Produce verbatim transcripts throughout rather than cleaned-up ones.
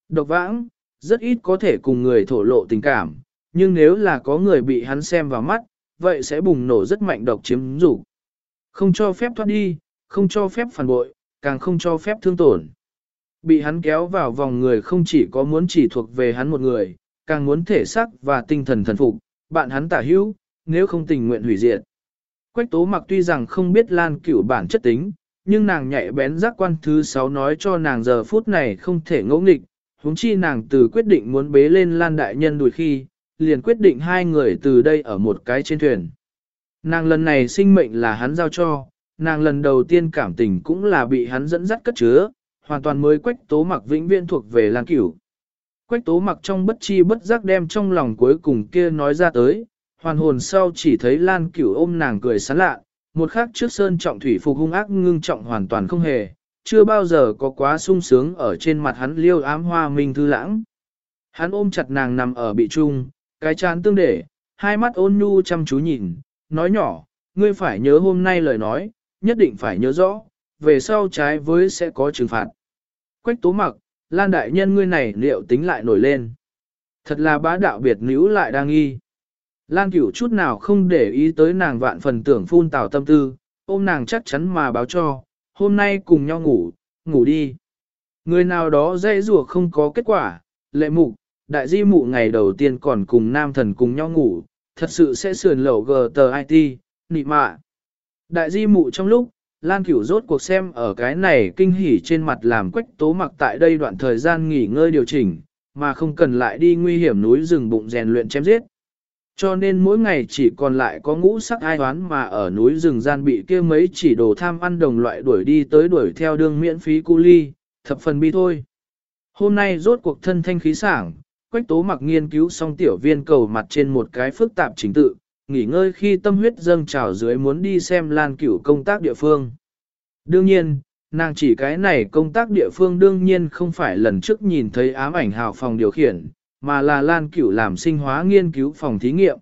Độc vãng, rất ít có thể cùng người thổ lộ tình cảm, nhưng nếu là có người bị hắn xem vào mắt, vậy sẽ bùng nổ rất mạnh độc chiếm dục. Không cho phép thoát đi, không cho phép phản bội, càng không cho phép thương tổn. Bị hắn kéo vào vòng người không chỉ có muốn chỉ thuộc về hắn một người, càng muốn thể xác và tinh thần thần phục, bạn hắn tả hữu, nếu không tình nguyện hủy diệt. Quách Tố Mặc tuy rằng không biết Lan Cửu bản chất tính, nhưng nàng nhạy bén giác quan thứ sáu nói cho nàng giờ phút này không thể ngỗ nghịch, huống chi nàng từ quyết định muốn bế lên Lan đại nhân đuổi khi, liền quyết định hai người từ đây ở một cái trên thuyền. Nàng lần này sinh mệnh là hắn giao cho, nàng lần đầu tiên cảm tình cũng là bị hắn dẫn dắt cất chứa, hoàn toàn mới Quách Tố Mặc vĩnh viễn thuộc về Lan Cửu. Quách Tố Mặc trong bất chi bất giác đem trong lòng cuối cùng kia nói ra tới, hoàn hồn sau chỉ thấy Lan Cửu ôm nàng cười sán lạ, một khắc trước sơn trọng thủy phục hung ác ngưng trọng hoàn toàn không hề, chưa bao giờ có quá sung sướng ở trên mặt hắn liêu ám hoa minh thư lãng. Hắn ôm chặt nàng nằm ở bị trung, cái chán tương để, hai mắt ôn nhu chăm chú nhìn, nói nhỏ, ngươi phải nhớ hôm nay lời nói, nhất định phải nhớ rõ, về sau trái với sẽ có trừng phạt. Quách Tố Mặc, Lan đại nhân ngươi này liệu tính lại nổi lên. Thật là bá đạo biệt nữ lại đang nghi. Lan Cửu chút nào không để ý tới nàng vạn phần tưởng phun tào tâm tư, ôm nàng chắc chắn mà báo cho, hôm nay cùng nhau ngủ, ngủ đi. Người nào đó dây rùa không có kết quả, lệ mục, đại di mụ ngày đầu tiên còn cùng nam thần cùng nhau ngủ, thật sự sẽ sườn lẩu gờ tờ i tê, nị mạ. Đại di mụ trong lúc, Lan Cửu rốt cuộc xem ở cái này kinh hỉ trên mặt làm Quách Tố Mặc tại đây đoạn thời gian nghỉ ngơi điều chỉnh, mà không cần lại đi nguy hiểm núi rừng bụng rèn luyện chém giết. Cho nên mỗi ngày chỉ còn lại có ngũ sắc ai toán mà ở núi rừng gian bị kia mấy chỉ đồ tham ăn đồng loại đuổi đi tới đuổi theo đường miễn phí cu ly, thập phần bi thôi. Hôm nay rốt cuộc thân thanh khí sảng, Quách Tố Mặc nghiên cứu xong tiểu viên cầu mặt trên một cái phức tạp chính tự, nghỉ ngơi khi tâm huyết dâng trào dưới muốn đi xem Lan Cửu công tác địa phương. Đương nhiên, nàng chỉ cái này công tác địa phương đương nhiên không phải lần trước nhìn thấy ám ảnh hào phòng điều khiển, mà là Lan Cửu làm sinh hóa nghiên cứu phòng thí nghiệm.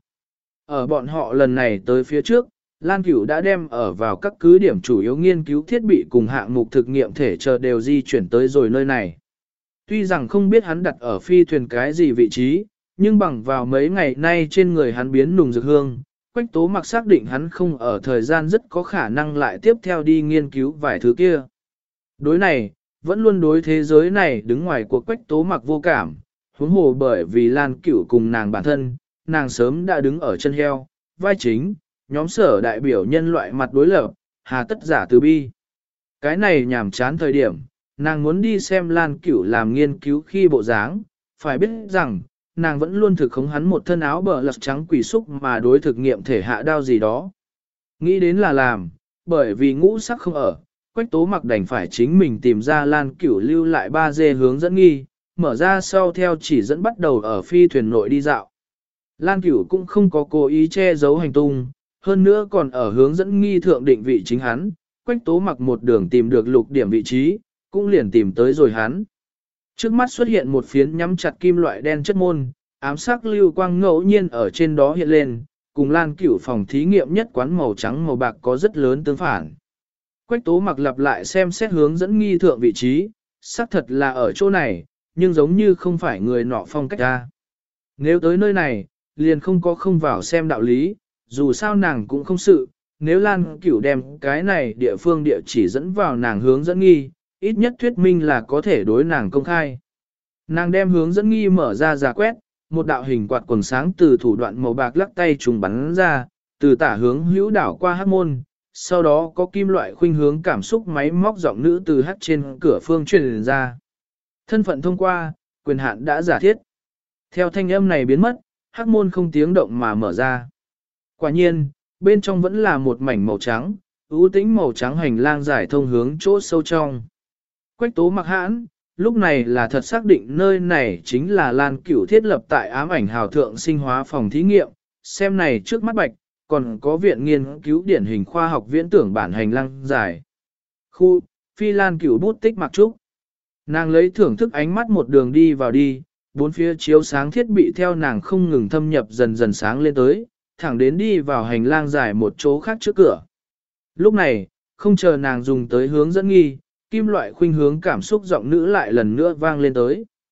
Ở bọn họ lần này tới phía trước, Lan Cửu đã đem ở vào các cứ điểm chủ yếu nghiên cứu thiết bị cùng hạng mục thực nghiệm thể chờ đều di chuyển tới rồi nơi này. Tuy rằng không biết hắn đặt ở phi thuyền cái gì vị trí, nhưng bằng vào mấy ngày nay trên người hắn biến nùng dược hương, Quách Tố Mặc xác định hắn không ở thời gian rất có khả năng lại tiếp theo đi nghiên cứu vài thứ kia. Đối này, vẫn luôn đối thế giới này đứng ngoài cuộc Quách Tố Mặc vô cảm, huống hồ bởi vì Lan Cửu cùng nàng bản thân, nàng sớm đã đứng ở chân heo, vai chính, nhóm sở đại biểu nhân loại mặt đối lập, hà tất giả từ bi. Cái này nhảm chán thời điểm, nàng muốn đi xem Lan Cửu làm nghiên cứu khi bộ dáng, phải biết rằng, nàng vẫn luôn thực khống hắn một thân áo bờ lật trắng quỷ xúc mà đối thực nghiệm thể hạ đao gì đó. Nghĩ đến là làm, bởi vì ngũ sắc không ở, Quách Tố Mặc đành phải chính mình tìm ra Lan Cửu lưu lại ba dê hướng dẫn nghi, mở ra sau theo chỉ dẫn bắt đầu ở phi thuyền nội đi dạo. Lan Cửu cũng không có cố ý che giấu hành tung, hơn nữa còn ở hướng dẫn nghi thượng định vị chính hắn, Quách Tố Mặc một đường tìm được lục điểm vị trí, cũng liền tìm tới rồi hắn. Trước mắt xuất hiện một phiến nhắm chặt kim loại đen chất môn, ám sắc lưu quang ngẫu nhiên ở trên đó hiện lên, cùng Lan Cửu phòng thí nghiệm nhất quán màu trắng màu bạc có rất lớn tương phản. Quách Tố Mặc lặp lại xem xét hướng dẫn nghi thượng vị trí, xác thật là ở chỗ này, nhưng giống như không phải người nọ phong cách ra. Nếu tới nơi này, liền không có không vào xem đạo lý, dù sao nàng cũng không sự, nếu Lan Cửu đem cái này địa phương địa chỉ dẫn vào nàng hướng dẫn nghi, ít nhất thuyết minh là có thể đối nàng công khai. Nàng đem hướng dẫn nghi mở ra giả quét, một đạo hình quạt quần sáng từ thủ đoạn màu bạc lắc tay trùng bắn ra, từ tả hướng hữu đảo qua hắc môn, sau đó có kim loại khuynh hướng cảm xúc máy móc giọng nữ từ hắt trên cửa phương truyền ra. Thân phận thông qua, quyền hạn đã giả thiết. Theo thanh âm này biến mất, hắc môn không tiếng động mà mở ra. Quả nhiên, bên trong vẫn là một mảnh màu trắng, ưu tĩnh màu trắng hành lang giải thông hướng chỗ sâu trong. Quách Tố Mặc hãn, lúc này là thật xác định nơi này chính là Lan Cửu thiết lập tại ám ảnh hào thượng sinh hóa phòng thí nghiệm, xem này trước mắt bạch, còn có viện nghiên cứu điển hình khoa học viễn tưởng bản hành lang giải. Khu, phi Lan Cửu bút tích mặc trúc. Nàng lấy thưởng thức ánh mắt một đường đi vào đi, bốn phía chiếu sáng thiết bị theo nàng không ngừng thâm nhập dần dần sáng lên tới, thẳng đến đi vào hành lang dài một chỗ khác trước cửa. Lúc này, không chờ nàng dùng tới hướng dẫn nghi, kim loại khuynh hướng cảm xúc giọng nữ lại lần nữa vang lên tới.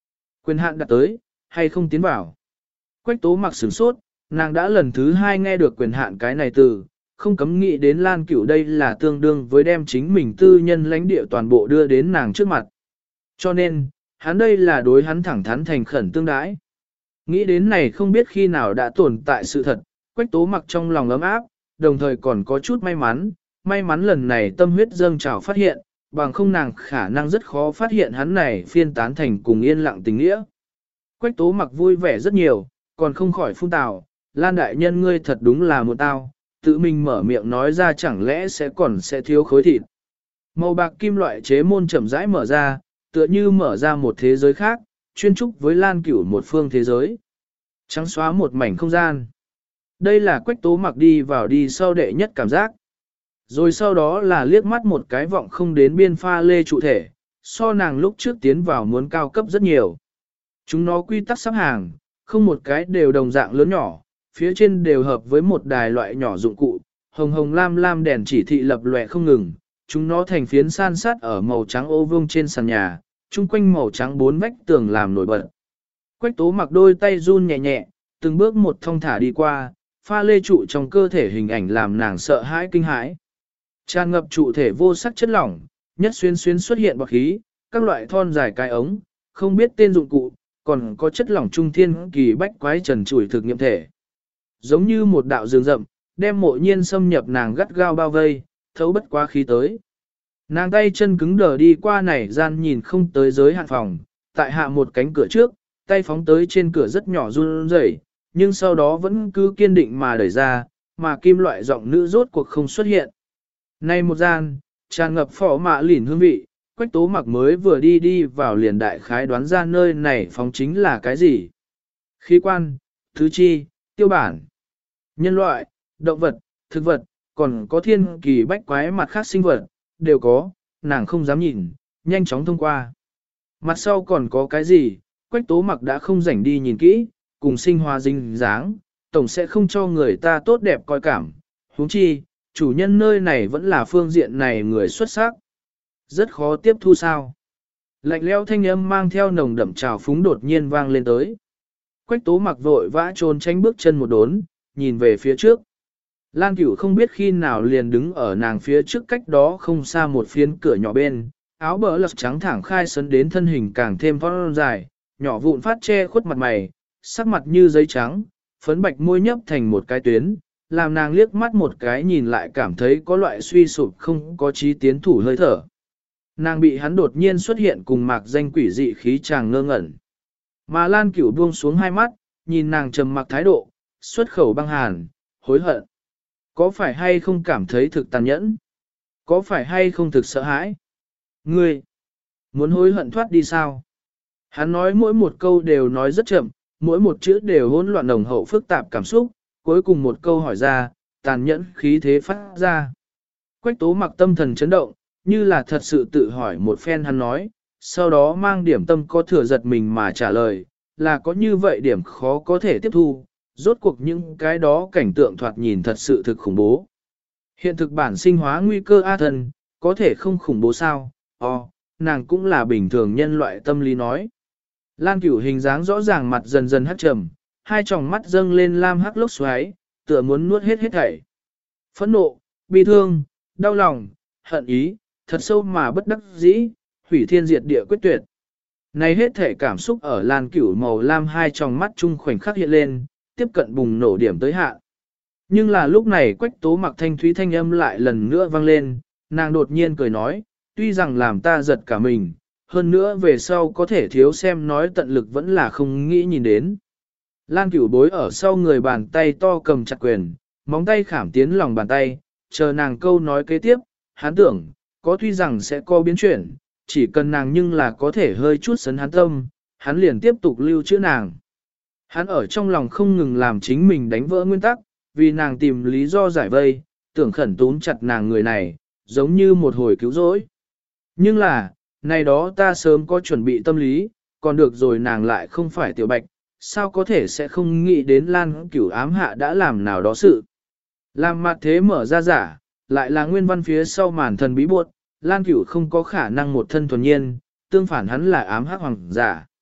Quyền hạn đặt tới, hay không tiến vào. Quách tố mặc sửng sốt, nàng đã lần thứ hai nghe được quyền hạn cái này từ, không cấm nghĩ đến Lan Cửu đây là tương đương với đem chính mình tư nhân lãnh địa toàn bộ đưa đến nàng trước mặt. Cho nên, hắn đây là đối hắn thẳng thắn thành khẩn tương đãi. Nghĩ đến này không biết khi nào đã tồn tại sự thật, Quách tố mặc trong lòng ấm áp, đồng thời còn có chút may mắn, may mắn lần này tâm huyết dâng trào phát hiện, bằng không nàng khả năng rất khó phát hiện hắn này phiên tán thành cùng yên lặng tình nghĩa. Quách tố mặc vui vẻ rất nhiều, còn không khỏi phun tào, Lan đại nhân ngươi thật đúng là một tao, tự mình mở miệng nói ra chẳng lẽ sẽ còn sẽ thiếu khối thịt. Màu bạc kim loại chế môn chậm rãi mở ra, tựa như mở ra một thế giới khác, chuyên trúc với Lan Cửu một phương thế giới. Trắng xóa một mảnh không gian. Đây là Quách tố mặc đi vào đi sau đệ nhất cảm giác. Rồi sau đó là liếc mắt một cái vọng không đến biên pha lê trụ thể, so nàng lúc trước tiến vào muốn cao cấp rất nhiều. Chúng nó quy tắc sắp hàng, không một cái đều đồng dạng lớn nhỏ, phía trên đều hợp với một đài loại nhỏ dụng cụ, hồng hồng lam lam đèn chỉ thị lập lòe không ngừng, chúng nó thành phiến san sát ở màu trắng ô vuông trên sàn nhà, chung quanh màu trắng bốn vách tường làm nổi bật. Quách tố mặc đôi tay run nhẹ nhẹ, từng bước một thong thả đi qua, pha lê trụ trong cơ thể hình ảnh làm nàng sợ hãi kinh hãi. Tràn ngập trụ thể vô sắc chất lỏng, nhất xuyên xuyên xuất hiện bọt khí, các loại thon dài cái ống, không biết tên dụng cụ, còn có chất lỏng trung thiên kỳ bách quái trần trụi thực nghiệm thể. Giống như một đạo rừng rậm, đem mộ nhiên xâm nhập nàng gắt gao bao vây, thấu bất quá khí tới. Nàng tay chân cứng đờ đi qua này gian nhìn không tới giới hạn phòng, tại hạ một cánh cửa trước, tay phóng tới trên cửa rất nhỏ run rẩy, nhưng sau đó vẫn cứ kiên định mà đẩy ra, mà kim loại giọng nữ rốt cuộc không xuất hiện. Nay một gian, tràn ngập phỏ mạ lỉn hương vị, Quách tố mặc mới vừa đi đi vào liền đại khái đoán ra nơi này phóng chính là cái gì. Khí quan, thứ chi, tiêu bản, nhân loại, động vật, thực vật, còn có thiên kỳ bách quái mặt khác sinh vật, đều có, nàng không dám nhìn, nhanh chóng thông qua. Mặt sau còn có cái gì, Quách tố mặc đã không rảnh đi nhìn kỹ, cùng sinh hoa dinh dáng, tổng sẽ không cho người ta tốt đẹp coi cảm. Huống chi, chủ nhân nơi này vẫn là phương diện này người xuất sắc. Rất khó tiếp thu sao. Lạnh leo thanh âm mang theo nồng đậm trào phúng đột nhiên vang lên tới. Quách tố mặc vội vã trốn tránh bước chân một đốn, nhìn về phía trước. Lan Cửu không biết khi nào liền đứng ở nàng phía trước cách đó không xa một phiến cửa nhỏ bên, áo bờ lật trắng thẳng khai sấn đến thân hình càng thêm phong dài, nhỏ vụn phát che khuất mặt mày, sắc mặt như giấy trắng, phấn bạch môi nhấp thành một cái tuyến, làm nàng liếc mắt một cái nhìn lại cảm thấy có loại suy sụp không có trí tiến thủ hơi thở. Nàng bị hắn đột nhiên xuất hiện cùng mạc danh quỷ dị khí chàng ngơ ngẩn. Mà Lan Cửu buông xuống hai mắt, nhìn nàng trầm mặc thái độ, xuất khẩu băng hàn, hối hận. Có phải hay không cảm thấy thực tàn nhẫn? Có phải hay không thực sợ hãi? Ngươi, muốn hối hận thoát đi sao? Hắn nói mỗi một câu đều nói rất chậm, mỗi một chữ đều hỗn loạn nồng hậu phức tạp cảm xúc, cuối cùng một câu hỏi ra, tàn nhẫn khí thế phát ra. Quách tố mặc tâm thần chấn động, như là thật sự tự hỏi một phen hắn nói, sau đó mang điểm tâm có thừa giật mình mà trả lời, là có như vậy điểm khó có thể tiếp thu, rốt cuộc những cái đó cảnh tượng thoạt nhìn thật sự thực khủng bố. Hiện thực bản sinh hóa nguy cơ A thần, có thể không khủng bố sao, ồ, nàng cũng là bình thường nhân loại tâm lý nói. Lan Cửu hình dáng rõ ràng mặt dần dần hắt trầm, hai tròng mắt dâng lên lam hắc lốc xoáy, tựa muốn nuốt hết hết thảy. Phẫn nộ, bi thương, đau lòng, hận ý, thật sâu mà bất đắc dĩ, hủy thiên diệt địa quyết tuyệt. Này hết thể cảm xúc ở Lan Cửu màu lam hai tròng mắt chung khoảnh khắc hiện lên, tiếp cận bùng nổ điểm tới hạn. Nhưng là lúc này Quách tố mặc thanh thúy thanh âm lại lần nữa vang lên, nàng đột nhiên cười nói, tuy rằng làm ta giật cả mình, hơn nữa về sau có thể thiếu xem nói tận lực vẫn là không nghĩ nhìn đến. Lan Cửu bối ở sau người bàn tay to cầm chặt quyền, móng tay khảm tiến lòng bàn tay, chờ nàng câu nói kế tiếp, hắn tưởng, có tuy rằng sẽ có biến chuyển, chỉ cần nàng nhưng là có thể hơi chút sấn hắn tâm, hắn liền tiếp tục lưu trữ nàng. Hắn ở trong lòng không ngừng làm chính mình đánh vỡ nguyên tắc, vì nàng tìm lý do giải vây, tưởng khẩn túm chặt nàng người này, giống như một hồi cứu rỗi. Nhưng là, này đó ta sớm có chuẩn bị tâm lý, còn được rồi nàng lại không phải tiểu bạch, sao có thể sẽ không nghĩ đến Lan Cửu ám hạ đã làm nào đó sự. Làm mặt thế mở ra giả, lại là nguyên văn phía sau màn thần bí buộc, Lan Cửu không có khả năng một thân thuần nhiên, tương phản hắn là ám hắc hoàng giả.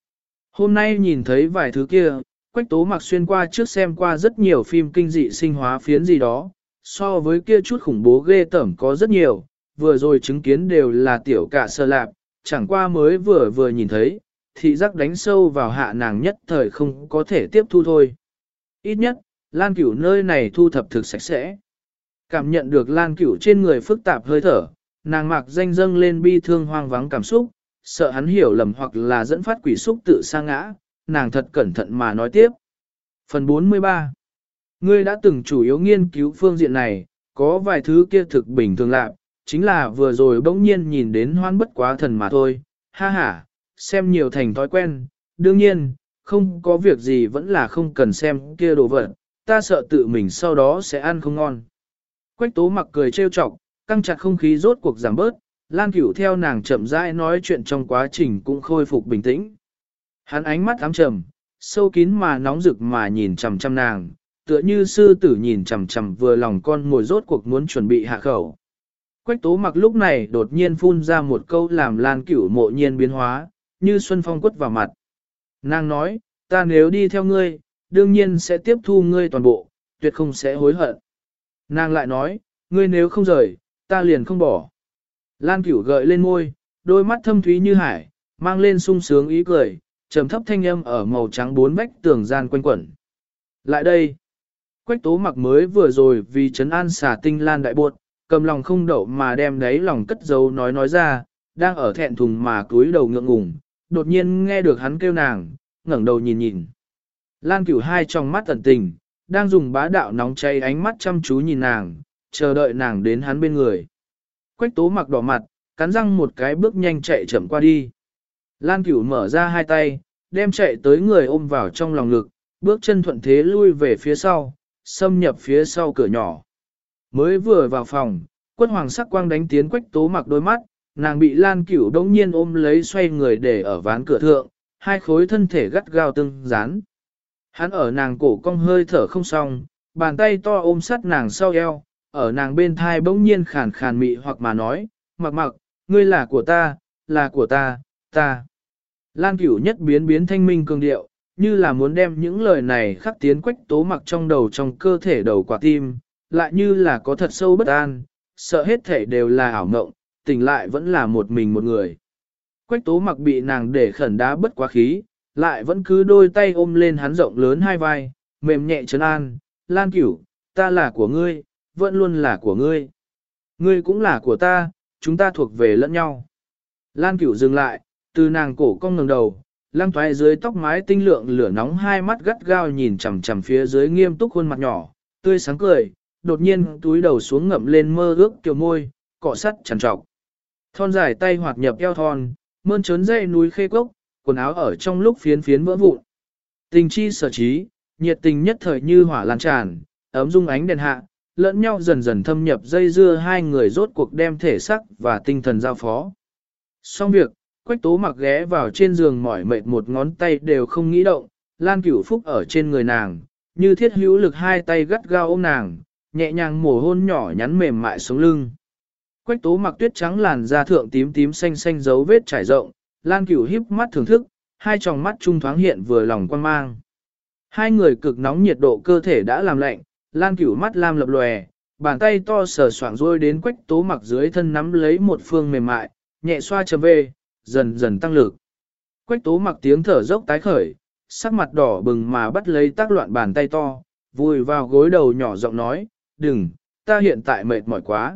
Hôm nay nhìn thấy vài thứ kia, Quách Tố Mặc xuyên qua trước xem qua rất nhiều phim kinh dị sinh hóa phiến gì đó, so với kia chút khủng bố ghê tởm có rất nhiều, vừa rồi chứng kiến đều là tiểu cả sơ lạp, chẳng qua mới vừa vừa nhìn thấy, thị giác đánh sâu vào hạ nàng nhất thời không có thể tiếp thu thôi. Ít nhất, Lan Cửu nơi này thu thập thực sạch sẽ. Cảm nhận được Lan Cửu trên người phức tạp hơi thở, nàng mặc danh dâng lên bi thương hoang vắng cảm xúc, sợ hắn hiểu lầm hoặc là dẫn phát quỷ xúc tự sa ngã, nàng thật cẩn thận mà nói tiếp. Phần bốn mươi ba. Ngươi đã từng chủ yếu nghiên cứu phương diện này, có vài thứ kia thực bình thường lạc, chính là vừa rồi bỗng nhiên nhìn đến hoan bất quá thần mà thôi, ha ha, xem nhiều thành thói quen, đương nhiên, không có việc gì vẫn là không cần xem kia đồ vật, ta sợ tự mình sau đó sẽ ăn không ngon. Quách Tố Mặc cười trêu chọc, căng chặt không khí rốt cuộc giảm bớt, Lan Cửu theo nàng chậm rãi nói chuyện trong quá trình cũng khôi phục bình tĩnh. Hắn ánh mắt ám trầm, sâu kín mà nóng rực mà nhìn chằm chằm nàng, tựa như sư tử nhìn chằm chằm vừa lòng con mồi rốt cuộc muốn chuẩn bị hạ khẩu. Quách Tố Mặc lúc này đột nhiên phun ra một câu làm Lan Cửu mộ nhiên biến hóa, như xuân phong quất vào mặt. Nàng nói, ta nếu đi theo ngươi, đương nhiên sẽ tiếp thu ngươi toàn bộ, tuyệt không sẽ hối hận. Nàng lại nói, ngươi nếu không rời, ta liền không bỏ. Lan Cửu gợi lên môi, đôi mắt thâm thúy như hải, mang lên sung sướng ý cười, trầm thấp thanh âm ở màu trắng bốn vách tường gian quanh quẩn. Lại đây, Quách Tố Mặc mới vừa rồi vì trấn an xả tinh Lan đại buột, cầm lòng không đậu mà đem đáy lòng cất giấu nói nói ra, đang ở thẹn thùng mà cúi đầu ngượng ngùng, đột nhiên nghe được hắn kêu nàng, ngẩng đầu nhìn nhìn. Lan Cửu hai trong mắt ẩn tình, đang dùng bá đạo nóng cháy ánh mắt chăm chú nhìn nàng, chờ đợi nàng đến hắn bên người. Quách Tố Mặc đỏ mặt, cắn răng một cái bước nhanh chạy chậm qua đi. Lan Cửu mở ra hai tay, đem chạy tới người ôm vào trong lòng ngực, bước chân thuận thế lui về phía sau, xâm nhập phía sau cửa nhỏ. Mới vừa vào phòng, quân hoàng sắc quang đánh tiến Quách Tố Mặc đôi mắt, nàng bị Lan Cửu đống nhiên ôm lấy xoay người để ở ván cửa thượng, hai khối thân thể gắt gao tương dán. Hắn ở nàng cổ cong hơi thở không xong, bàn tay to ôm sát nàng sau eo, ở nàng bên thai bỗng nhiên khàn khàn mị hoặc mà nói, Mặc Mặc, ngươi là của ta, là của ta, ta. Lan Cửu nhất biến biến thanh minh cường điệu, như là muốn đem những lời này khắc tiến Quách Tố Mặc trong đầu trong cơ thể đầu quả tim, lại như là có thật sâu bất an, sợ hết thể đều là ảo mộng, tỉnh lại vẫn là một mình một người. Quách Tố Mặc bị nàng để khẩn đá bất quá khí, lại vẫn cứ đôi tay ôm lên hắn rộng lớn hai vai, mềm nhẹ trấn an, Lan Cửu, ta là của ngươi, vẫn luôn là của ngươi. Ngươi cũng là của ta, chúng ta thuộc về lẫn nhau. Lan Cửu dừng lại, từ nàng cổ cong ngẩng đầu, lăng toái dưới tóc mái tinh lượng lửa nóng hai mắt gắt gao nhìn chằm chằm phía dưới nghiêm túc khuôn mặt nhỏ, tươi sáng cười, đột nhiên túi đầu xuống ngậm lên mơ ước kiều môi, cọ sắt chằn trọc. Thon dài tay hoạt nhập eo thon, mơn trớn dây núi khê cốc, quần áo ở trong lúc phiến phiến vỡ vụn. Tình chi sở trí, nhiệt tình nhất thời như hỏa lan tràn, ấm dung ánh đèn hạ, lẫn nhau dần dần thâm nhập dây dưa hai người rốt cuộc đem thể sắc và tinh thần giao phó. Xong việc, Quách Tố Mặc ghé vào trên giường mỏi mệt một ngón tay đều không nghĩ động, Lan Cửu Phúc ở trên người nàng, như thiết hữu lực hai tay gắt gao ôm nàng, nhẹ nhàng mổ hôn nhỏ nhắn mềm mại sống lưng. Quách Tố Mặc tuyết trắng làn da thượng tím tím xanh xanh dấu vết trải rộng, Lan Cửu híp mắt thưởng thức, hai tròng mắt trung thoáng hiện vừa lòng quan mang. Hai người cực nóng nhiệt độ cơ thể đã làm lạnh, Lan Cửu mắt lam lập lòe, bàn tay to sờ soạng rôi đến Quách Tố Mặc dưới thân nắm lấy một phương mềm mại, nhẹ xoa trở về, dần dần tăng lực. Quách Tố Mặc tiếng thở dốc tái khởi, sắc mặt đỏ bừng mà bắt lấy tác loạn bàn tay to, vùi vào gối đầu nhỏ giọng nói, đừng, ta hiện tại mệt mỏi quá.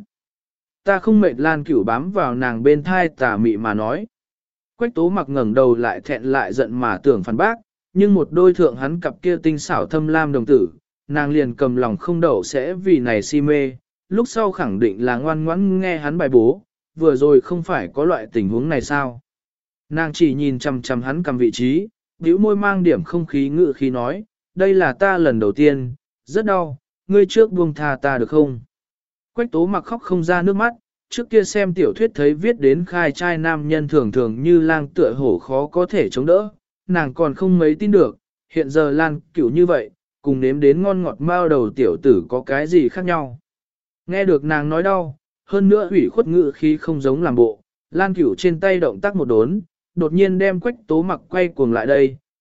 Ta không mệt. Lan Cửu bám vào nàng bên thai tà mị mà nói. Quách Tố Mặc ngẩng đầu lại thẹn lại giận mà tưởng phản bác, nhưng một đôi thượng hắn cặp kia tinh xảo thâm lam đồng tử, nàng liền cầm lòng không đậu sẽ vì này si mê, lúc sau khẳng định là ngoan ngoãn nghe hắn bài bố, vừa rồi không phải có loại tình huống này sao. Nàng chỉ nhìn chằm chằm hắn cầm vị trí, bĩu môi mang điểm không khí ngự khí nói, đây là ta lần đầu tiên, rất đau, ngươi trước buông tha ta được không? Quách Tố Mặc khóc không ra nước mắt, trước kia xem tiểu thuyết thấy viết đến khai trai nam nhân thường thường như lang tựa hổ khó có thể chống đỡ, nàng còn không mấy tin được, hiện giờ Lan Cửu như vậy, cùng nếm đến ngon ngọt mao đầu tiểu tử có cái gì khác nhau. Nghe được nàng nói đau, hơn nữa ủy khuất ngự khí không giống làm bộ, Lan Cửu trên tay động tác một đốn, đột nhiên đem Quách Tố Mặc quay cuồng lại đây,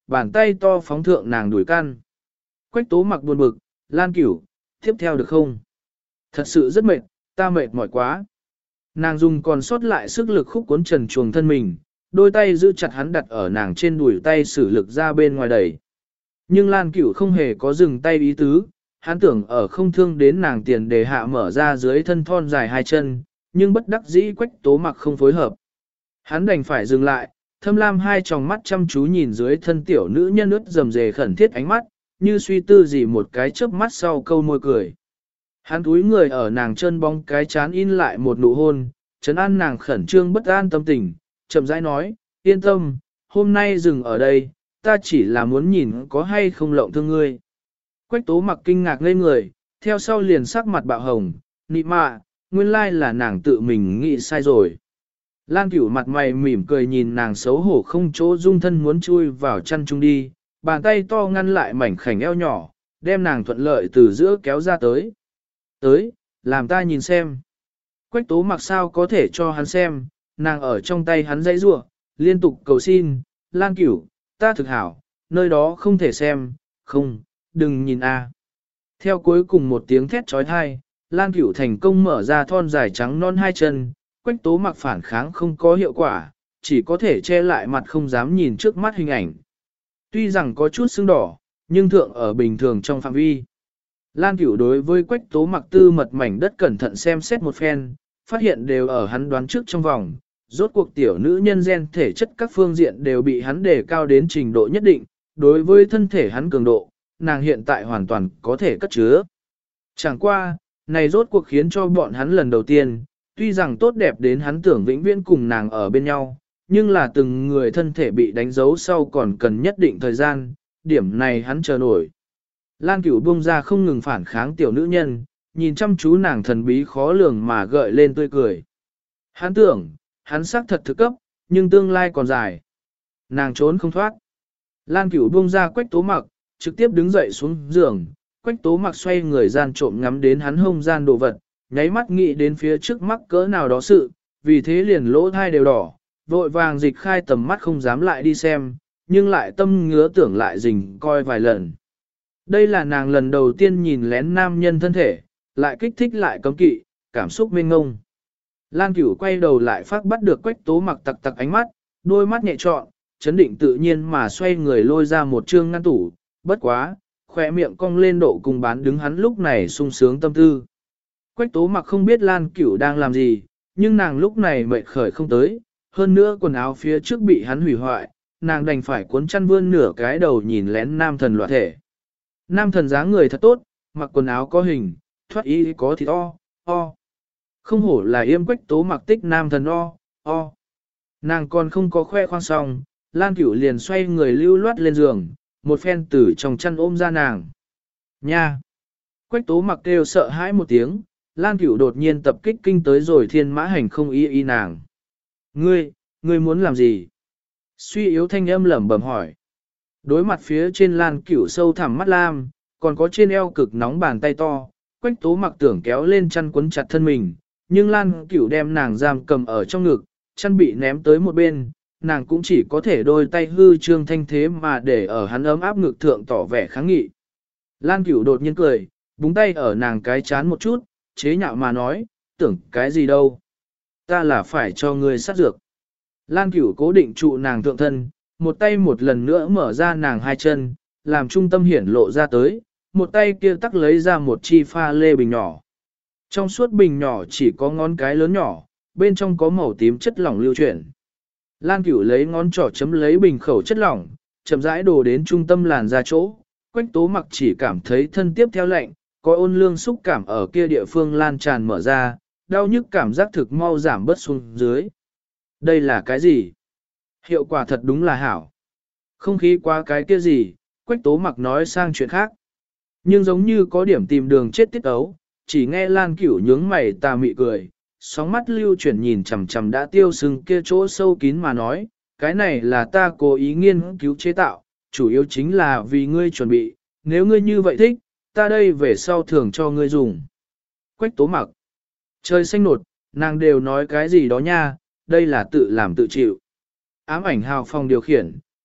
bàn tay to phóng thượng nàng đuổi căn. Quách tố mặc buồn bực, Lan Cửu, tiếp theo được không? Thật sự rất mệt, ta mệt mỏi quá. Nàng dùng còn sót lại sức lực khúc cuốn trần chuồng thân mình, đôi tay giữ chặt hắn đặt ở nàng trên đùi tay sử lực ra bên ngoài đẩy. Nhưng Lan Cửu không hề có dừng tay ý tứ, hắn tưởng ở không thương đến nàng tiền để hạ mở ra dưới thân thon dài hai chân, nhưng bất đắc dĩ Quách tố mặc không phối hợp. Hắn đành phải dừng lại, thâm lam hai tròng mắt chăm chú nhìn dưới thân tiểu nữ nhân ướt rầm rề khẩn thiết ánh mắt, như suy tư gì một cái chớp mắt sau câu môi cười. Hắn túi người ở nàng chân bóng cái chán in lại một nụ hôn, trấn an nàng khẩn trương bất an tâm tình, chậm rãi nói, yên tâm, hôm nay dừng ở đây, ta chỉ là muốn nhìn có hay không lộng thương ngươi. Quách tố mặc kinh ngạc ngây người, theo sau liền sắc mặt bạo hồng, nị mạ, nguyên lai là nàng tự mình nghĩ sai rồi. Lan Cửu mặt mày mỉm cười nhìn nàng xấu hổ không chỗ dung thân muốn chui vào chăn chung đi, bàn tay to ngăn lại mảnh khảnh eo nhỏ, đem nàng thuận lợi từ giữa kéo ra tới. Tới, làm ta nhìn xem. Quách tố mặc sao có thể cho hắn xem, nàng ở trong tay hắn dãy rủa, liên tục cầu xin, Lan Cửu, ta thực hảo, nơi đó không thể xem, không, đừng nhìn a. Theo cuối cùng một tiếng thét trói thai, Lan Cửu thành công mở ra thon dài trắng non hai chân, Quách tố mặc phản kháng không có hiệu quả, chỉ có thể che lại mặt không dám nhìn trước mắt hình ảnh. Tuy rằng có chút sưng đỏ, nhưng thượng ở bình thường trong phạm vi. Lan Cửu đối với Quách tố mặc tư mật mảnh đất cẩn thận xem xét một phen, phát hiện đều ở hắn đoán trước trong vòng. Rốt cuộc tiểu nữ nhân gen thể chất các phương diện đều bị hắn đề cao đến trình độ nhất định, đối với thân thể hắn cường độ, nàng hiện tại hoàn toàn có thể cất chứa. Chẳng qua, này rốt cuộc khiến cho bọn hắn lần đầu tiên, tuy rằng tốt đẹp đến hắn tưởng vĩnh viễn cùng nàng ở bên nhau, nhưng là từng người thân thể bị đánh dấu sau còn cần nhất định thời gian, điểm này hắn chờ nổi. Lan Cửu buông ra không ngừng phản kháng tiểu nữ nhân, nhìn chăm chú nàng thần bí khó lường mà gợi lên tươi cười. Hắn tưởng, hắn xác thật thực cấp, nhưng tương lai còn dài. Nàng trốn không thoát. Lan Cửu buông ra Quách tố mặc, trực tiếp đứng dậy xuống giường, Quách tố mặc xoay người gian trộm ngắm đến hắn hông gian đồ vật, nháy mắt nghĩ đến phía trước mắt cỡ nào đó sự, vì thế liền lỗ thai đều đỏ, vội vàng dịch khai tầm mắt không dám lại đi xem, nhưng lại tâm ngứa tưởng lại rình coi vài lần. Đây là nàng lần đầu tiên nhìn lén nam nhân thân thể, lại kích thích lại cấm kỵ, cảm xúc mênh ngông. Lan Cửu quay đầu lại phát bắt được Quách tố mặc tặc tặc ánh mắt, đôi mắt nhẹ trọn, chấn định tự nhiên mà xoay người lôi ra một trương ngăn tủ, bất quá, khỏe miệng cong lên độ cùng bán đứng hắn lúc này sung sướng tâm tư. Quách tố mặc không biết Lan Cửu đang làm gì, nhưng nàng lúc này mệt khởi không tới, hơn nữa quần áo phía trước bị hắn hủy hoại, nàng đành phải cuốn chăn vươn nửa cái đầu nhìn lén nam thần loạt thể. Nam thần dáng người thật tốt, mặc quần áo có hình, thoát y có thịt o, o. Không hổ là yêm Quách tố mặc tích nam thần o, o. Nàng còn không có khoe khoang xong, Lan Cửu liền xoay người lưu loát lên giường, một phen tử trong chăn ôm ra nàng. Nha! Quách tố mặc kêu sợ hãi một tiếng, Lan Cửu đột nhiên tập kích kinh tới rồi thiên mã hành không y y nàng. Ngươi, ngươi muốn làm gì? Suy yếu thanh âm lẩm bẩm hỏi. Đối mặt phía trên Lan Cửu sâu thẳm mắt lam, còn có trên eo cực nóng bàn tay to, Quách tố mặc tưởng kéo lên chăn quấn chặt thân mình, nhưng Lan Cửu đem nàng giam cầm ở trong ngực, chăn bị ném tới một bên, nàng cũng chỉ có thể đôi tay hư trương thanh thế mà để ở hắn ấm áp ngực thượng tỏ vẻ kháng nghị. Lan Cửu đột nhiên cười, búng tay ở nàng cái chán một chút, chế nhạo mà nói, tưởng cái gì đâu. Ta là phải cho ngươi sát dược. Lan Cửu cố định trụ nàng thượng thân, một tay một lần nữa mở ra nàng hai chân, làm trung tâm hiển lộ ra tới, một tay kia tắc lấy ra một chi pha lê bình nhỏ. Trong suốt bình nhỏ chỉ có ngón cái lớn nhỏ, bên trong có màu tím chất lỏng lưu chuyển. Lan Cửu lấy ngón trỏ chấm lấy bình khẩu chất lỏng, chậm rãi đổ đến trung tâm làn ra chỗ, Quách tố mặc chỉ cảm thấy thân tiếp theo lạnh, có ôn lương xúc cảm ở kia địa phương lan tràn mở ra, đau nhức cảm giác thực mau giảm bớt xuống dưới. Đây là cái gì? Hiệu quả thật đúng là hảo. Không khí qua cái kia gì, Quách tố mặc nói sang chuyện khác. Nhưng giống như có điểm tìm đường chết tiết ấu, chỉ nghe Lan Cửu nhướng mày tà mị cười, sóng mắt lưu chuyển nhìn chằm chằm đã tiêu sưng kia chỗ sâu kín mà nói, cái này là ta cố ý nghiên cứu chế tạo, chủ yếu chính là vì ngươi chuẩn bị, nếu ngươi như vậy thích, ta đây về sau thường cho ngươi dùng. Quách tố mặc. Trời xanh nột, nàng đều nói cái gì đó nha, đây là tự làm tự chịu. Ám ảnh hào phòng điều khiển,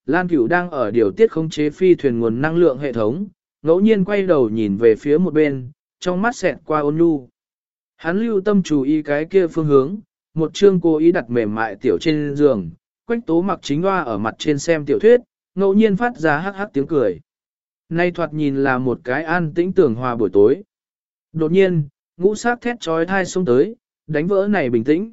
Lan Cửu đang ở điều tiết khống chế phi thuyền nguồn năng lượng hệ thống, ngẫu nhiên quay đầu nhìn về phía một bên, trong mắt xẹt qua ôn nhu. Hắn lưu tâm chú ý cái kia phương hướng, một chương cố ý đặt mềm mại tiểu trên giường, Quách Tố Mặc chính hoa ở mặt trên xem tiểu thuyết, ngẫu nhiên phát ra hắc hắc tiếng cười. Nay thoạt nhìn là một cái an tĩnh tưởng hòa buổi tối. Đột nhiên, ngũ sát thét trói thai xông tới, đánh vỡ này bình tĩnh.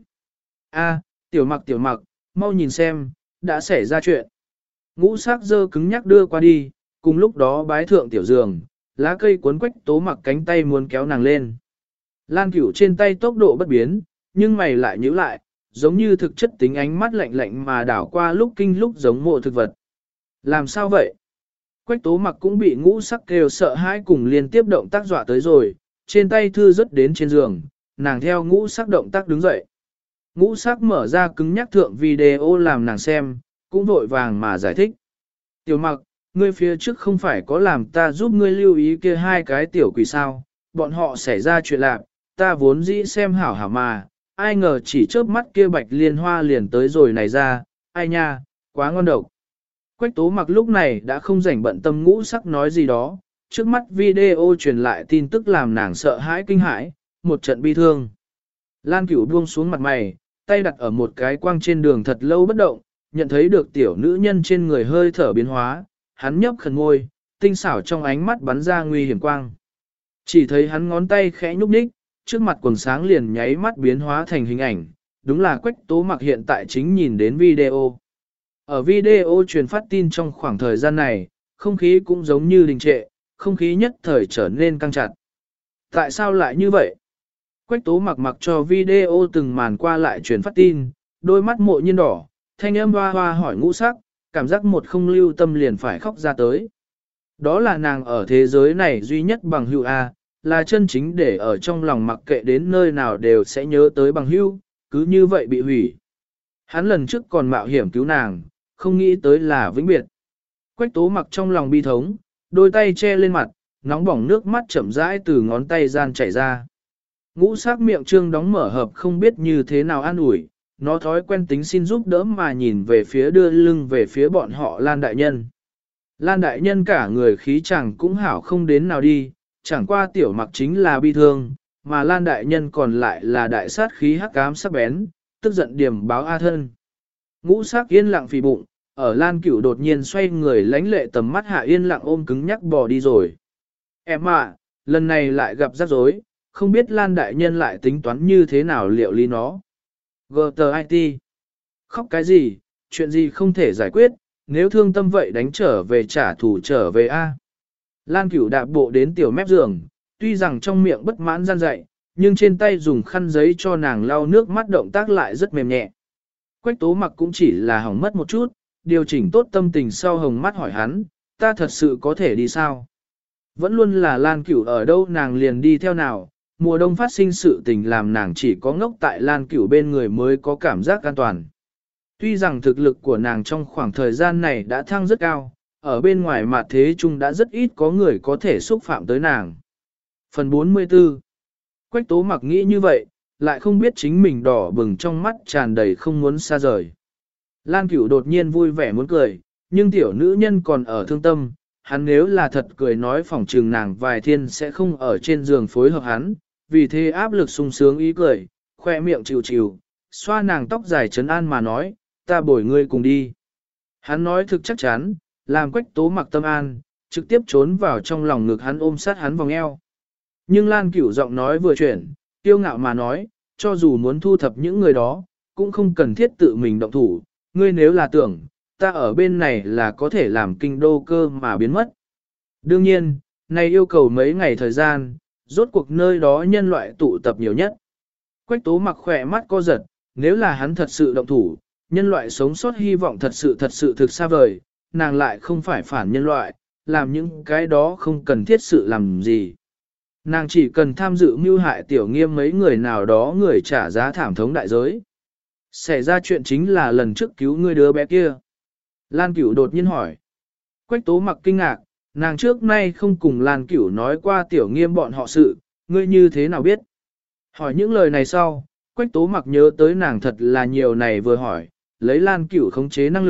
A, tiểu mặc tiểu mặc, mau nhìn xem, đã xảy ra chuyện. Ngũ sắc dơ cứng nhắc đưa qua đi, cùng lúc đó bái thượng tiểu giường, lá cây cuốn Quách Tố Mặc cánh tay muốn kéo nàng lên. Lan Cửu trên tay tốc độ bất biến, nhưng mày lại nhíu lại, giống như thực chất tính ánh mắt lạnh lạnh mà đảo qua lúc kinh lúc giống mộ thực vật. Làm sao vậy? Quách Tố Mặc cũng bị ngũ sắc kêu sợ hãi cùng liên tiếp động tác dọa tới rồi, trên tay thư rớt đến trên giường, nàng theo ngũ sắc động tác đứng dậy. Ngũ sắc mở ra cứng nhắc thượng video làm nàng xem, cũng vội vàng mà giải thích. Tiểu Mặc, ngươi phía trước không phải có làm ta giúp ngươi lưu ý kia hai cái tiểu quỷ sao, bọn họ xảy ra chuyện lạc, ta vốn dĩ xem hảo hảo mà, ai ngờ chỉ chớp mắt kia bạch liên hoa liền tới rồi này ra, ai nha, quá ngon độc. Quách Tố Mặc lúc này đã không rảnh bận tâm ngũ sắc nói gì đó, trước mắt video truyền lại tin tức làm nàng sợ hãi kinh hãi, một trận bi thương. Lan Cửu buông xuống mặt mày, tay đặt ở một cái quang trên đường thật lâu bất động, nhận thấy được tiểu nữ nhân trên người hơi thở biến hóa, hắn nhấp khẩn ngôi, tinh xảo trong ánh mắt bắn ra nguy hiểm quang. Chỉ thấy hắn ngón tay khẽ nhúc nhích, trước mặt quần sáng liền nháy mắt biến hóa thành hình ảnh, đúng là Quách Tố Mặc hiện tại chính nhìn đến video. Ở video truyền phát tin trong khoảng thời gian này, không khí cũng giống như đình trệ, không khí nhất thời trở nên căng chặt. Tại sao lại như vậy? Quách Tố Mặc mặc cho video từng màn qua lại truyền phát tin, đôi mắt mộ nhiên đỏ, thanh âm hoa hoa hỏi ngũ sắc, cảm giác một không lưu tâm liền phải khóc ra tới. Đó là nàng ở thế giới này duy nhất bằng hữu A, là chân chính để ở trong lòng mặc kệ đến nơi nào đều sẽ nhớ tới bằng hữu, cứ như vậy bị hủy. Hắn lần trước còn mạo hiểm cứu nàng, không nghĩ tới là vĩnh biệt. Quách Tố Mặc trong lòng bi thống, đôi tay che lên mặt, nóng bỏng nước mắt chậm rãi từ ngón tay gian chảy ra. Ngũ sắc miệng trương đóng mở hợp không biết như thế nào an ủi, nó thói quen tính xin giúp đỡ mà nhìn về phía đưa lưng về phía bọn họ Lan Đại Nhân. Lan Đại Nhân cả người khí chẳng cũng hảo không đến nào đi, chẳng qua tiểu mặc chính là bi thương, mà Lan Đại Nhân còn lại là đại sát khí hắc ám sắc bén, tức giận điểm báo A thân. Ngũ sắc yên lặng phì bụng, ở Lan Cửu đột nhiên xoay người lánh lệ tầm mắt hạ yên lặng ôm cứng nhắc bò đi rồi. Em ạ, lần này lại gặp rắc rối, không biết Lan Đại Nhân lại tính toán như thế nào liệu lý nó. giê tê i tê. Khóc cái gì, chuyện gì không thể giải quyết, nếu thương tâm vậy đánh trở về trả thù trở về A. Lan Cửu đạp bộ đến tiểu mép giường, tuy rằng trong miệng bất mãn gian dạy, nhưng trên tay dùng khăn giấy cho nàng lau nước mắt động tác lại rất mềm nhẹ. Quách Tố Mặc cũng chỉ là hỏng mất một chút, điều chỉnh tốt tâm tình sau hồng mắt hỏi hắn, ta thật sự có thể đi sao? Vẫn luôn là Lan Cửu ở đâu nàng liền đi theo nào, mùa đông phát sinh sự tình làm nàng chỉ có ngốc tại Lan Cửu bên người mới có cảm giác an toàn. Tuy rằng thực lực của nàng trong khoảng thời gian này đã thăng rất cao, ở bên ngoài mà thế chung đã rất ít có người có thể xúc phạm tới nàng. Phần bốn mươi tư. Quách Tố Mặc nghĩ như vậy, lại không biết chính mình đỏ bừng trong mắt tràn đầy không muốn xa rời. Lan Cửu đột nhiên vui vẻ muốn cười, nhưng tiểu nữ nhân còn ở thương tâm, hắn nếu là thật cười nói phỏng trừng nàng vài thiên sẽ không ở trên giường phối hợp hắn, vì thế áp lực sung sướng ý cười, khoe miệng chịu chịu, xoa nàng tóc dài trấn an mà nói, ta bồi ngươi cùng đi. Hắn nói thực chắc chắn, làm Quách Tố Mặc tâm an, trực tiếp trốn vào trong lòng ngực hắn ôm sát hắn vòng eo. Nhưng Lan Cửu giọng nói vừa chuyển, tiêu ngạo mà nói, cho dù muốn thu thập những người đó, cũng không cần thiết tự mình động thủ, ngươi nếu là tưởng, ta ở bên này là có thể làm kinh đô cơ mà biến mất. Đương nhiên, này yêu cầu mấy ngày thời gian, rốt cuộc nơi đó nhân loại tụ tập nhiều nhất. Quách Tố Mặc khỏe mắt co giật, nếu là hắn thật sự động thủ, nhân loại sống sót hy vọng thật sự thật sự thực xa vời, nàng lại không phải phản nhân loại, làm những cái đó không cần thiết sự làm gì. Nàng chỉ cần tham dự mưu hại tiểu nghiêm mấy người nào đó người trả giá thảm thống đại giới. Xảy ra chuyện chính là lần trước cứu ngươi đứa bé kia. Lan Cửu đột nhiên hỏi. Quách Tố Mặc kinh ngạc, nàng trước nay không cùng Lan Cửu nói qua tiểu nghiêm bọn họ sự, ngươi như thế nào biết? Hỏi những lời này sau, Quách Tố Mặc nhớ tới nàng thật là nhiều này vừa hỏi, lấy Lan Cửu khống chế năng lực,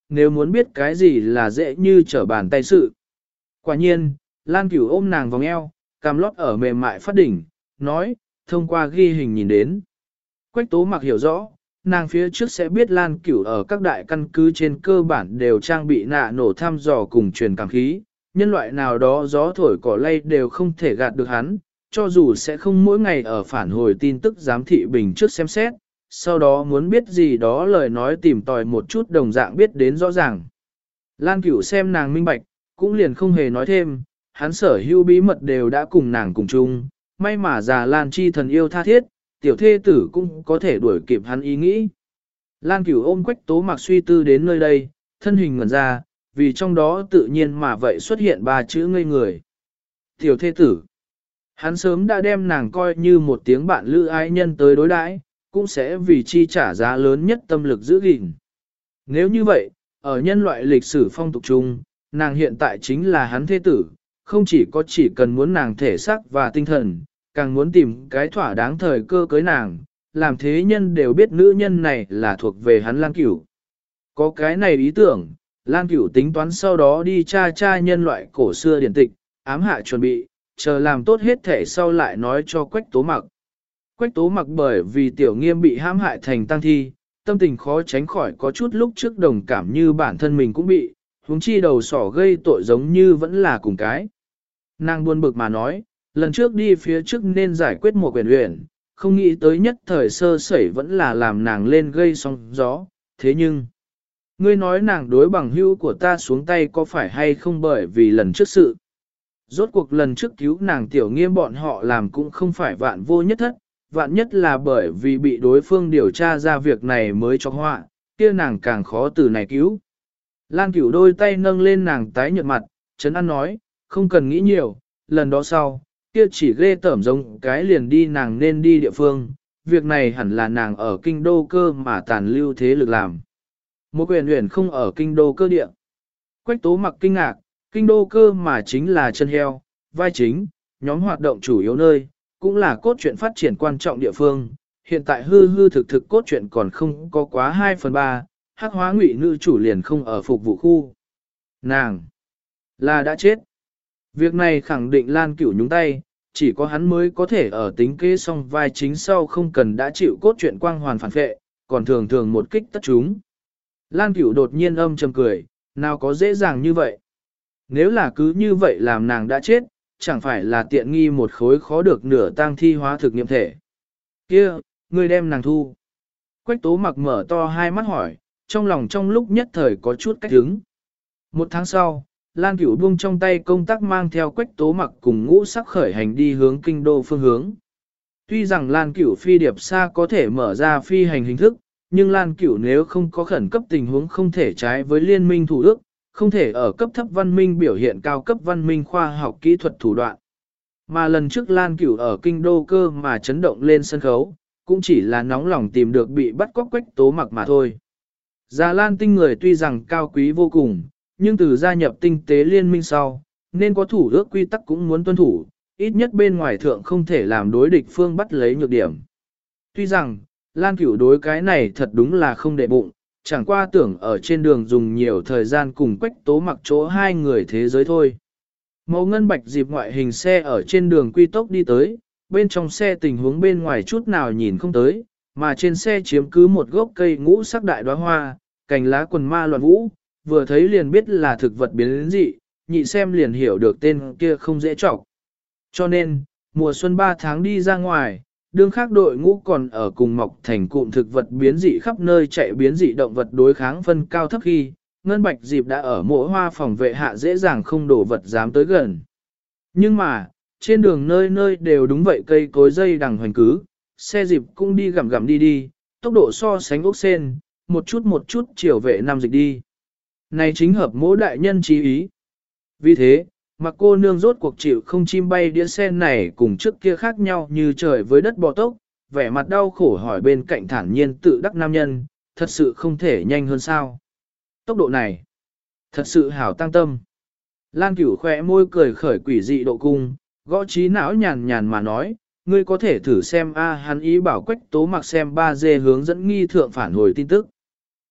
nếu muốn biết cái gì là dễ như trở bàn tay sự. Quả nhiên, Lan Cửu ôm nàng vòng eo, cằm lót ở mềm mại phát đỉnh, nói, thông qua ghi hình nhìn đến. Quách Tố Mặc hiểu rõ, nàng phía trước sẽ biết Lan Cửu ở các đại căn cứ trên cơ bản đều trang bị nạ nổ thăm dò cùng truyền cảm khí, nhân loại nào đó gió thổi cỏ lay đều không thể gạt được hắn, cho dù sẽ không mỗi ngày ở phản hồi tin tức giám thị bình trước xem xét, sau đó muốn biết gì đó lời nói tìm tòi một chút đồng dạng biết đến rõ ràng. Lan Cửu xem nàng minh bạch, cũng liền không hề nói thêm, hắn sở hữu bí mật đều đã cùng nàng cùng chung, may mà già Lan Chi thần yêu tha thiết, tiểu thê tử cũng có thể đuổi kịp hắn ý nghĩ. Lan Cửu ôm Quách Tố Mặc suy tư đến nơi đây, thân hình ngẩn ra, vì trong đó tự nhiên mà vậy xuất hiện ba chữ ngây người. Tiểu thê tử. Hắn sớm đã đem nàng coi như một tiếng bạn lữ ái nhân tới đối đãi, cũng sẽ vì chi trả giá lớn nhất tâm lực giữ gìn. Nếu như vậy, ở nhân loại lịch sử phong tục chung, nàng hiện tại chính là hắn thê tử, không chỉ có chỉ cần muốn nàng thể xác và tinh thần, càng muốn tìm cái thỏa đáng thời cơ cưới nàng, làm thế nhân đều biết nữ nhân này là thuộc về hắn Lan Cửu. Có cái này ý tưởng, Lan Cửu tính toán sau đó đi tra tra nhân loại cổ xưa điển tịch, ám hạ chuẩn bị, chờ làm tốt hết thể sau lại nói cho Quách Tố Mặc. Quách Tố Mặc bởi vì tiểu nghiêm bị hãm hại thành tang thi, tâm tình khó tránh khỏi có chút lúc trước đồng cảm như bản thân mình cũng bị, huống chi đầu sỏ gây tội giống như vẫn là cùng cái. Nàng buồn bực mà nói, lần trước đi phía trước nên giải quyết một quyển luyện, không nghĩ tới nhất thời sơ sẩy vẫn là làm nàng lên gây sóng gió, thế nhưng... Ngươi nói nàng đối bằng hữu của ta xuống tay có phải hay không bởi vì lần trước sự. Rốt cuộc lần trước cứu nàng tiểu nghiêm bọn họ làm cũng không phải vạn vô nhất thất, vạn nhất là bởi vì bị đối phương điều tra ra việc này mới cho họa, kia nàng càng khó từ này cứu. Lan Cửu đôi tay nâng lên nàng tái nhợt mặt, Trấn An nói, không cần nghĩ nhiều, lần đó sau, kia chỉ ghê tởm giống cái liền đi nàng nên đi địa phương, việc này hẳn là nàng ở kinh đô cơ mà tàn lưu thế lực làm. Một quyền huyền không ở kinh đô cơ địa. Quách Tố Mặc kinh ngạc, kinh đô cơ mà chính là chân heo, vai chính, nhóm hoạt động chủ yếu nơi, cũng là cốt truyện phát triển quan trọng địa phương. Hiện tại hư hư thực thực cốt truyện còn không có quá hai phần ba, hắc hóa ngụy nữ chủ liền không ở phục vụ khu. Nàng là đã chết. Việc này khẳng định Lan Cửu nhúng tay, chỉ có hắn mới có thể ở tính kế xong vai chính sau không cần đã chịu cốt truyện quang hoàn phản phệ, còn thường thường một kích tất chúng. Lan Cửu đột nhiên âm trầm cười, nào có dễ dàng như vậy. Nếu là cứ như vậy làm nàng đã chết, chẳng phải là tiện nghi một khối khó được nửa tang thi hóa thực nghiệm thể. Kia, ngươi đem nàng thu. Quách Tố Mặc mở to hai mắt hỏi, trong lòng trong lúc nhất thời có chút cách hứng. Một tháng sau, Lan Cửu buông trong tay công tác mang theo Quách Tố Mặc cùng ngũ sắc khởi hành đi hướng kinh đô phương hướng. Tuy rằng Lan Cửu phi điệp xa có thể mở ra phi hành hình thức, nhưng Lan Cửu nếu không có khẩn cấp tình huống không thể trái với liên minh thủ ước, không thể ở cấp thấp văn minh biểu hiện cao cấp văn minh khoa học kỹ thuật thủ đoạn. Mà lần trước Lan Cửu ở kinh đô cơ mà chấn động lên sân khấu, cũng chỉ là nóng lòng tìm được bị bắt cóc Quách Tố Mặc mà thôi. Già Lan tinh người tuy rằng cao quý vô cùng, nhưng từ gia nhập tinh tế liên minh sau, nên có thủ ước quy tắc cũng muốn tuân thủ, ít nhất bên ngoài thượng không thể làm đối địch phương bắt lấy nhược điểm. Tuy rằng, Lan Cửu đối cái này thật đúng là không để bụng, chẳng qua tưởng ở trên đường dùng nhiều thời gian cùng Quách Tố Mặc chỗ hai người thế giới thôi. Màu ngân bạch dịp ngoại hình xe ở trên đường quy tốc đi tới, bên trong xe tình huống bên ngoài chút nào nhìn không tới, mà trên xe chiếm cứ một gốc cây ngũ sắc đại đóa hoa, cành lá quần ma loạn vũ, vừa thấy liền biết là thực vật biến dị, nhị xem liền hiểu được tên kia không dễ trọng. Cho nên, mùa xuân ba tháng đi ra ngoài, đương khác đội ngũ còn ở cùng mọc thành cụm thực vật biến dị khắp nơi chạy biến dị động vật đối kháng phân cao thấp khi, ngân bạch dịp đã ở mỗi hoa phòng vệ hạ dễ dàng không đổ vật dám tới gần. Nhưng mà, trên đường nơi nơi đều đúng vậy cây cối dây đằng hoành cứ, xe dịp cũng đi gặm gặm đi đi, tốc độ so sánh ốc sen, một chút một chút chiều vệ năm dịch đi. Này chính hợp mỗi đại nhân chí ý. Vì thế, mặc cô nương rốt cuộc chịu không chim bay đĩa sen này cùng trước kia khác nhau như trời với đất bò tốc, vẻ mặt đau khổ hỏi bên cạnh thản nhiên tự đắc nam nhân, thật sự không thể nhanh hơn sao. Tốc độ này, thật sự hảo tăng tâm. Lan Cửu khỏe môi cười khởi quỷ dị độ cung, gõ trí não nhàn nhàn mà nói, ngươi có thể thử xem a hắn ý bảo Quách Tố Mặc xem ba D hướng dẫn nghi thượng phản hồi tin tức.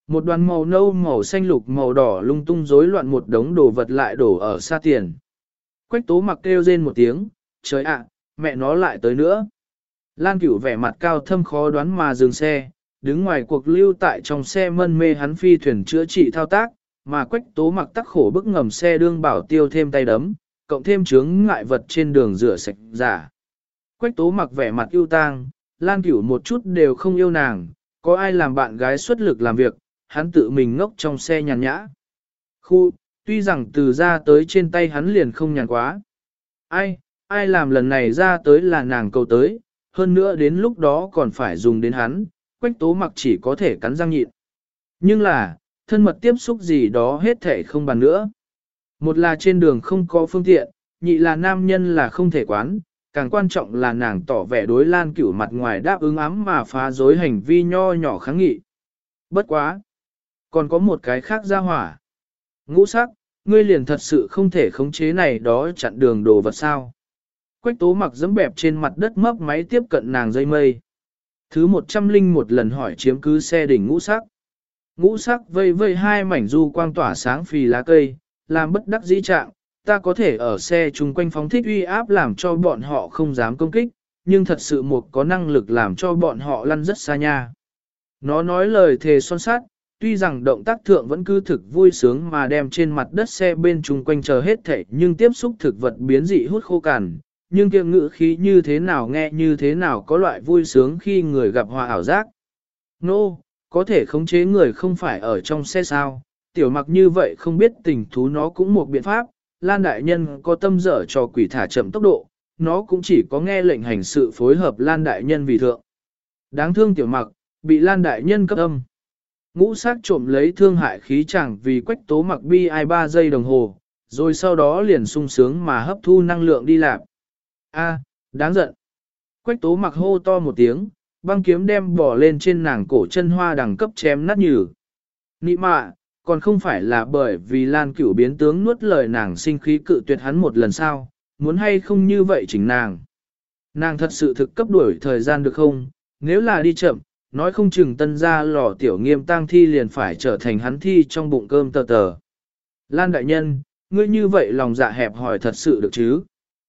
Một đoàn màu nâu màu xanh lục màu đỏ lung tung rối loạn một đống đồ vật lại đổ ở xa tiền. Quách tố mặc kêu rên một tiếng, trời ạ, mẹ nó lại tới nữa. Lan Cửu vẻ mặt cao thâm khó đoán mà dừng xe, đứng ngoài cuộc lưu tại trong xe mân mê hắn phi thuyền chữa trị thao tác, mà Quách tố mặc tắc khổ bức ngầm xe đương bảo tiêu thêm tay đấm, cộng thêm chướng ngại vật trên đường rửa sạch giả. Quách tố mặc vẻ mặt yêu tang, Lan Cửu một chút đều không yêu nàng, có ai làm bạn gái xuất lực làm việc, hắn tự mình ngốc trong xe nhàn nhã. Khu, tuy rằng từ ra tới trên tay hắn liền không nhàn quá. Ai, ai làm lần này ra tới là nàng cầu tới, hơn nữa đến lúc đó còn phải dùng đến hắn, Quách tố mặc chỉ có thể cắn răng nhịn. Nhưng là, thân mật tiếp xúc gì đó hết thể không bàn nữa. Một là trên đường không có phương tiện, nhị là nam nhân là không thể quán, càng quan trọng là nàng tỏ vẻ đối Lan Cửu mặt ngoài đáp ứng ám mà phá dối hành vi nho nhỏ kháng nghị. Bất quá. Còn có một cái khác ra hỏa. Ngũ sắc, ngươi liền thật sự không thể khống chế này đó chặn đường đồ vật sao. Quách tố mặc dẫm bẹp trên mặt đất mấp máy tiếp cận nàng dây mây. Thứ một trăm linh một lần hỏi chiếm cứ xe đỉnh ngũ sắc. Ngũ sắc vây vây hai mảnh du quang tỏa sáng phì lá cây, làm bất đắc dĩ trạng, ta có thể ở xe chung quanh phóng thích uy áp làm cho bọn họ không dám công kích, nhưng thật sự một có năng lực làm cho bọn họ lăn rất xa nha. Nó nói lời thề son sát, tuy rằng động tác thượng vẫn cứ thực vui sướng mà đem trên mặt đất xe bên chung quanh chờ hết thảy nhưng tiếp xúc thực vật biến dị hút khô cằn, nhưng kia ngữ khí như thế nào nghe như thế nào có loại vui sướng khi người gặp hòa ảo giác. Nô, no, có thể khống chế người không phải ở trong xe sao, tiểu mặc như vậy không biết tình thú nó cũng một biện pháp, Lan Đại Nhân có tâm dở cho quỷ thả chậm tốc độ, nó cũng chỉ có nghe lệnh hành sự phối hợp Lan Đại Nhân vì thượng. Đáng thương tiểu mặc, bị Lan Đại Nhân cấp âm. Ngũ sát trộm lấy thương hại khí chẳng vì Quách tố mặc bi ai ba giây đồng hồ, rồi sau đó liền sung sướng mà hấp thu năng lượng đi làm. A, đáng giận. Quách tố mặc hô to một tiếng, băng kiếm đem bỏ lên trên nàng cổ chân hoa đằng cấp chém nát nhừ. Nị mạ, còn không phải là bởi vì Lan Cửu biến tướng nuốt lời nàng sinh khí cự tuyệt hắn một lần sao, muốn hay không như vậy chỉnh nàng. Nàng thật sự thực cấp đuổi thời gian được không, nếu là đi chậm, nói không chừng tân ra lò tiểu nghiêm tang thi liền phải trở thành hắn thi trong bụng cơm tờ tờ. Lan đại nhân, ngươi như vậy lòng dạ hẹp hỏi thật sự được chứ?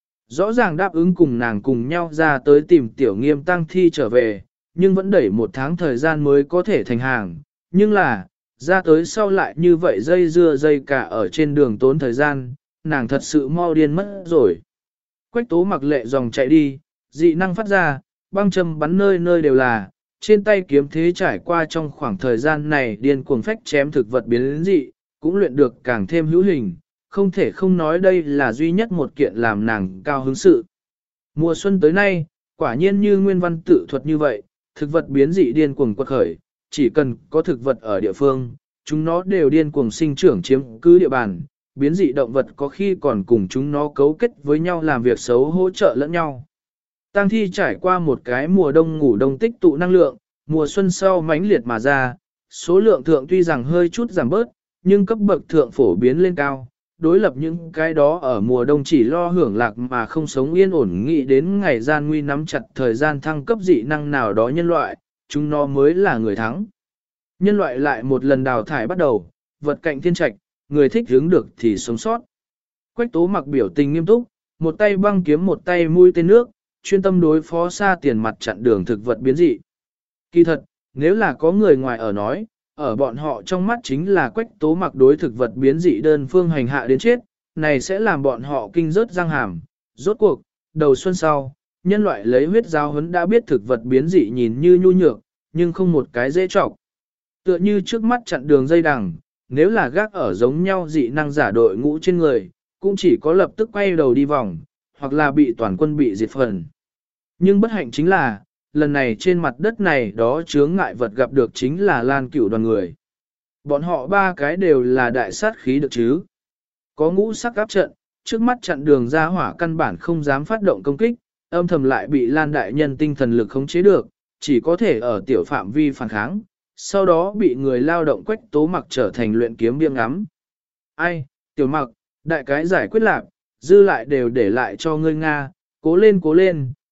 Rõ ràng đáp ứng cùng nàng cùng nhau ra tới tìm tiểu nghiêm tang thi trở về, nhưng vẫn đẩy một tháng thời gian mới có thể thành hàng. Nhưng là, ra tới sau lại như vậy dây dưa dây cả ở trên đường tốn thời gian, nàng thật sự mau điên mất rồi. Quách tố mặc lệ dòng chạy đi, dị năng phát ra, băng châm bắn nơi nơi đều là, trên tay kiếm thế trải qua trong khoảng thời gian này điên cuồng phách chém thực vật biến đến dị, cũng luyện được càng thêm hữu hình, không thể không nói đây là duy nhất một kiện làm nàng cao hứng sự. Mùa xuân tới nay, quả nhiên như nguyên văn tự thuật như vậy, thực vật biến dị điên cuồng quật khởi, chỉ cần có thực vật ở địa phương, chúng nó đều điên cuồng sinh trưởng chiếm cứ địa bàn, biến dị động vật có khi còn cùng chúng nó cấu kết với nhau làm việc xấu hỗ trợ lẫn nhau. Tang thi trải qua một cái mùa đông ngủ đông tích tụ năng lượng, mùa xuân sau mãnh liệt mà ra, số lượng thượng tuy rằng hơi chút giảm bớt, nhưng cấp bậc thượng phổ biến lên cao, đối lập những cái đó ở mùa đông chỉ lo hưởng lạc mà không sống yên ổn nghĩ đến ngày gian nguy nắm chặt thời gian thăng cấp dị năng nào đó nhân loại, chúng nó mới là người thắng. Nhân loại lại một lần đào thải bắt đầu, vật cạnh thiên trạch, người thích hướng được thì sống sót. Quách tố mặc biểu tình nghiêm túc, một tay băng kiếm một tay mũi tên nước, chuyên tâm đối phó xa tiền mặt chặn đường thực vật biến dị. Kỳ thật, nếu là có người ngoài ở nói, ở bọn họ trong mắt chính là quách tố mặc đối thực vật biến dị đơn phương hành hạ đến chết, này sẽ làm bọn họ kinh rớt răng hàm. Rốt cuộc, đầu xuân sau, nhân loại lấy huyết giáo huấn đã biết thực vật biến dị nhìn như nhu nhược, nhưng không một cái dễ trọc. Tựa như trước mắt chặn đường dây đằng, nếu là gác ở giống nhau dị năng giả đội ngũ trên người, cũng chỉ có lập tức quay đầu đi vòng, hoặc là bị toàn quân bị diệt phần. Nhưng bất hạnh chính là, lần này trên mặt đất này đó chướng ngại vật gặp được chính là Lan Cửu đoàn người. Bọn họ ba cái đều là đại sát khí được chứ. Có ngũ sắc áp trận, trước mắt chặn đường ra hỏa căn bản không dám phát động công kích, âm thầm lại bị Lan đại nhân tinh thần lực khống chế được, chỉ có thể ở tiểu phạm vi phản kháng, sau đó bị người lao động quách tố mặc trở thành luyện kiếm biếng ngắm. Ai, tiểu mặc, đại cái giải quyết lạc, dư lại đều để lại cho ngươi Nga, cố lên cố lên,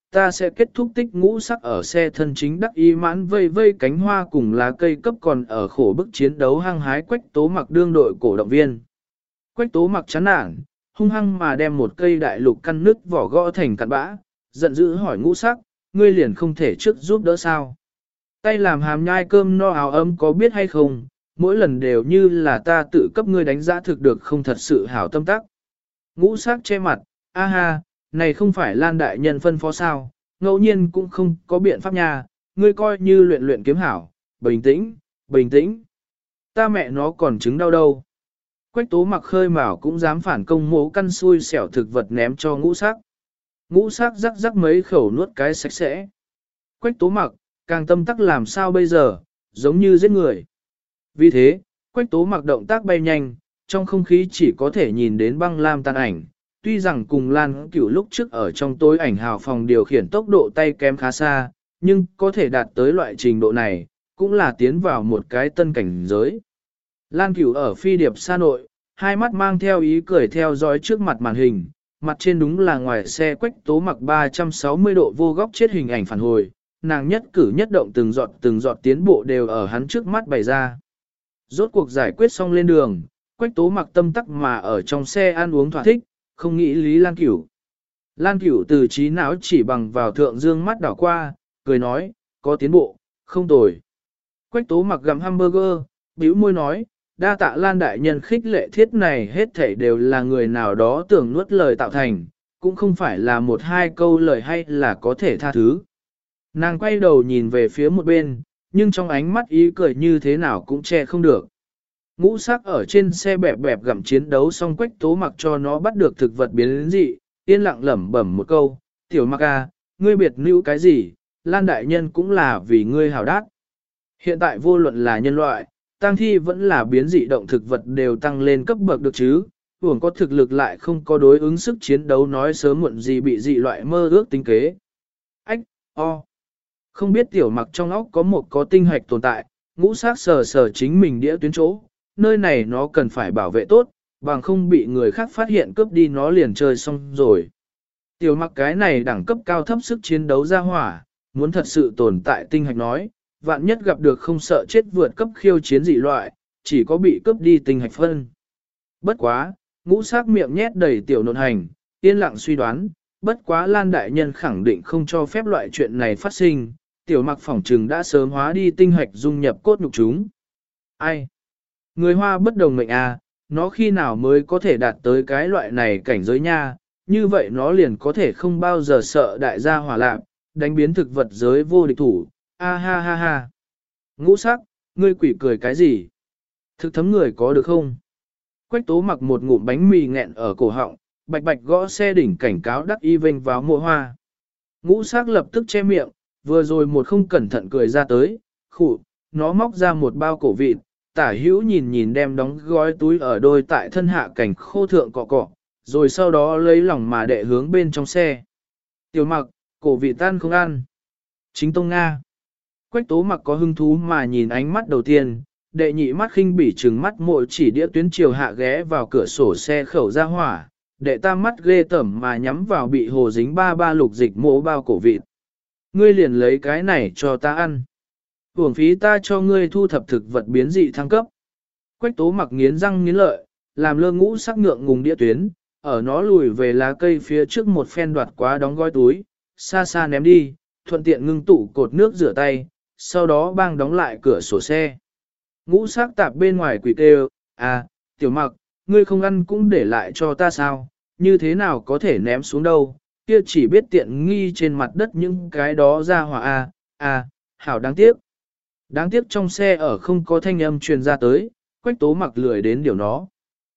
ta sẽ kết thúc tích ngũ sắc ở xe thân chính đắc ý mãn vây vây cánh hoa cùng lá cây cấp còn ở khổ bức chiến đấu hăng hái Quách Tố Mặc đương đội cổ động viên. Quách Tố Mặc chán nản, hung hăng mà đem một cây đại lục căn nứt vỏ gõ thành cặn bã, giận dữ hỏi ngũ sắc, ngươi liền không thể trước giúp đỡ sao? Tay làm hàm nhai cơm no áo ấm có biết hay không, mỗi lần đều như là ta tự cấp ngươi đánh giá thực được không thật sự hảo tâm tắc. Ngũ sắc che mặt, a ha, này không phải Lan đại nhân phân phó sao, ngẫu nhiên cũng không có biện pháp nha, ngươi coi như luyện luyện kiếm hảo, bình tĩnh, bình tĩnh. Ta mẹ nó còn chứng đau đâu. Quách Tố Mặc khơi mào cũng dám phản công mố căn xui xẻo thực vật ném cho ngũ sắc. Ngũ sắc rắc rắc mấy khẩu nuốt cái sạch sẽ. Quách Tố Mặc, càng tâm tắc làm sao bây giờ, giống như giết người. Vì thế, Quách Tố Mặc động tác bay nhanh, trong không khí chỉ có thể nhìn đến băng lam tàn ảnh. Tuy rằng cùng Lan Cửu lúc trước ở trong tối ảnh hào phòng điều khiển tốc độ tay kém khá xa, nhưng có thể đạt tới loại trình độ này, cũng là tiến vào một cái tân cảnh giới. Lan Cửu ở phi điệp xa nội, hai mắt mang theo ý cười theo dõi trước mặt màn hình, mặt trên đúng là ngoài xe Quách Tố Mặc ba trăm sáu mươi độ vô góc chết hình ảnh phản hồi, nàng nhất cử nhất động từng giọt từng giọt tiến bộ đều ở hắn trước mắt bày ra. Rốt cuộc giải quyết xong lên đường, Quách Tố Mặc tâm tắc mà ở trong xe ăn uống thỏa thích, không nghĩ lý Lan Cửu. Lan Cửu từ trí não chỉ bằng vào thượng dương mắt đảo qua, cười nói, có tiến bộ, không tồi. Quách Tố Mặc gặm hamburger, bĩu môi nói, đa tạ Lan đại nhân khích lệ thiết này hết thảy đều là người nào đó tưởng nuốt lời tạo thành, cũng không phải là một hai câu lời hay là có thể tha thứ. Nàng quay đầu nhìn về phía một bên, nhưng trong ánh mắt ý cười như thế nào cũng che không được. Ngũ sắc ở trên xe bẹp bẹp gặm chiến đấu xong Quách Tố Mặc cho nó bắt được thực vật biến đến dị, yên lặng lẩm bẩm một câu, tiểu Mặc à, ngươi biệt nữ cái gì, Lan đại nhân cũng là vì ngươi hảo đát. Hiện tại vô luận là nhân loại, tang thi vẫn là biến dị động thực vật đều tăng lên cấp bậc được chứ, hưởng có thực lực lại không có đối ứng sức chiến đấu nói sớm muộn gì bị dị loại mơ ước tính kế. Ách, o. Không biết tiểu Mặc trong óc có một có tinh hạch tồn tại, ngũ sắc sờ sờ chính mình đĩa tuyến chỗ, nơi này nó cần phải bảo vệ tốt, bằng không bị người khác phát hiện cướp đi nó liền chơi xong rồi. Tiểu Mặc cái này đẳng cấp cao thấp sức chiến đấu ra hỏa, muốn thật sự tồn tại tinh hạch nói, vạn nhất gặp được không sợ chết vượt cấp khiêu chiến dị loại, chỉ có bị cướp đi tinh hạch phân. Bất quá, ngũ sắc miệng nhét đầy tiểu nộn hành, yên lặng suy đoán, bất quá Lan đại nhân khẳng định không cho phép loại chuyện này phát sinh, tiểu Mặc phỏng trừng đã sớm hóa đi tinh hạch dung nhập cốt nhục chúng. Ai? Người Hoa bất đồng mệnh à, nó khi nào mới có thể đạt tới cái loại này cảnh giới nha, như vậy nó liền có thể không bao giờ sợ đại gia hỏa lạc, đánh biến thực vật giới vô địch thủ, a ha ha ha. Ngũ sắc, ngươi quỷ cười cái gì? Thực thấm người có được không? Quách Tố Mặc một ngụm bánh mì nghẹn ở cổ họng, bạch bạch gõ xe đỉnh cảnh cáo đắc y vênh vào mùa hoa. Ngũ sắc lập tức che miệng, vừa rồi một không cẩn thận cười ra tới, khụ, nó móc ra một bao cổ vịt, tả hữu nhìn nhìn đem đóng gói túi ở đôi tại thân hạ cảnh khô thượng cọ cọ, rồi sau đó lấy lòng mà đệ hướng bên trong xe. Tiểu Mặc, cổ vịt tan không ăn. Chính Tông Nga. Quách Tố Mặc có hứng thú mà nhìn ánh mắt đầu tiên, đệ nhị mắt khinh bỉ trừng mắt mội chỉ đĩa tuyến chiều hạ ghé vào cửa sổ xe khẩu ra hỏa, đệ tam mắt ghê tẩm mà nhắm vào bị hồ dính ba ba lục dịch mỗ bao cổ vịt. Ngươi liền lấy cái này cho ta ăn. Uổng phí ta cho ngươi thu thập thực vật biến dị thăng cấp. Quách Tố Mặc nghiến răng nghiến lợi, làm lơ ngũ sắc ngượng ngùng đĩa tuyến, ở nó lùi về lá cây phía trước một phen đoạt quá đóng gói túi, xa xa ném đi, thuận tiện ngưng tụ cột nước rửa tay, sau đó bang đóng lại cửa sổ xe. Ngũ sắc tạp bên ngoài quỷ kêu, à, tiểu Mặc, ngươi không ăn cũng để lại cho ta sao, như thế nào có thể ném xuống đâu, kia chỉ biết tiện nghi trên mặt đất những cái đó ra hỏa à, à, hảo đáng tiếc. Đáng tiếc trong xe ở không có thanh âm truyền ra tới, Quách Tố Mặc lười đến điều nó.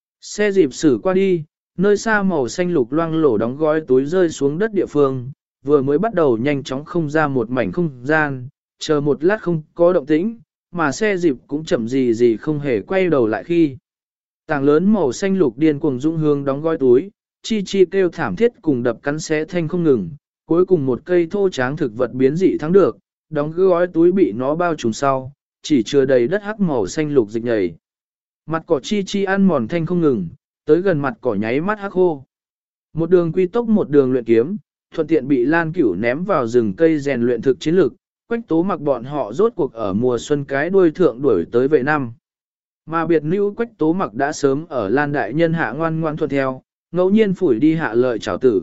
Xe dịp xử qua đi, nơi xa màu xanh lục loang lổ đóng gói túi rơi xuống đất địa phương, vừa mới bắt đầu nhanh chóng không ra một mảnh không gian, chờ một lát không có động tĩnh, mà xe dịp cũng chậm gì gì không hề quay đầu lại khi. Tảng lớn màu xanh lục điên cuồng dũng hướng đóng gói túi, chi chi kêu thảm thiết cùng đập cắn xé thanh không ngừng, cuối cùng một cây thô tráng thực vật biến dị thắng được, đóng gói túi bị nó bao trùm sau, chỉ chứa đầy đất hắc màu xanh lục dịch nhầy. Mặt cỏ chi chi ăn mòn thanh không ngừng, tới gần mặt cỏ nháy mắt hắc khô. Một đường quy tốc một đường luyện kiếm, thuận tiện bị Lan Cửu ném vào rừng cây rèn luyện thực chiến lực, Quách Tố Mặc bọn họ rốt cuộc ở mùa xuân cái đuôi thượng đuổi tới vệ năm. Mà biệt nữ Quách Tố Mặc đã sớm ở Lan đại nhân hạ ngoan ngoan thuận theo, ngẫu nhiên phủi đi hạ lợi trảo tử.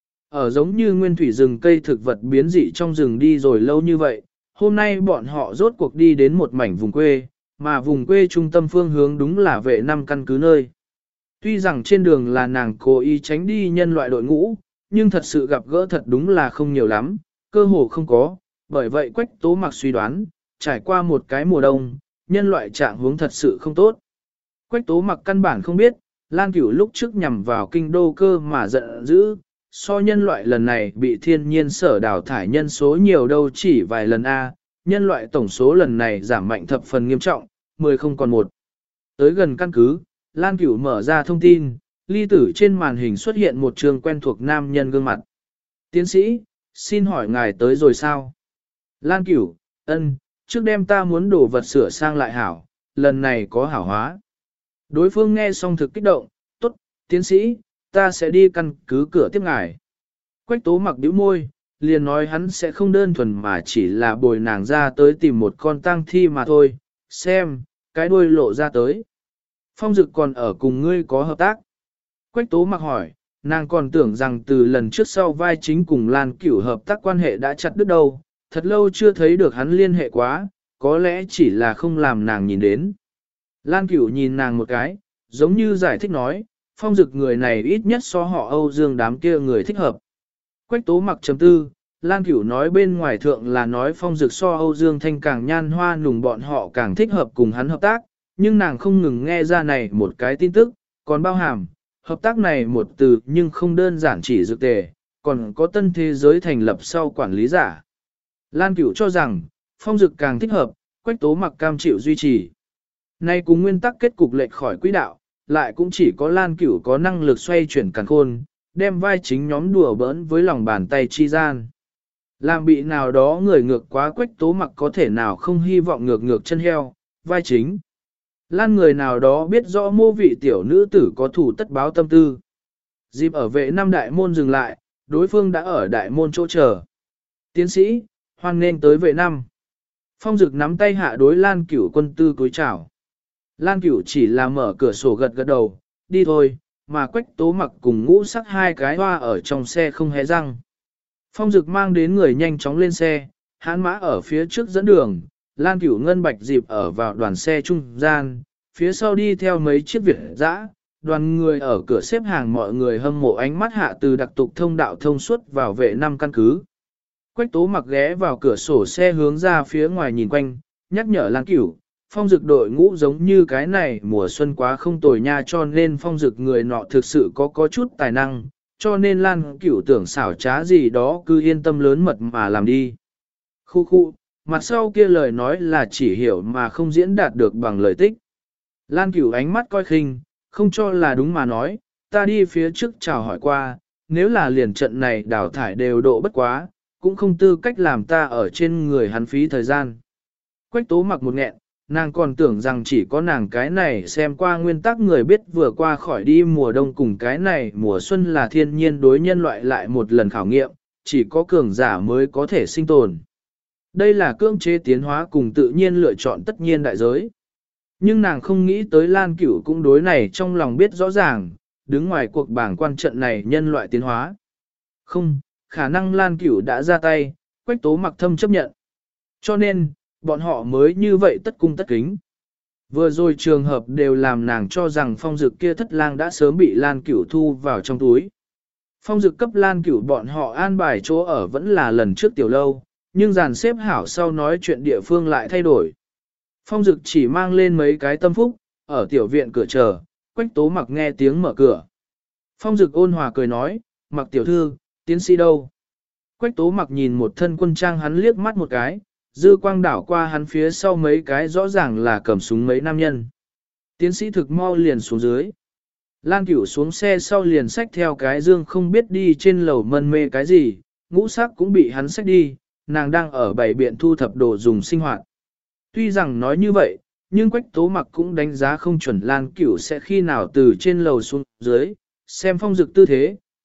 Ở giống như nguyên thủy rừng cây thực vật biến dị trong rừng đi rồi lâu như vậy, hôm nay bọn họ rốt cuộc đi đến một mảnh vùng quê, mà vùng quê trung tâm phương hướng đúng là vệ năm căn cứ nơi. Tuy rằng trên đường là nàng cố ý tránh đi nhân loại đội ngũ, nhưng thật sự gặp gỡ thật đúng là không nhiều lắm, cơ hồ không có, bởi vậy Quách Tố Mặc suy đoán, trải qua một cái mùa đông, nhân loại trạng huống thật sự không tốt. Quách Tố Mặc căn bản không biết, Lan Cửu lúc trước nhằm vào kinh đô cơ mà giận dữ, so nhân loại lần này bị thiên nhiên sở đào thải nhân số nhiều đâu chỉ vài lần A, nhân loại tổng số lần này giảm mạnh thập phần nghiêm trọng, mười không còn một. Tới gần căn cứ, Lan Cửu mở ra thông tin, ly tử trên màn hình xuất hiện một trường quen thuộc nam nhân gương mặt. Tiến sĩ, xin hỏi ngài tới rồi sao? Lan Cửu, ân, trước đêm ta muốn đổ vật sửa sang lại hảo, lần này có hảo hóa. Đối phương nghe xong thực kích động, tốt, tiến sĩ, ta sẽ đi căn cứ cửa tiếp ngài. Quách Tố Mặc bĩu môi, liền nói hắn sẽ không đơn thuần mà chỉ là bồi nàng ra tới tìm một con tang thi mà thôi, xem, cái đuôi lộ ra tới. Phong Dực còn ở cùng ngươi có hợp tác. Quách Tố Mặc hỏi, nàng còn tưởng rằng từ lần trước sau vai chính cùng Lan Cửu hợp tác quan hệ đã chặt đứt đâu, thật lâu chưa thấy được hắn liên hệ quá, có lẽ chỉ là không làm nàng nhìn đến. Lan Cửu nhìn nàng một cái, giống như giải thích nói, Phong Dực người này ít nhất so họ Âu Dương đám kia người thích hợp. Quách Tố Mặc chấm tư, Lan Cửu nói bên ngoài thượng là nói Phong Dực so Âu Dương Thanh càng nhan hoa nùng bọn họ càng thích hợp cùng hắn hợp tác, nhưng nàng không ngừng nghe ra này một cái tin tức, còn bao hàm, hợp tác này một từ nhưng không đơn giản chỉ dược tề, còn có tân thế giới thành lập sau quản lý giả. Lan Cửu cho rằng, Phong Dực càng thích hợp, Quách Tố Mặc cam chịu duy trì. Nay cùng nguyên tắc kết cục lệch khỏi quỹ đạo, lại cũng chỉ có Lan Cửu có năng lực xoay chuyển càn khôn, đem vai chính nhóm đùa bỡn với lòng bàn tay chi gian. Làm bị nào đó người ngược quá Quách Tố Mặc có thể nào không hy vọng ngược ngược chân heo, vai chính. Lan người nào đó biết rõ mô vị tiểu nữ tử có thủ tất báo tâm tư. Dịp ở vệ năm đại môn dừng lại, đối phương đã ở đại môn chỗ chờ. Tiến sĩ, hoan nghênh tới vệ năm. Phong Dực nắm tay hạ đối Lan Cửu quân tư cúi chào. Lan Cửu chỉ là mở cửa sổ gật gật đầu, đi thôi, mà Quách Tố Mặc cùng ngũ sắc hai cái hoa ở trong xe không hé răng. Phong Dực mang đến người nhanh chóng lên xe, hãn mã ở phía trước dẫn đường, Lan Cửu ngân bạch dịp ở vào đoàn xe trung gian, phía sau đi theo mấy chiếc Việt dã, đoàn người ở cửa xếp hàng mọi người hâm mộ ánh mắt hạ từ đặc tục thông đạo thông suốt vào vệ năm căn cứ. Quách Tố Mặc ghé vào cửa sổ xe hướng ra phía ngoài nhìn quanh, nhắc nhở Lan Cửu, Phong Dực đội ngũ giống như cái này mùa xuân quá không tồi nha, cho nên Phong Dực người nọ thực sự có có chút tài năng, cho nên Lan Cửu tưởng xảo trá gì đó cứ yên tâm lớn mật mà làm đi. Khu khu, mặt sau kia lời nói là chỉ hiểu mà không diễn đạt được bằng lời tích. Lan Cửu ánh mắt coi khinh, không cho là đúng mà nói, ta đi phía trước chào hỏi qua, nếu là liền trận này đào thải đều độ bất quá, cũng không tư cách làm ta ở trên người hắn phí thời gian. Quách Tố Mặc một nghẹn, nàng còn tưởng rằng chỉ có nàng cái này xem qua nguyên tắc người biết vừa qua khỏi đi mùa đông cùng cái này mùa xuân là thiên nhiên đối nhân loại lại một lần khảo nghiệm, chỉ có cường giả mới có thể sinh tồn. Đây là cưỡng chế tiến hóa cùng tự nhiên lựa chọn tất nhiên đại giới. Nhưng nàng không nghĩ tới Lan Cửu cũng đối này trong lòng biết rõ ràng, đứng ngoài cuộc bảng quan trận này nhân loại tiến hóa. Không, khả năng Lan Cửu đã ra tay, Quách Tố Mặc thâm chấp nhận. Cho nên, bọn họ mới như vậy tất cung tất kính. Vừa rồi trường hợp đều làm nàng cho rằng Phong Dực kia thất lang đã sớm bị Lan Cửu thu vào trong túi. Phong Dực cấp Lan Cửu bọn họ an bài chỗ ở vẫn là lần trước tiểu lâu, nhưng dàn xếp hảo sau nói chuyện địa phương lại thay đổi. Phong Dực chỉ mang lên mấy cái tâm phúc, ở tiểu viện cửa chờ, Quách Tố Mặc nghe tiếng mở cửa. Phong Dực ôn hòa cười nói, Mặc tiểu thư, tiến sĩ đâu? Quách Tố Mặc nhìn một thân quân trang hắn liếc mắt một cái, dư quang đảo qua hắn phía sau mấy cái rõ ràng là cầm súng mấy nam nhân. Tiến sĩ thực mau liền xuống dưới. Lan Cửu xuống xe sau liền xách theo cái dương không biết đi trên lầu mân mê cái gì, ngũ sắc cũng bị hắn xách đi, nàng đang ở bảy biện thu thập đồ dùng sinh hoạt. Tuy rằng nói như vậy, nhưng Quách Tố Mặc cũng đánh giá không chuẩn Lan Cửu sẽ khi nào từ trên lầu xuống dưới, xem Phong Dực tư thế,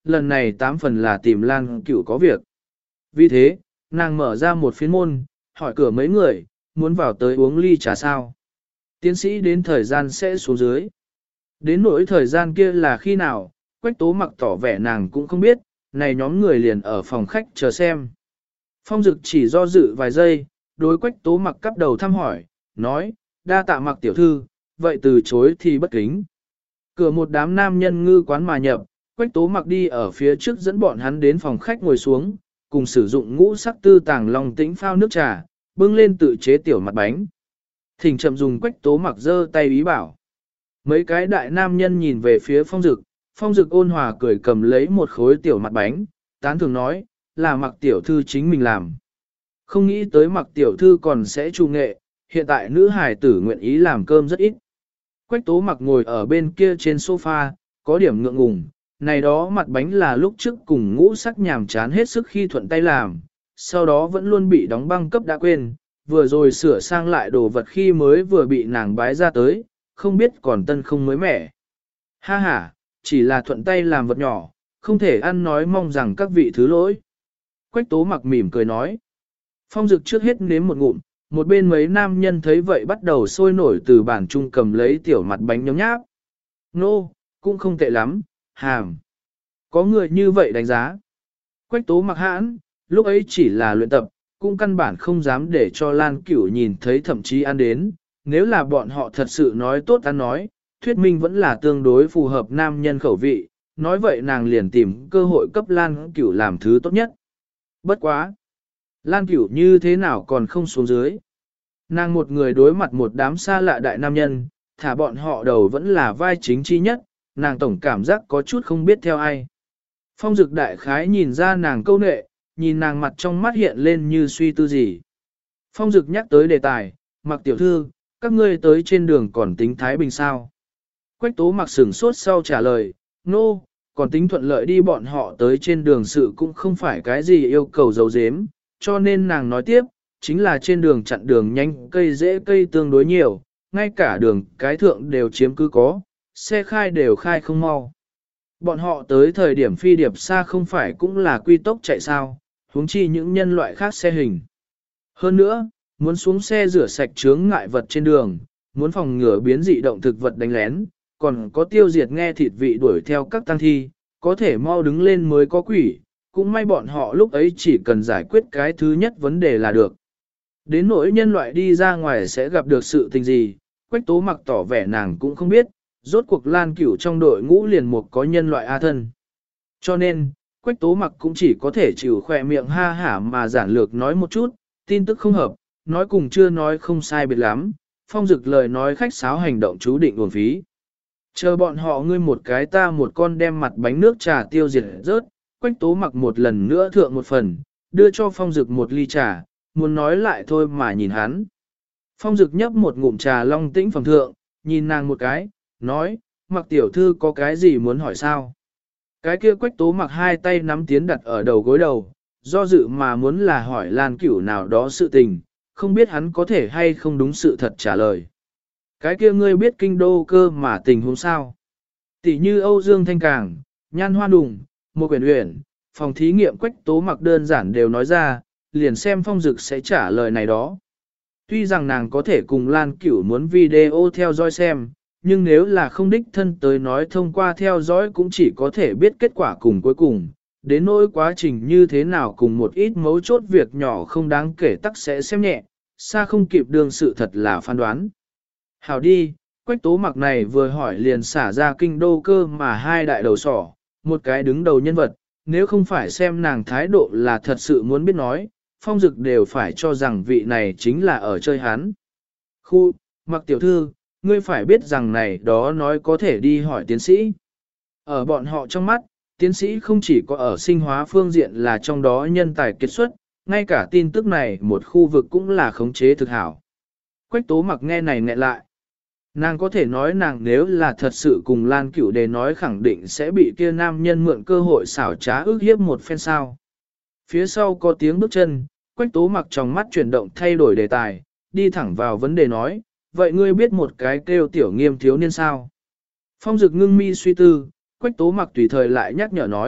lần này tám phần là tìm Lan Cửu có việc. Vì thế, nàng mở ra một phiến môn, hỏi cửa mấy người, muốn vào tới uống ly trà sao. Tiến sĩ đến thời gian sẽ xuống dưới. Đến nỗi thời gian kia là khi nào, Quách Tố Mặc tỏ vẻ nàng cũng không biết, này nhóm người liền ở phòng khách chờ xem. Phong Dực chỉ do dự vài giây, đối Quách Tố Mặc cắp đầu thăm hỏi, nói, đa tạ Mặc tiểu thư, vậy từ chối thì bất kính. Cửa một đám nam nhân ngư quán mà nhập, Quách Tố Mặc đi ở phía trước dẫn bọn hắn đến phòng khách ngồi xuống, cùng sử dụng ngũ sắc tư tàng long tĩnh phao nước trà, bưng lên tự chế tiểu mặt bánh. Thỉnh chậm dùng Quách Tố Mặc giơ tay ý bảo. Mấy cái đại nam nhân nhìn về phía Phong Dực, Phong Dực ôn hòa cười cầm lấy một khối tiểu mặt bánh, tán thường nói, là Mặc tiểu thư chính mình làm. Không nghĩ tới Mặc tiểu thư còn sẽ trù nghệ, hiện tại nữ hài tử nguyện ý làm cơm rất ít. Quách Tố Mặc ngồi ở bên kia trên sofa, có điểm ngượng ngùng, này đó mặt bánh là lúc trước cùng ngũ sắc nhàm chán hết sức khi thuận tay làm, sau đó vẫn luôn bị đóng băng cấp đã quên, vừa rồi sửa sang lại đồ vật khi mới vừa bị nàng bái ra tới, không biết còn tân không mới mẻ. Ha ha, chỉ là thuận tay làm vật nhỏ, không thể ăn nói mong rằng các vị thứ lỗi. Quách Tố Mặc mỉm cười nói. Phong Dực trước hết nếm một ngụm, một bên mấy nam nhân thấy vậy bắt đầu sôi nổi từ bàn chung cầm lấy tiểu mặt bánh nhấm nháp. Nô, cũng không tệ lắm, hàm. Có người như vậy đánh giá. Quách Tố Mặc hãn, lúc ấy chỉ là luyện tập, cũng căn bản không dám để cho Lan Cửu nhìn thấy thậm chí ăn đến. Nếu là bọn họ thật sự nói tốt ăn nói, thuyết minh vẫn là tương đối phù hợp nam nhân khẩu vị, nói vậy nàng liền tìm cơ hội cấp Lan Cửu làm thứ tốt nhất. Bất quá! Lan Cửu như thế nào còn không xuống dưới? Nàng một người đối mặt một đám xa lạ đại nam nhân, thả bọn họ đầu vẫn là vai chính chi nhất, nàng tổng cảm giác có chút không biết theo ai. Phong Dực đại khái nhìn ra nàng câu nệ, nhìn nàng mặt trong mắt hiện lên như suy tư gì. Phong Dực nhắc tới đề tài, Mặc tiểu thư, các ngươi tới trên đường còn tính Thái Bình sao? Quách Tố Mặc sửng sốt sau trả lời, nô, no, còn tính thuận lợi đi, bọn họ tới trên đường sự cũng không phải cái gì yêu cầu giấu giếm, cho nên nàng nói tiếp, chính là trên đường chặn đường nhanh, cây dễ cây tương đối nhiều, ngay cả đường cái thượng đều chiếm cứ có, xe khai đều khai không mau. Bọn họ tới thời điểm phi điệp xa không phải cũng là quy tốc chạy sao, huống chi những nhân loại khác xe hình. Hơn nữa, muốn xuống xe rửa sạch chướng ngại vật trên đường, muốn phòng ngừa biến dị động thực vật đánh lén, còn có tiêu diệt nghe thịt vị đuổi theo các tăng thi, có thể mau đứng lên mới có quỷ, cũng may bọn họ lúc ấy chỉ cần giải quyết cái thứ nhất vấn đề là được. Đến nỗi nhân loại đi ra ngoài sẽ gặp được sự tình gì, Quách Tố Mặc tỏ vẻ nàng cũng không biết, rốt cuộc Lan Cửu trong đội ngũ liền một có nhân loại A thân. Cho nên, Quách Tố Mặc cũng chỉ có thể chịu khỏe miệng ha hả mà giản lược nói một chút, tin tức không hợp, nói cùng chưa nói không sai biệt lắm, Phong Dực lời nói khách sáo hành động chú định uổng phí. Chờ bọn họ ngươi một cái ta một con đem mặt bánh nước trà tiêu diệt rớt, Quách Tố Mặc một lần nữa thượng một phần, đưa cho Phong Dực một ly trà, muốn nói lại thôi mà nhìn hắn. Phong Dực nhấp một ngụm trà long tĩnh phẩm thượng, nhìn nàng một cái, nói, Mặc tiểu thư có cái gì muốn hỏi sao? Cái kia Quách Tố Mặc hai tay nắm tiến đặt ở đầu gối đầu, do dự mà muốn là hỏi Lan Cửu nào đó sự tình, không biết hắn có thể hay không đúng sự thật trả lời. Cái kia ngươi biết kinh đô cơ mà tình huống sao? Tỷ như Âu Dương Thanh Càng, Nhan Hoa Đùng, một quyển uyển, phòng thí nghiệm Quách Tố Mặc đơn giản đều nói ra, liền xem Phong Dực sẽ trả lời này đó. Tuy rằng nàng có thể cùng Lan Cửu muốn video theo dõi xem, nhưng nếu là không đích thân tới nói thông qua theo dõi cũng chỉ có thể biết kết quả cùng cuối cùng. Đến nỗi quá trình như thế nào cùng một ít mấu chốt việc nhỏ không đáng kể tắc sẽ xem nhẹ, xa không kịp đương sự thật là phán đoán. Hảo đi, Quách Tố Mặc này vừa hỏi liền xả ra kinh đô cơ mà hai đại đầu sỏ, một cái đứng đầu nhân vật, nếu không phải xem nàng thái độ là thật sự muốn biết nói, Phong Dực đều phải cho rằng vị này chính là ở chơi hắn. Khu, Mặc tiểu thư, ngươi phải biết rằng này đó nói có thể đi hỏi tiến sĩ. Ở bọn họ trong mắt, tiến sĩ không chỉ có ở sinh hóa phương diện là trong đó nhân tài kiệt xuất, ngay cả tin tức này một khu vực cũng là khống chế thực hảo. Quách Tố Mặc nghe này nghẹn lại. Nàng có thể nói nàng nếu là thật sự cùng Lan Cửu đề nói khẳng định sẽ bị kia nam nhân mượn cơ hội xảo trá ước hiếp một phen sao. Phía sau có tiếng bước chân, Quách Tố Mặc trong mắt chuyển động thay đổi đề tài, đi thẳng vào vấn đề nói, vậy ngươi biết một cái kêu Tiểu Nghiêm thiếu niên sao? Phong Dực ngưng mi suy tư, Quách Tố Mặc tùy thời lại nhắc nhở nói,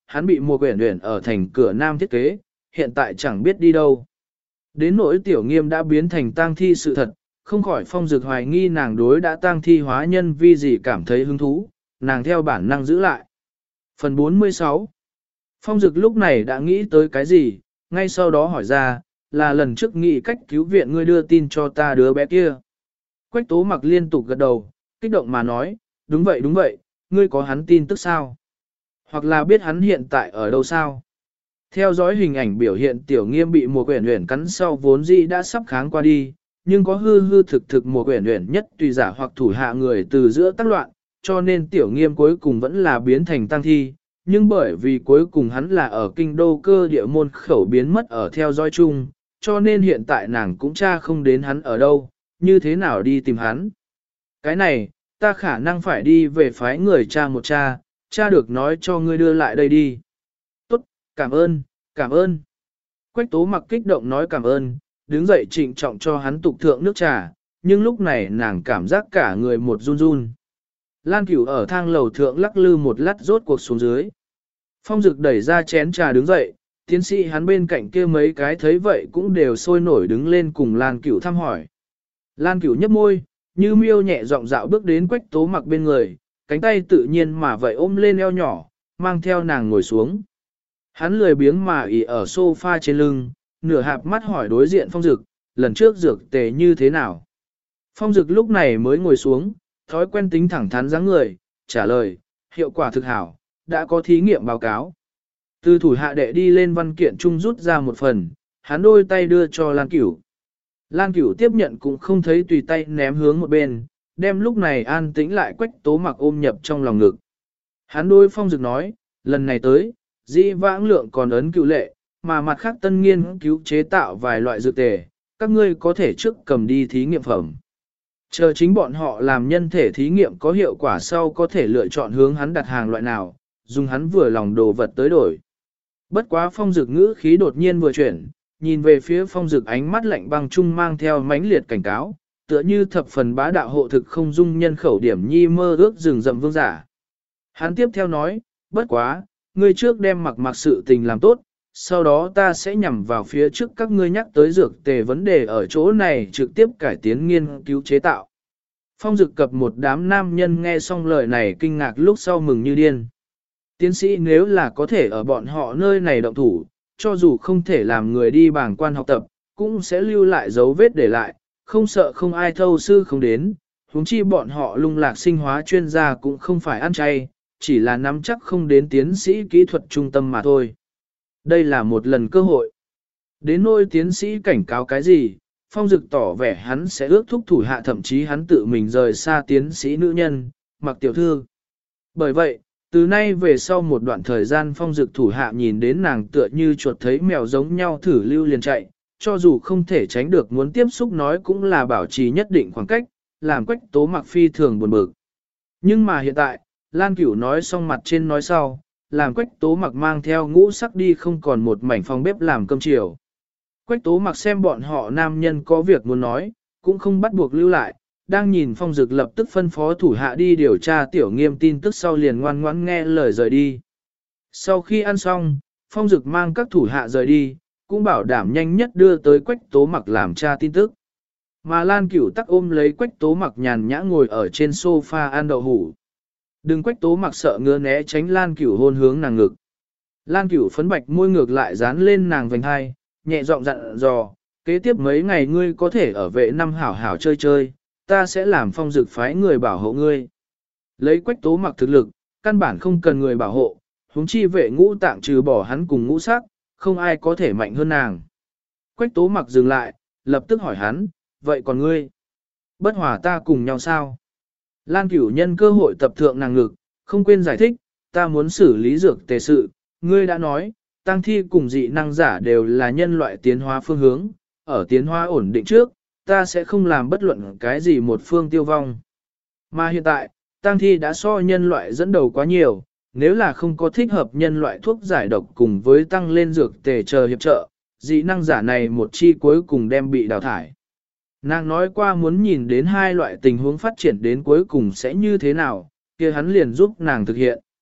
hắn bị Mùa Uyển Uyển ở thành cửa nam thiết kế, hiện tại chẳng biết đi đâu. Đến nỗi Tiểu Nghiêm đã biến thành tang thi sự thật, không khỏi Phong Dực hoài nghi nàng đối đã tang thi hóa nhân vi gì cảm thấy hứng thú, nàng theo bản năng giữ lại. Phần bốn mươi sáu. Phong Dực lúc này đã nghĩ tới cái gì, ngay sau đó hỏi ra, là lần trước nghĩ cách cứu viện ngươi đưa tin cho ta đứa bé kia. Quách Tố Mặc liên tục gật đầu, kích động mà nói, đúng vậy đúng vậy, ngươi có hắn tin tức sao? Hoặc là biết hắn hiện tại ở đâu sao? Theo dõi hình ảnh biểu hiện Tiểu Nghiêm bị Mùa Uyển Uyển cắn sau vốn dĩ đã sắp kháng qua đi, nhưng có hư hư thực thực Mùa Uyển Uyển nhất tùy giả hoặc thủ hạ người từ giữa tác loạn, cho nên Tiểu Nghiêm cuối cùng vẫn là biến thành tang thi, nhưng bởi vì cuối cùng hắn là ở kinh đô cơ địa môn khẩu biến mất ở theo dõi chung, cho nên hiện tại nàng cũng tra không đến hắn ở đâu, như thế nào đi tìm hắn. Cái này, ta khả năng phải đi về phái người cha một cha, cha được nói cho ngươi đưa lại đây đi. Tốt, cảm ơn, cảm ơn. Quách Tố Mặc kích động nói cảm ơn, đứng dậy trịnh trọng cho hắn tục thượng nước trà, nhưng lúc này nàng cảm giác cả người một run run. Lan Cửu ở thang lầu thượng lắc lư một lát rốt cuộc xuống dưới. Phong Dực đẩy ra chén trà đứng dậy, tiến sĩ hắn bên cạnh kia mấy cái thấy vậy cũng đều sôi nổi đứng lên cùng Lan Cửu thăm hỏi. Lan Cửu nhấp môi, như miêu nhẹ giọng dạo bước đến Quách Tố Mặc bên người, cánh tay tự nhiên mà vậy ôm lên eo nhỏ, mang theo nàng ngồi xuống. Hắn lười biếng mà ỉ ở sofa trên lưng, nửa hạp mắt hỏi đối diện Phong Dực, lần trước dược tề như thế nào? Phong Dực lúc này mới ngồi xuống, thói quen tính thẳng thắn dáng người, trả lời, hiệu quả thực hảo, đã có thí nghiệm báo cáo. Từ thủ hạ đệ đi lên văn kiện chung rút ra một phần, hắn đôi tay đưa cho Lan Cửu. Lan Cửu tiếp nhận cũng không thấy tùy tay ném hướng một bên, đem lúc này an tĩnh lại Quách Tố Mặc ôm nhập trong lòng ngực. Hắn đôi Phong Dực nói, lần này tới, dĩ vãng lượng còn ấn cựu lệ, mà mặt khác tân nghiên cứu chế tạo vài loại dược tề, các ngươi có thể trước cầm đi thí nghiệm phẩm. Chờ chính bọn họ làm nhân thể thí nghiệm có hiệu quả sau có thể lựa chọn hướng hắn đặt hàng loại nào, dùng hắn vừa lòng đồ vật tới đổi. Bất quá Phong Dực ngữ khí đột nhiên vừa chuyển, nhìn về phía Phong Dực ánh mắt lạnh băng chung mang theo mãnh liệt cảnh cáo, tựa như thập phần bá đạo hộ thực không dung nhân khẩu điểm nhi mơ ước rừng rậm vương giả. Hắn tiếp theo nói, bất quá, ngươi trước đem mặc mặc sự tình làm tốt, sau đó ta sẽ nhằm vào phía trước các ngươi nhắc tới dược tề vấn đề ở chỗ này trực tiếp cải tiến nghiên cứu chế tạo. Phong Dực cập một đám nam nhân nghe xong lời này kinh ngạc lúc sau mừng như điên. Tiến sĩ nếu là có thể ở bọn họ nơi này động thủ, cho dù không thể làm người đi bảng quan học tập, cũng sẽ lưu lại dấu vết để lại, không sợ không ai thâu sư không đến, huống chi bọn họ lung lạc sinh hóa chuyên gia cũng không phải ăn chay, chỉ là nắm chắc không đến tiến sĩ kỹ thuật trung tâm mà thôi. Đây là một lần cơ hội. Đến nỗi tiến sĩ cảnh cáo cái gì, Phong Dực tỏ vẻ hắn sẽ ước thúc thủ hạ thậm chí hắn tự mình rời xa tiến sĩ nữ nhân, Mặc tiểu thư. Bởi vậy, từ nay về sau một đoạn thời gian Phong Dực thủ hạ nhìn đến nàng tựa như chuột thấy mèo giống nhau thử lưu liền chạy, cho dù không thể tránh được muốn tiếp xúc nói cũng là bảo trì nhất định khoảng cách, làm Quách Tố Mặc phi thường buồn bực. Nhưng mà hiện tại, Lan Cửu nói xong mặt trên nói sau, làm Quách Tố Mặc mang theo ngũ sắc đi không còn một mảnh phòng bếp làm cơm chiều. Quách Tố Mặc xem bọn họ nam nhân có việc muốn nói, cũng không bắt buộc lưu lại, đang nhìn Phong Dực lập tức phân phó thủ hạ đi điều tra Tiểu Nghiêm tin tức sau liền ngoan ngoãn nghe lời rời đi. Sau khi ăn xong, Phong Dực mang các thủ hạ rời đi, cũng bảo đảm nhanh nhất đưa tới Quách Tố Mặc làm tra tin tức. Mà Lan Cửu tắc ôm lấy Quách Tố Mặc nhàn nhã ngồi ở trên sofa ăn đậu hủ. Đừng Quách Tố Mặc sợ ngứa né tránh Lan Cửu hôn hướng nàng ngực. Lan Cửu phấn bạch môi ngược lại dán lên nàng vành hai, nhẹ giọng dặn dò, kế tiếp mấy ngày ngươi có thể ở vệ năm hảo hảo chơi chơi, ta sẽ làm Phong Dực phái người bảo hộ ngươi. Lấy Quách Tố Mặc thực lực, căn bản không cần người bảo hộ, huống chi vệ ngũ tạng trừ bỏ hắn cùng ngũ sắc, không ai có thể mạnh hơn nàng. Quách Tố Mặc dừng lại, lập tức hỏi hắn, vậy còn ngươi? Bất hòa ta cùng nhau sao? Lan Cửu nhân cơ hội tập thượng nàng ngực, không quên giải thích, ta muốn xử lý dược tề sự, ngươi đã nói, tăng thi cùng dị năng giả đều là nhân loại tiến hóa phương hướng, ở tiến hóa ổn định trước, ta sẽ không làm bất luận cái gì một phương tiêu vong. Mà hiện tại, tăng thi đã so nhân loại dẫn đầu quá nhiều, nếu là không có thích hợp nhân loại thuốc giải độc cùng với tăng lên dược tề chờ hiệp trợ, dị năng giả này một chi cuối cùng đem bị đào thải. Nàng nói qua muốn nhìn đến hai loại tình huống phát triển đến cuối cùng sẽ như thế nào, kia hắn liền giúp nàng thực hiện.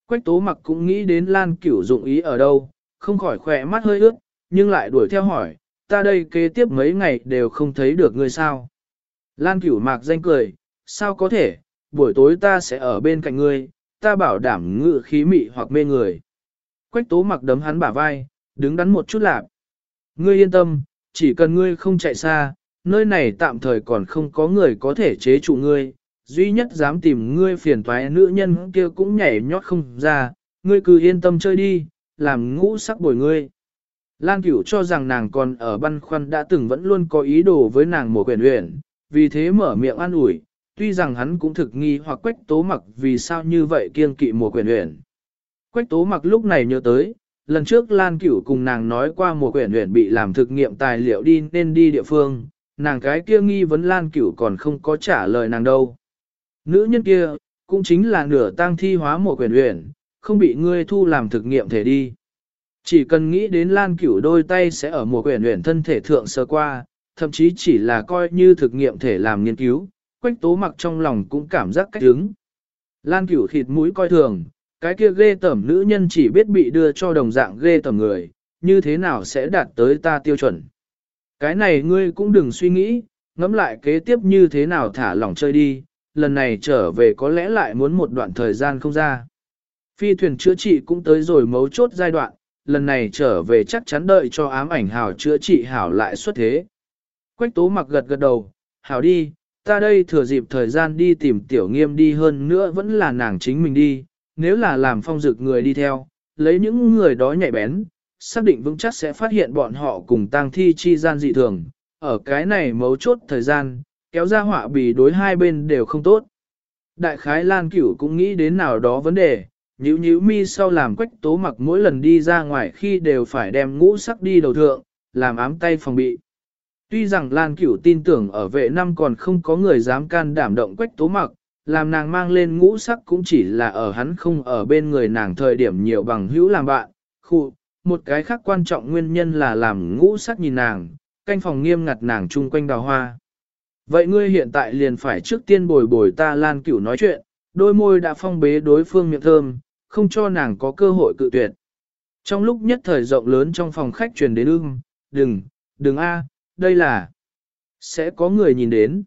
Quách tố mặc cũng nghĩ đến Lan Cửu dụng ý ở đâu, không khỏi khỏe mắt hơi ướt, nhưng lại đuổi theo hỏi, ta đây kế tiếp mấy ngày đều không thấy được ngươi sao. Lan Cửu mạc danh cười, sao có thể, buổi tối ta sẽ ở bên cạnh ngươi, ta bảo đảm ngự khí mị hoặc mê người. Quách tố mặc đấm hắn bả vai, đứng đắn một chút lạp. Ngươi yên tâm, chỉ cần ngươi không chạy xa, nơi này tạm thời còn không có người có thể chế trụ ngươi, duy nhất dám tìm ngươi phiền toái nữ nhân kia cũng nhảy nhót không ra, ngươi cứ yên tâm chơi đi, làm ngũ sắc bồi ngươi. Lan Cửu cho rằng nàng còn ở băn khoăn đã từng vẫn luôn có ý đồ với nàng Mùa Quyển Uyển, vì thế mở miệng an ủi, tuy rằng hắn cũng thực nghi hoặc Quách tố mặc vì sao như vậy kiêng kỵ Mùa Quyển Uyển. Quách tố mặc lúc này nhớ tới, lần trước Lan Cửu cùng nàng nói qua Mùa Quyển Uyển bị làm thực nghiệm tài liệu đi nên đi địa phương, nàng cái kia nghi vấn Lan Cửu còn không có trả lời nàng đâu. Nữ nhân kia, cũng chính là nửa tang thi hóa Mùa Quyển Uyển, không bị ngươi thu làm thực nghiệm thể đi. Chỉ cần nghĩ đến Lan Cửu đôi tay sẽ ở Mùa Quyển Uyển thân thể thượng sơ qua, thậm chí chỉ là coi như thực nghiệm thể làm nghiên cứu, Quách tố mặc trong lòng cũng cảm giác cách đứng. Lan Cửu khịt mũi coi thường, cái kia ghê tởm nữ nhân chỉ biết bị đưa cho đồng dạng ghê tởm người, như thế nào sẽ đạt tới ta tiêu chuẩn. Cái này ngươi cũng đừng suy nghĩ, ngẫm lại kế tiếp như thế nào thả lỏng chơi đi, lần này trở về có lẽ lại muốn một đoạn thời gian không ra. Phi thuyền chữa trị cũng tới rồi mấu chốt giai đoạn, lần này trở về chắc chắn đợi cho ám ảnh hảo chữa trị hảo lại xuất thế. Quách tố mặc gật gật đầu, hảo đi, ta đây thừa dịp thời gian đi tìm tiểu nghiêm đi hơn nữa vẫn là nàng chính mình đi, nếu là làm phong dực người đi theo, lấy những người đó nhạy bén, xác định vững chắc sẽ phát hiện bọn họ cùng tang thi chi gian dị thường, ở cái này mấu chốt thời gian, kéo ra họa bì đối hai bên đều không tốt. Đại khái Lan Cửu cũng nghĩ đến nào đó vấn đề, nhíu nhíu mi sau làm Quách tố mặc mỗi lần đi ra ngoài khi đều phải đem ngũ sắc đi đầu thượng, làm ám tay phòng bị. Tuy rằng Lan Cửu tin tưởng ở vệ năm còn không có người dám can đảm động Quách tố mặc, làm nàng mang lên ngũ sắc cũng chỉ là ở hắn không ở bên người nàng thời điểm nhiều bằng hữu làm bạn. Khu, một cái khác quan trọng nguyên nhân là làm ngũ sắc nhìn nàng, canh phòng nghiêm ngặt nàng chung quanh đào hoa. Vậy ngươi hiện tại liền phải trước tiên bồi bồi ta Lan Cửu nói chuyện, đôi môi đã phong bế đối phương miệng thơm, không cho nàng có cơ hội cự tuyệt. Trong lúc nhất thời rộng lớn trong phòng khách truyền đến ưng, đừng, đừng a, đây là, sẽ có người nhìn đến,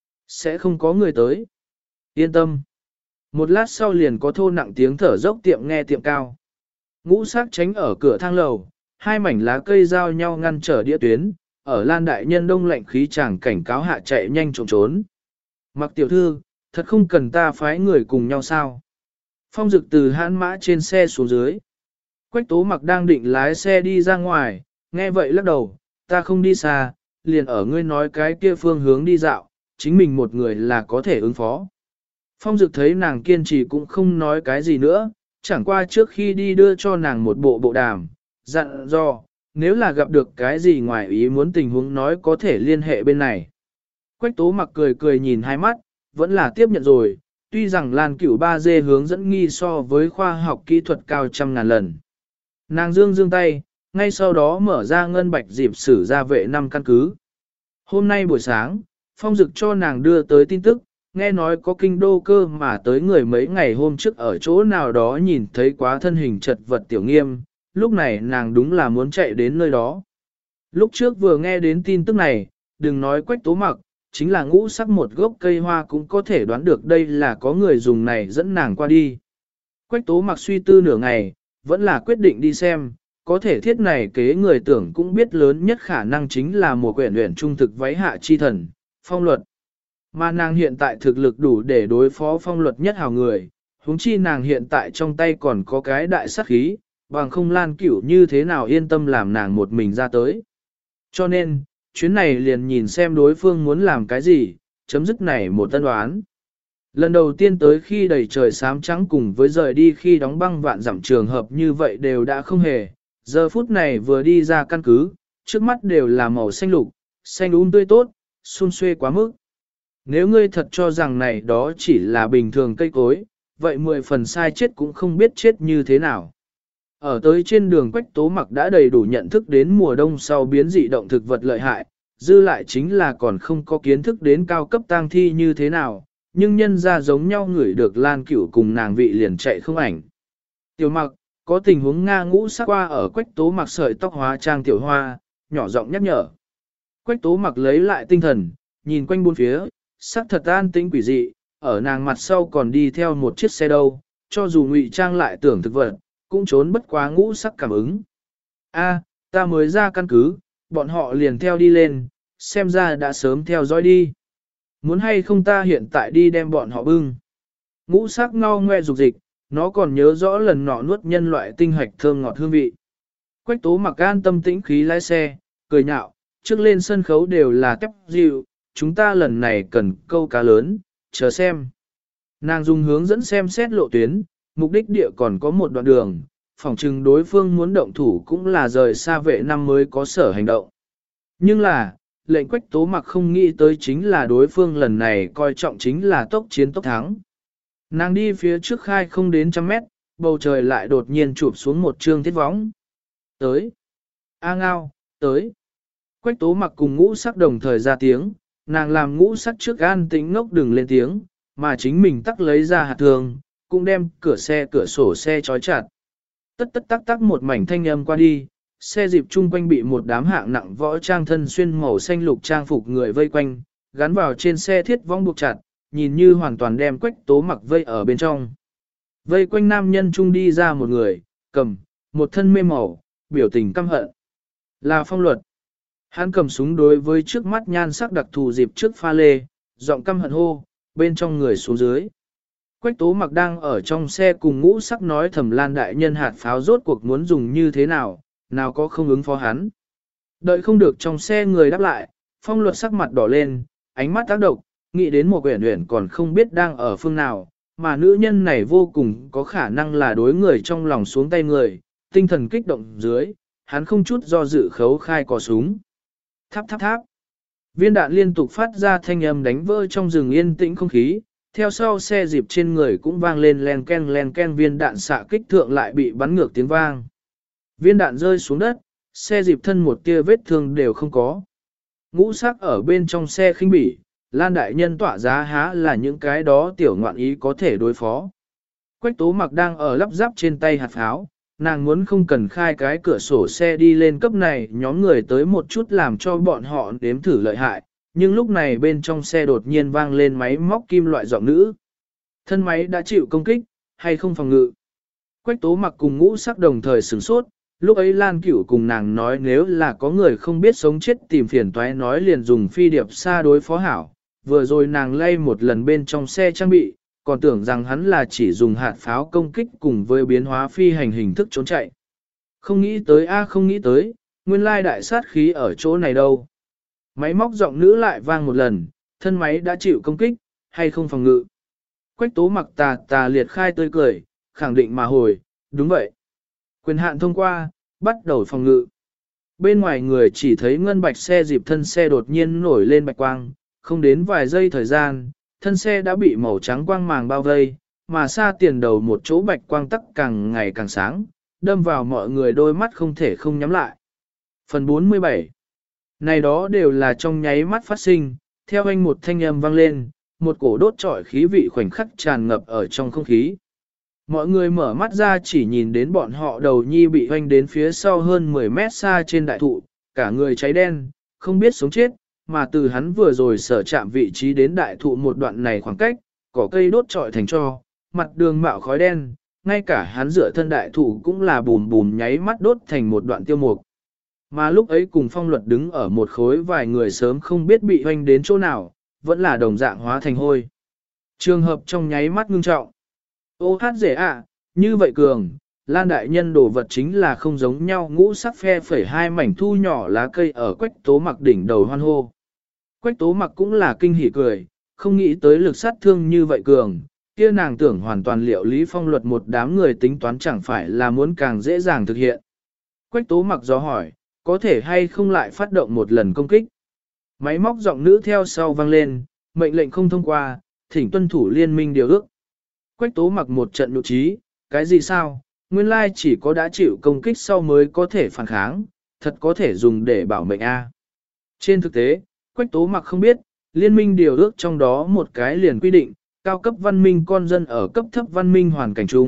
sẽ không có người tới. Yên tâm. Một lát sau liền có thô nặng tiếng thở dốc tiệm nghe tiệm cao. Ngũ sắc tránh ở cửa thang lầu, hai mảnh lá cây giao nhau ngăn trở đĩa tuyến, ở Lan đại nhân đông lạnh khí chàng cảnh cáo hạ chạy nhanh trốn trốn. Mặc tiểu thư, thật không cần ta phái người cùng nhau sao? Phong Dực từ hãn mã trên xe xuống dưới. Quách tố mặc đang định lái xe đi ra ngoài, nghe vậy lắc đầu, ta không đi xa, liền ở ngươi nói cái kia phương hướng đi dạo, chính mình một người là có thể ứng phó. Phong Dực thấy nàng kiên trì cũng không nói cái gì nữa, chẳng qua trước khi đi đưa cho nàng một bộ bộ đàm, dặn dò, nếu là gặp được cái gì ngoài ý muốn tình huống nói có thể liên hệ bên này. Quách tố mặc cười cười nhìn hai mắt, vẫn là tiếp nhận rồi, tuy rằng Lan Cửu ba D hướng dẫn nghi so với khoa học kỹ thuật cao trăm ngàn lần. Nàng dương dương tay, ngay sau đó mở ra ngân bạch dịp sử ra vệ năm căn cứ. Hôm nay buổi sáng, Phong Dực cho nàng đưa tới tin tức, nghe nói có kinh đô cơ mà tới người mấy ngày hôm trước ở chỗ nào đó nhìn thấy quá thân hình chật vật tiểu nghiêm, lúc này nàng đúng là muốn chạy đến nơi đó. Lúc trước vừa nghe đến tin tức này, đừng nói Quách tố mặc, chính là ngũ sắc một gốc cây hoa cũng có thể đoán được đây là có người dùng này dẫn nàng qua đi. Quách tố mặc suy tư nửa ngày, vẫn là quyết định đi xem, có thể thiết này kế người tưởng cũng biết lớn nhất khả năng chính là một quyển luyện trung thực váy hạ chi thần, Phong Luật. Mà nàng hiện tại thực lực đủ để đối phó Phong Luật nhất hào người, huống chi nàng hiện tại trong tay còn có cái đại sát khí, bằng không Lan Cửu như thế nào yên tâm làm nàng một mình ra tới. Cho nên, chuyến này liền nhìn xem đối phương muốn làm cái gì, chấm dứt này một tân đoán. Lần đầu tiên tới khi đầy trời xám trắng cùng với rời đi khi đóng băng vạn dặm trường hợp như vậy đều đã không hề. Giờ phút này vừa đi ra căn cứ, trước mắt đều là màu xanh lục, xanh um tươi tốt, xun xuê quá mức. Nếu ngươi thật cho rằng này đó chỉ là bình thường cây cối, vậy mười phần sai chết cũng không biết chết như thế nào. Ở tới trên đường Quách tố mặc đã đầy đủ nhận thức đến mùa đông sau biến dị động thực vật lợi hại, dư lại chính là còn không có kiến thức đến cao cấp tang thi như thế nào, nhưng nhân ra giống nhau ngửi được Lan Cửu cùng nàng vị liền chạy không ảnh. Tiểu mặc, có tình huống Nga ngũ sắc qua ở Quách Tố Mặc sợi tóc hóa trang tiểu hoa, nhỏ giọng nhắc nhở. Quách Tố Mặc lấy lại tinh thần, nhìn quanh bốn phía, sắc thật an tĩnh quỷ dị, ở nàng mặt sau còn đi theo một chiếc xe đâu, cho dù ngụy trang lại tưởng thực vật, cũng trốn bất quá ngũ sắc cảm ứng. A, ta mới ra căn cứ, bọn họ liền theo đi lên, xem ra đã sớm theo dõi đi. Muốn hay không ta hiện tại đi đem bọn họ bưng. Ngũ sắc ngao ngoe dục dịch, nó còn nhớ rõ lần nọ nuốt nhân loại tinh hạch thơm ngọt hương vị. Quách Tố Mặc an tâm tĩnh khí lái xe, cười nhạo, trước lên sân khấu đều là tép dịu, chúng ta lần này cần câu cá lớn, chờ xem. Nàng dùng hướng dẫn xem xét lộ tuyến, mục đích địa còn có một đoạn đường, phỏng chừng đối phương muốn động thủ cũng là rời xa vệ năm mới có sở hành động. Nhưng là, lệnh Quách Tố Mặc không nghĩ tới chính là đối phương lần này coi trọng chính là tốc chiến tốc thắng. Nàng đi phía trước khai không đến trăm mét, bầu trời lại đột nhiên chụp xuống một trương thiết võng. Tới. A ngao, tới. Quách Tố Mặc cùng ngũ sắc đồng thời ra tiếng, nàng làm ngũ sắc trước an tĩnh ngốc đừng lên tiếng, mà chính mình tắc lấy ra hạt thường, cũng đem cửa xe cửa sổ xe trói chặt. Tất tất tắc tắc một mảnh thanh âm qua đi, xe dịp chung quanh bị một đám hạng nặng võ trang thân xuyên màu xanh lục trang phục người vây quanh, gắn vào trên xe thiết vong buộc chặt, nhìn như hoàn toàn đem Quách Tố Mặc vây ở bên trong. Vây quanh nam nhân chung đi ra một người, cầm, một thân mê màu, biểu tình căm hận. Là Phong Luật. Hắn cầm súng đối với trước mắt nhan sắc đặc thù dịp trước pha lê, giọng căm hận hô, bên trong người xuống dưới. Quách Tố Mặc đang ở trong xe cùng ngũ sắc nói thầm Lan đại nhân hạt pháo rốt cuộc muốn dùng như thế nào, nào có không ứng phó hắn. Đợi không được trong xe người đáp lại, Phong Luật sắc mặt đỏ lên, ánh mắt tác động, nghĩ đến một quyển uyển còn không biết đang ở phương nào, mà nữ nhân này vô cùng có khả năng là đối người trong lòng xuống tay người, tinh thần kích động dưới, hắn không chút do dự khấu khai cò súng. Tháp tháp tháp. Viên đạn liên tục phát ra thanh âm đánh vỡ trong rừng yên tĩnh không khí, theo sau xe dịp trên người cũng vang lên len ken len ken viên đạn xạ kích thượng lại bị bắn ngược tiếng vang. Viên đạn rơi xuống đất, xe dịp thân một tia vết thương đều không có. Ngũ sắc ở bên trong xe khinh bỉ, Lan đại nhân tỏa giá há là những cái đó tiểu ngoạn ý có thể đối phó. Quách Tố Mặc đang ở lắp ráp trên tay hạt pháo, nàng muốn không cần khai cái cửa sổ xe đi lên cấp này nhóm người tới một chút làm cho bọn họ đếm thử lợi hại, nhưng lúc này bên trong xe đột nhiên vang lên máy móc kim loại giọng nữ. Thân máy đã chịu công kích, hay không phòng ngự. Quách Tố Mặc cùng ngũ sắc đồng thời sửng sốt, lúc ấy Lan Cửu cùng nàng nói nếu là có người không biết sống chết tìm phiền toái nói liền dùng phi điệp xa đối phó hảo. Vừa rồi nàng lay một lần bên trong xe trang bị, còn tưởng rằng hắn là chỉ dùng hạt pháo công kích cùng với biến hóa phi hành hình thức trốn chạy. Không nghĩ tới a không nghĩ tới, nguyên lai đại sát khí ở chỗ này đâu. Máy móc giọng nữ lại vang một lần, thân máy đã chịu công kích, hay không phòng ngự. Quách Tố Mặc tà tà liệt khai tươi cười, khẳng định mà hồi, đúng vậy. Quyền hạn thông qua, bắt đầu phòng ngự. Bên ngoài người chỉ thấy ngân bạch xe dịp thân xe đột nhiên nổi lên bạch quang, không đến vài giây thời gian, thân xe đã bị màu trắng quang màng bao vây, mà xa tiền đầu một chỗ bạch quang tắc càng ngày càng sáng, đâm vào mọi người đôi mắt không thể không nhắm lại. Phần bốn mươi bảy. Này đó đều là trong nháy mắt phát sinh, theo anh một thanh âm vang lên, một cổ đốt trọi khí vị khoảnh khắc tràn ngập ở trong không khí. Mọi người mở mắt ra chỉ nhìn đến bọn họ đầu nhi bị hoanh đến phía sau hơn mười mét xa trên đại thụ, cả người cháy đen, không biết sống chết, mà từ hắn vừa rồi sở chạm vị trí đến đại thụ một đoạn này khoảng cách, cỏ cây đốt trọi thành tro, mặt đường mạo khói đen, ngay cả hắn dựa thân đại thụ cũng là bùm bùm nháy mắt đốt thành một đoạn tiêu mục. Mà lúc ấy cùng Phong Luật đứng ở một khối vài người sớm không biết bị hoanh đến chỗ nào, vẫn là đồng dạng hóa thành hôi. Trường hợp trong nháy mắt ngưng trọng. Ô hát rể ạ, như vậy cường, Lan đại nhân đồ vật chính là không giống nhau ngũ sắc phe phẩy hai mảnh thu nhỏ lá cây ở Quách Tố Mặc đỉnh đầu hoan hô. Quách Tố Mặc cũng là kinh hỉ cười, không nghĩ tới lực sát thương như vậy cường, kia nàng tưởng hoàn toàn liệu Lý Phong Luật một đám người tính toán chẳng phải là muốn càng dễ dàng thực hiện. Quách Tố Mặc do hỏi, có thể hay không lại phát động một lần công kích. Máy móc giọng nữ theo sau vang lên, mệnh lệnh không thông qua, thỉnh tuân thủ liên minh điều ước. Quách Tố Mặc một trận nhục trí, cái gì sao, nguyên lai chỉ có đã chịu công kích sau mới có thể phản kháng, thật có thể dùng để bảo mệnh A. Trên thực tế, Quách Tố Mặc không biết, liên minh điều ước trong đó một cái liền quy định, cao cấp văn minh con dân ở cấp thấp văn minh hoàn cảnh chung,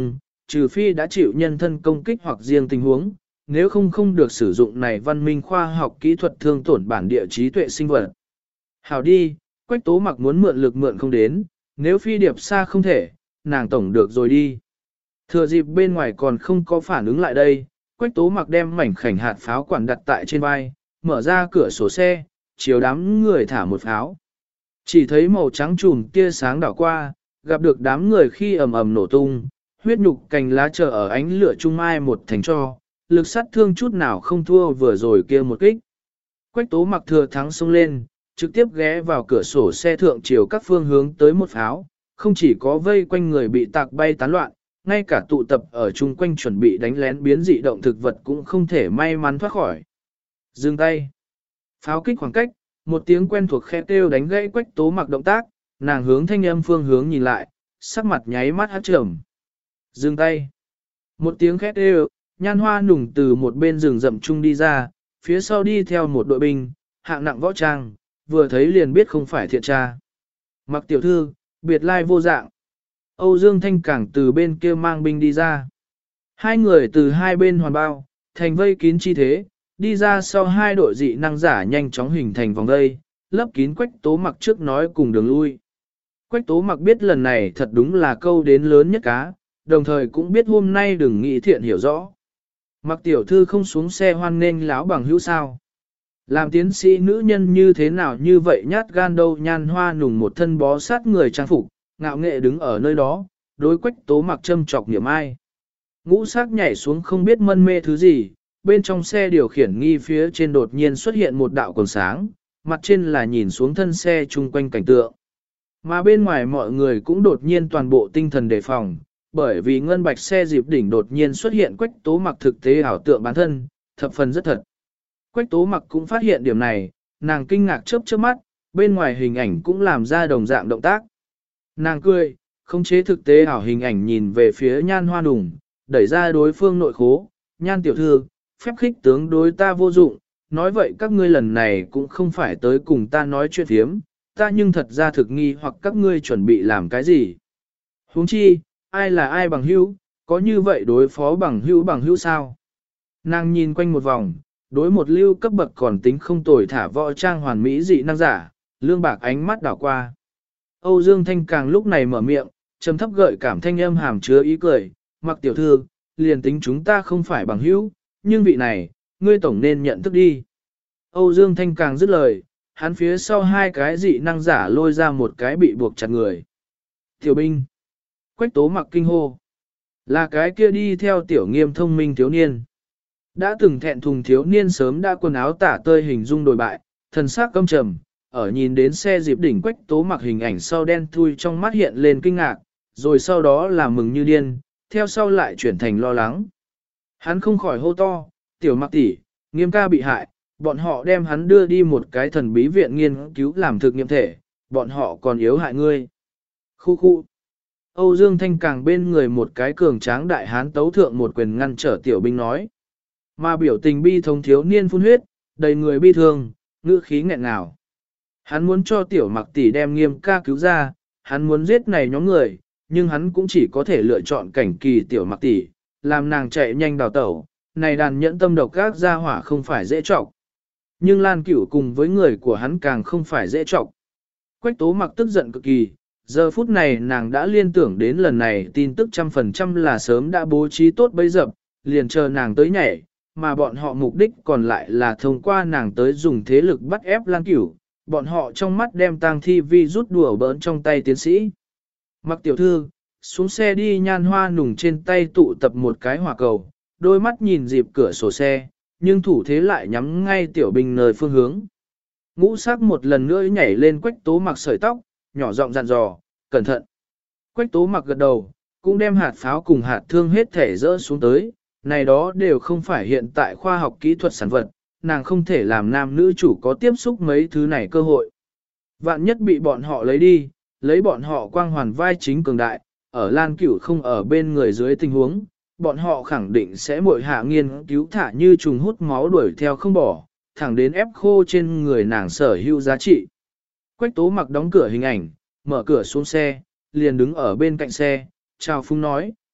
trừ phi đã chịu nhân thân công kích hoặc riêng tình huống, nếu không không được sử dụng này văn minh khoa học kỹ thuật thương tổn bản địa trí tuệ sinh vật. Hảo đi, Quách Tố Mặc muốn mượn lực mượn không đến, nếu phi điệp xa không thể, nàng tổng được rồi đi. Thừa dịp bên ngoài còn không có phản ứng lại đây, Quách Tố Mặc đem mảnh khảnh hạt pháo quản đặt tại trên vai, mở ra cửa sổ xe, chiều đám người thả một pháo. Chỉ thấy màu trắng trùm tia sáng đảo qua, gặp được đám người khi ầm ầm nổ tung, huyết nhục cành lá chờ ở ánh lửa trung mai một thành cho, lực sát thương chút nào không thua vừa rồi kia một kích. Quách Tố Mặc thừa thắng xông lên, trực tiếp ghé vào cửa sổ xe thượng chiều các phương hướng tới một pháo, không chỉ có vây quanh người bị tạc bay tán loạn, ngay cả tụ tập ở chung quanh chuẩn bị đánh lén biến dị động thực vật cũng không thể may mắn thoát khỏi. Dừng tay. Pháo kích khoảng cách, một tiếng quen thuộc khe kêu đánh gãy Quách Tố Mặc động tác, nàng hướng thanh âm phương hướng nhìn lại, sắc mặt nháy mắt hắt trầm. Dừng tay. Một tiếng khét kêu, Nhan Hoa Nùng từ một bên rừng rậm chung đi ra, phía sau đi theo một đội binh, hạng nặng võ trang, vừa thấy liền biết không phải thiện tra. Mặc tiểu thư, biệt lai vô dạng. Âu Dương Thanh Cảng từ bên kia mang binh đi ra. Hai người từ hai bên hoàn bao, thành vây kín chi thế, đi ra sau hai đội dị năng giả nhanh chóng hình thành vòng vây, lấp kín Quách Tố Mặc trước nói cùng đường lui. Quách Tố Mặc biết lần này thật đúng là câu đến lớn nhất cá, đồng thời cũng biết hôm nay đừng nghĩ thiện hiểu rõ. Mặc tiểu thư không xuống xe hoan nghênh láo bằng hữu sao. Làm tiến sĩ nữ nhân như thế nào như vậy nhát gan đâu. Nhan Hoa Nùng một thân bó sát người trang phục, ngạo nghệ đứng ở nơi đó, đối Quách Tố Mặc châm chọc niệm ai. Ngũ sắc nhảy xuống không biết mân mê thứ gì, bên trong xe điều khiển nghi phía trên đột nhiên xuất hiện một đạo quần sáng, mặt trên là nhìn xuống thân xe chung quanh cảnh tượng. Mà bên ngoài mọi người cũng đột nhiên toàn bộ tinh thần đề phòng, bởi vì ngân bạch xe dịp đỉnh đột nhiên xuất hiện Quách Tố Mặc thực tế ảo tượng bản thân, thập phần rất thật. Quách Tố Mặc cũng phát hiện điểm này, nàng kinh ngạc chớp chớp mắt, bên ngoài hình ảnh cũng làm ra đồng dạng động tác. Nàng cười, không chế thực tế ảo hình ảnh nhìn về phía Nhan Hoa Nùng, đẩy ra đối phương nội khố, Nhan tiểu thư, phép khích tướng đối ta vô dụng, nói vậy các ngươi lần này cũng không phải tới cùng ta nói chuyện thiếm, ta nhưng thật ra thực nghi hoặc các ngươi chuẩn bị làm cái gì. Huống chi, ai là ai bằng hữu, có như vậy đối phó bằng hữu bằng hữu sao? Nàng nhìn quanh một vòng, đối một lưu cấp bậc còn tính không tồi thả võ trang hoàn mỹ dị năng giả, lương bạc ánh mắt đảo qua. Âu Dương Thanh càng lúc này mở miệng, trầm thấp gợi cảm thanh âm hàm chứa ý cười, Mặc tiểu thư, liền tính chúng ta không phải bằng hữu, nhưng vị này, ngươi tổng nên nhận thức đi. Âu Dương Thanh càng dứt lời, hắn phía sau hai cái dị năng giả lôi ra một cái bị buộc chặt người. Tiểu binh. Quách Tố Mặc kinh hô. Là cái kia đi theo tiểu nghiêm thông minh thiếu niên. Đã từng thẹn thùng thiếu niên sớm đã quần áo tả tơi hình dung đổi bại, thần sắc căm trầm, ở nhìn đến xe dịp đỉnh Quách Tố Mặc hình ảnh sau đen thui trong mắt hiện lên kinh ngạc, rồi sau đó là mừng như điên, theo sau lại chuyển thành lo lắng. Hắn không khỏi hô to, tiểu Mặc tỷ, Nghiêm ca bị hại, bọn họ đem hắn đưa đi một cái thần bí viện nghiên cứu làm thực nghiệm thể, bọn họ còn yếu hại ngươi. Khu khu. Âu Dương Thanh càng bên người một cái cường tráng đại hán tấu thượng một quyền ngăn trở tiểu binh nói. Mà biểu tình bi thống thiếu niên phun huyết, đầy người bi thương, ngữ khí nghẹn ngào. Hắn muốn cho tiểu Mặc tỷ đem Nghiêm ca cứu ra, hắn muốn giết này nhóm người, nhưng hắn cũng chỉ có thể lựa chọn cảnh kỳ tiểu Mặc tỷ, làm nàng chạy nhanh đào tẩu. Này đàn nhẫn tâm độc các gia hỏa không phải dễ trọng. Nhưng Lan Cửu cùng với người của hắn càng không phải dễ trọng. Quách Tố Mặc tức giận cực kỳ, giờ phút này nàng đã liên tưởng đến lần này tin tức trăm phần trăm là sớm đã bố trí tốt bấy dập, liền chờ nàng tới nhảy, mà bọn họ mục đích còn lại là thông qua nàng tới dùng thế lực bắt ép Lan Cửu, bọn họ trong mắt đem tang thi vi rút đùa bỡn trong tay tiến sĩ. Mặc tiểu thư, xuống xe đi. Nhan Hoa Nùng trên tay tụ tập một cái hỏa cầu, đôi mắt nhìn dịp cửa sổ xe, nhưng thủ thế lại nhắm ngay tiểu binh nơi phương hướng. Ngũ sắc một lần nữa nhảy lên Quách Tố Mặc sợi tóc, nhỏ giọng dặn dò, cẩn thận. Quách Tố Mặc gật đầu, cũng đem hạt pháo cùng hạt thương hết thể rỡ xuống tới, này đó đều không phải hiện tại khoa học kỹ thuật sản vật, nàng không thể làm nam nữ chủ có tiếp xúc mấy thứ này cơ hội. Vạn nhất bị bọn họ lấy đi, lấy bọn họ quang hoàn vai chính cường đại, ở Lan Cửu không ở bên người dưới tình huống, bọn họ khẳng định sẽ muội hạ nghiên cứu thả như trùng hút máu đuổi theo không bỏ, thẳng đến ép khô trên người nàng sở hữu giá trị. Quách Tố Mặc đóng cửa hình ảnh, mở cửa xuống xe, liền đứng ở bên cạnh xe, chào phúng nói,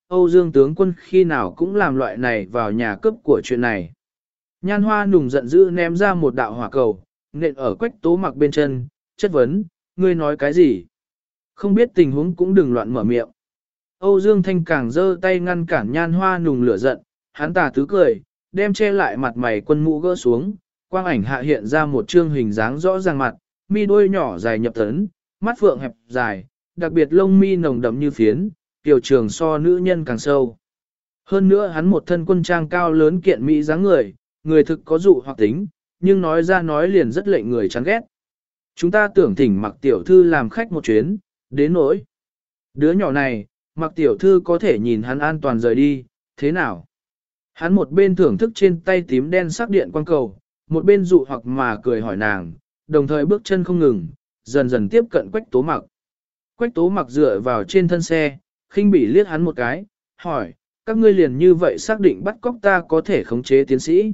Âu Dương tướng quân khi nào cũng làm loại này vào nhà cướp của chuyện này. Nhan Hoa Nùng giận dữ ném ra một đạo hỏa cầu, nện ở Quách Tố Mặc bên chân, chất vấn, ngươi nói cái gì? Không biết tình huống cũng đừng loạn mở miệng. Âu Dương Thanh càng giơ tay ngăn cản Nhan Hoa Nùng lửa giận, hắn tà tứ cười, đem che lại mặt mày quân mũ gỡ xuống, quang ảnh hạ hiện ra một trương hình dáng rõ ràng mặt, mi đôi nhỏ dài nhập tấn, mắt phượng hẹp dài, đặc biệt lông mi nồng đậm như phiến, tiểu trường so nữ nhân càng sâu. Hơn nữa hắn một thân quân trang cao lớn kiện mỹ dáng người, người thực có dụ hoặc tính, nhưng nói ra nói liền rất lệnh người chán ghét. Chúng ta tưởng thỉnh Mặc tiểu thư làm khách một chuyến, đến nỗi. Đứa nhỏ này, Mặc tiểu thư có thể nhìn hắn an toàn rời đi, thế nào? Hắn một bên thưởng thức trên tay tím đen sắc điện quang cầu, một bên dụ hoặc mà cười hỏi nàng, đồng thời bước chân không ngừng, dần dần tiếp cận Quách Tố Mặc. Quách Tố Mặc dựa vào trên thân xe, khinh bỉ liếc hắn một cái, hỏi, các ngươi liền như vậy xác định bắt cóc ta có thể khống chế tiến sĩ.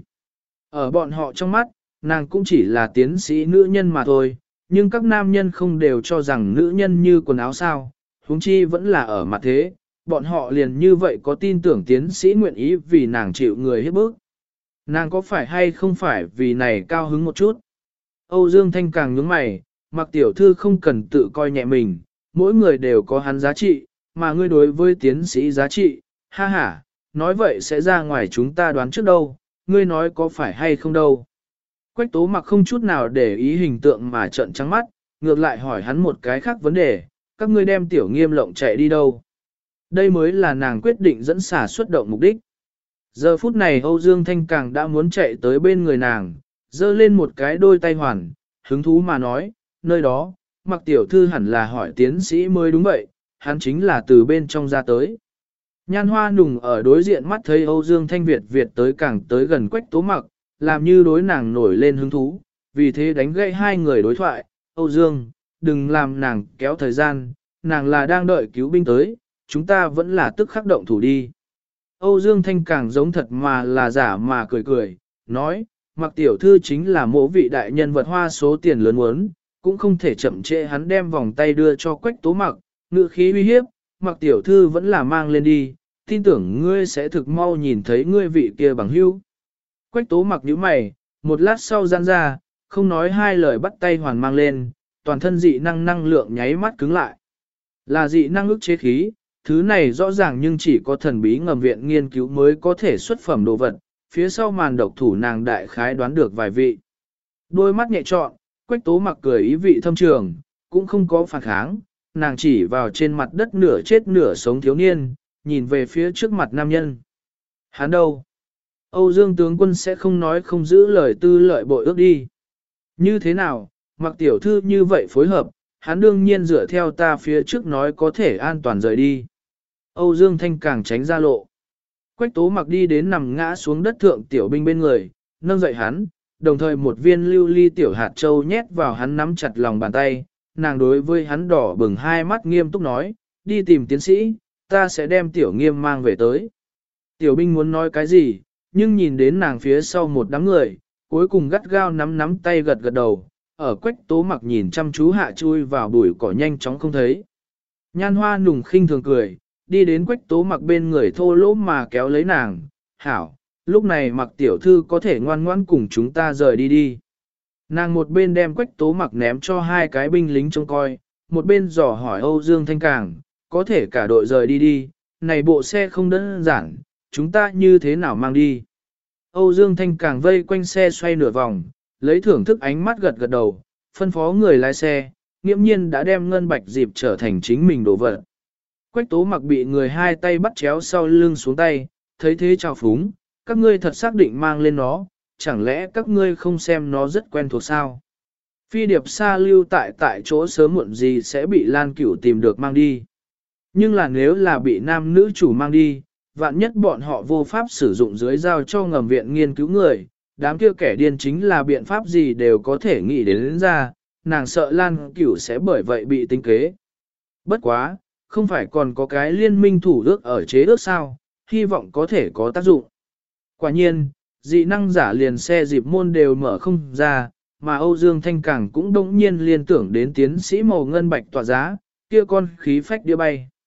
Ở bọn họ trong mắt, nàng cũng chỉ là tiến sĩ nữ nhân mà thôi, nhưng các nam nhân không đều cho rằng nữ nhân như quần áo sao, huống chi vẫn là ở mặt thế, bọn họ liền như vậy có tin tưởng tiến sĩ nguyện ý vì nàng chịu người hiếp bức. Nàng có phải hay không phải vì này cao hứng một chút? Âu Dương Thanh càng nhướng mày, Mặc tiểu thư không cần tự coi nhẹ mình, mỗi người đều có hắn giá trị, mà ngươi đối với tiến sĩ giá trị, ha ha, nói vậy sẽ ra ngoài chúng ta đoán trước đâu, ngươi nói có phải hay không đâu. Quách Tố Mặc không chút nào để ý hình tượng mà trợn trắng mắt, ngược lại hỏi hắn một cái khác vấn đề, các ngươi đem tiểu nghiêm lộng chạy đi đâu. Đây mới là nàng quyết định dẫn xả xuất động mục đích. Giờ phút này Âu Dương Thanh càng đã muốn chạy tới bên người nàng, giơ lên một cái đôi tay hoàn, hứng thú mà nói, nơi đó, Mặc tiểu thư hẳn là hỏi tiến sĩ mới đúng vậy, hắn chính là từ bên trong ra tới. Nhan Hoa Nùng ở đối diện mắt thấy Âu Dương Thanh Việt Việt tới càng tới gần Quách Tố Mặc, làm như đối nàng nổi lên hứng thú, vì thế đánh gãy hai người đối thoại, Âu Dương, đừng làm nàng kéo thời gian, nàng là đang đợi cứu binh tới, chúng ta vẫn là tức khắc động thủ đi. Âu Dương Thanh càng giống thật mà là giả mà cười cười, nói, Mặc tiểu thư chính là mỗ vị đại nhân vật hoa số tiền lớn muốn, cũng không thể chậm trễ hắn đem vòng tay đưa cho Quách Tố Mặc, ngữ khí uy hiếp, Mặc tiểu thư vẫn là mang lên đi, tin tưởng ngươi sẽ thực mau nhìn thấy ngươi vị kia bằng hữu. Quách Tố Mặc nhíu mày, một lát sau giãn ra, không nói hai lời bắt tay hoàn mang lên, toàn thân dị năng năng lượng nháy mắt cứng lại. Là dị năng ức chế khí, thứ này rõ ràng nhưng chỉ có thần bí ngầm viện nghiên cứu mới có thể xuất phẩm đồ vật, phía sau màn độc thủ nàng đại khái đoán được vài vị. Đôi mắt nhẹ trọn, Quách Tố Mặc cười ý vị thâm trường, cũng không có phản kháng, nàng chỉ vào trên mặt đất nửa chết nửa sống thiếu niên, nhìn về phía trước mặt nam nhân. Hắn đâu? Âu Dương tướng quân sẽ không nói không giữ lời tư lợi bội ước đi. Như thế nào, Mặc tiểu thư như vậy phối hợp, hắn đương nhiên dựa theo ta phía trước nói có thể an toàn rời đi. Âu Dương Thanh càng tránh ra lộ. Quách Tố Mặc đi đến nằm ngã xuống đất thượng tiểu binh bên người, nâng dậy hắn, đồng thời một viên lưu ly tiểu hạt châu nhét vào hắn nắm chặt lòng bàn tay, nàng đối với hắn đỏ bừng hai mắt nghiêm túc nói, đi tìm tiến sĩ, ta sẽ đem tiểu nghiêm mang về tới. Tiểu binh muốn nói cái gì, nhưng nhìn đến nàng phía sau một đám người, cuối cùng gắt gao nắm nắm tay gật gật đầu, ở Quách Tố Mặc nhìn chăm chú hạ chui vào bụi cỏ nhanh chóng không thấy. Nhan Hoa Nùng khinh thường cười, đi đến Quách Tố Mặc bên người thô lỗ mà kéo lấy nàng, hảo, lúc này Mặc tiểu thư có thể ngoan ngoãn cùng chúng ta rời đi đi. Nàng một bên đem Quách Tố Mặc ném cho hai cái binh lính trông coi, một bên dò hỏi Âu Dương Thanh Càng, có thể cả đội rời đi đi, này bộ xe không đơn giản, chúng ta như thế nào mang đi. Âu Dương Thanh Càng vây quanh xe xoay nửa vòng, lấy thưởng thức ánh mắt gật gật đầu, phân phó người lái xe, nghiễm nhiên đã đem ngân bạch dịp trở thành chính mình đồ vật. Quách Tố Mặc bị người hai tay bắt chéo sau lưng xuống tay, thấy thế chào phúng, các ngươi thật xác định mang lên nó, chẳng lẽ các ngươi không xem nó rất quen thuộc sao? Phi điệp xa lưu tại tại chỗ sớm muộn gì sẽ bị Lan Cửu tìm được mang đi. Nhưng là nếu là bị nam nữ chủ mang đi, vạn nhất bọn họ vô pháp sử dụng dưới giao cho ngầm viện nghiên cứu người, đám kia kẻ điên chính là biện pháp gì đều có thể nghĩ đến, đến ra, nàng sợ Lan Cửu sẽ bởi vậy bị tính kế. Bất quá, không phải còn có cái liên minh thủ ước ở chế ước sao, hy vọng có thể có tác dụng. Quả nhiên, dị năng giả liền xe dịp môn đều mở không ra, mà Âu Dương Thanh Càng cũng đống nhiên liên tưởng đến tiến sĩ màu ngân bạch tỏa giá, kia con khí phách đĩa bay.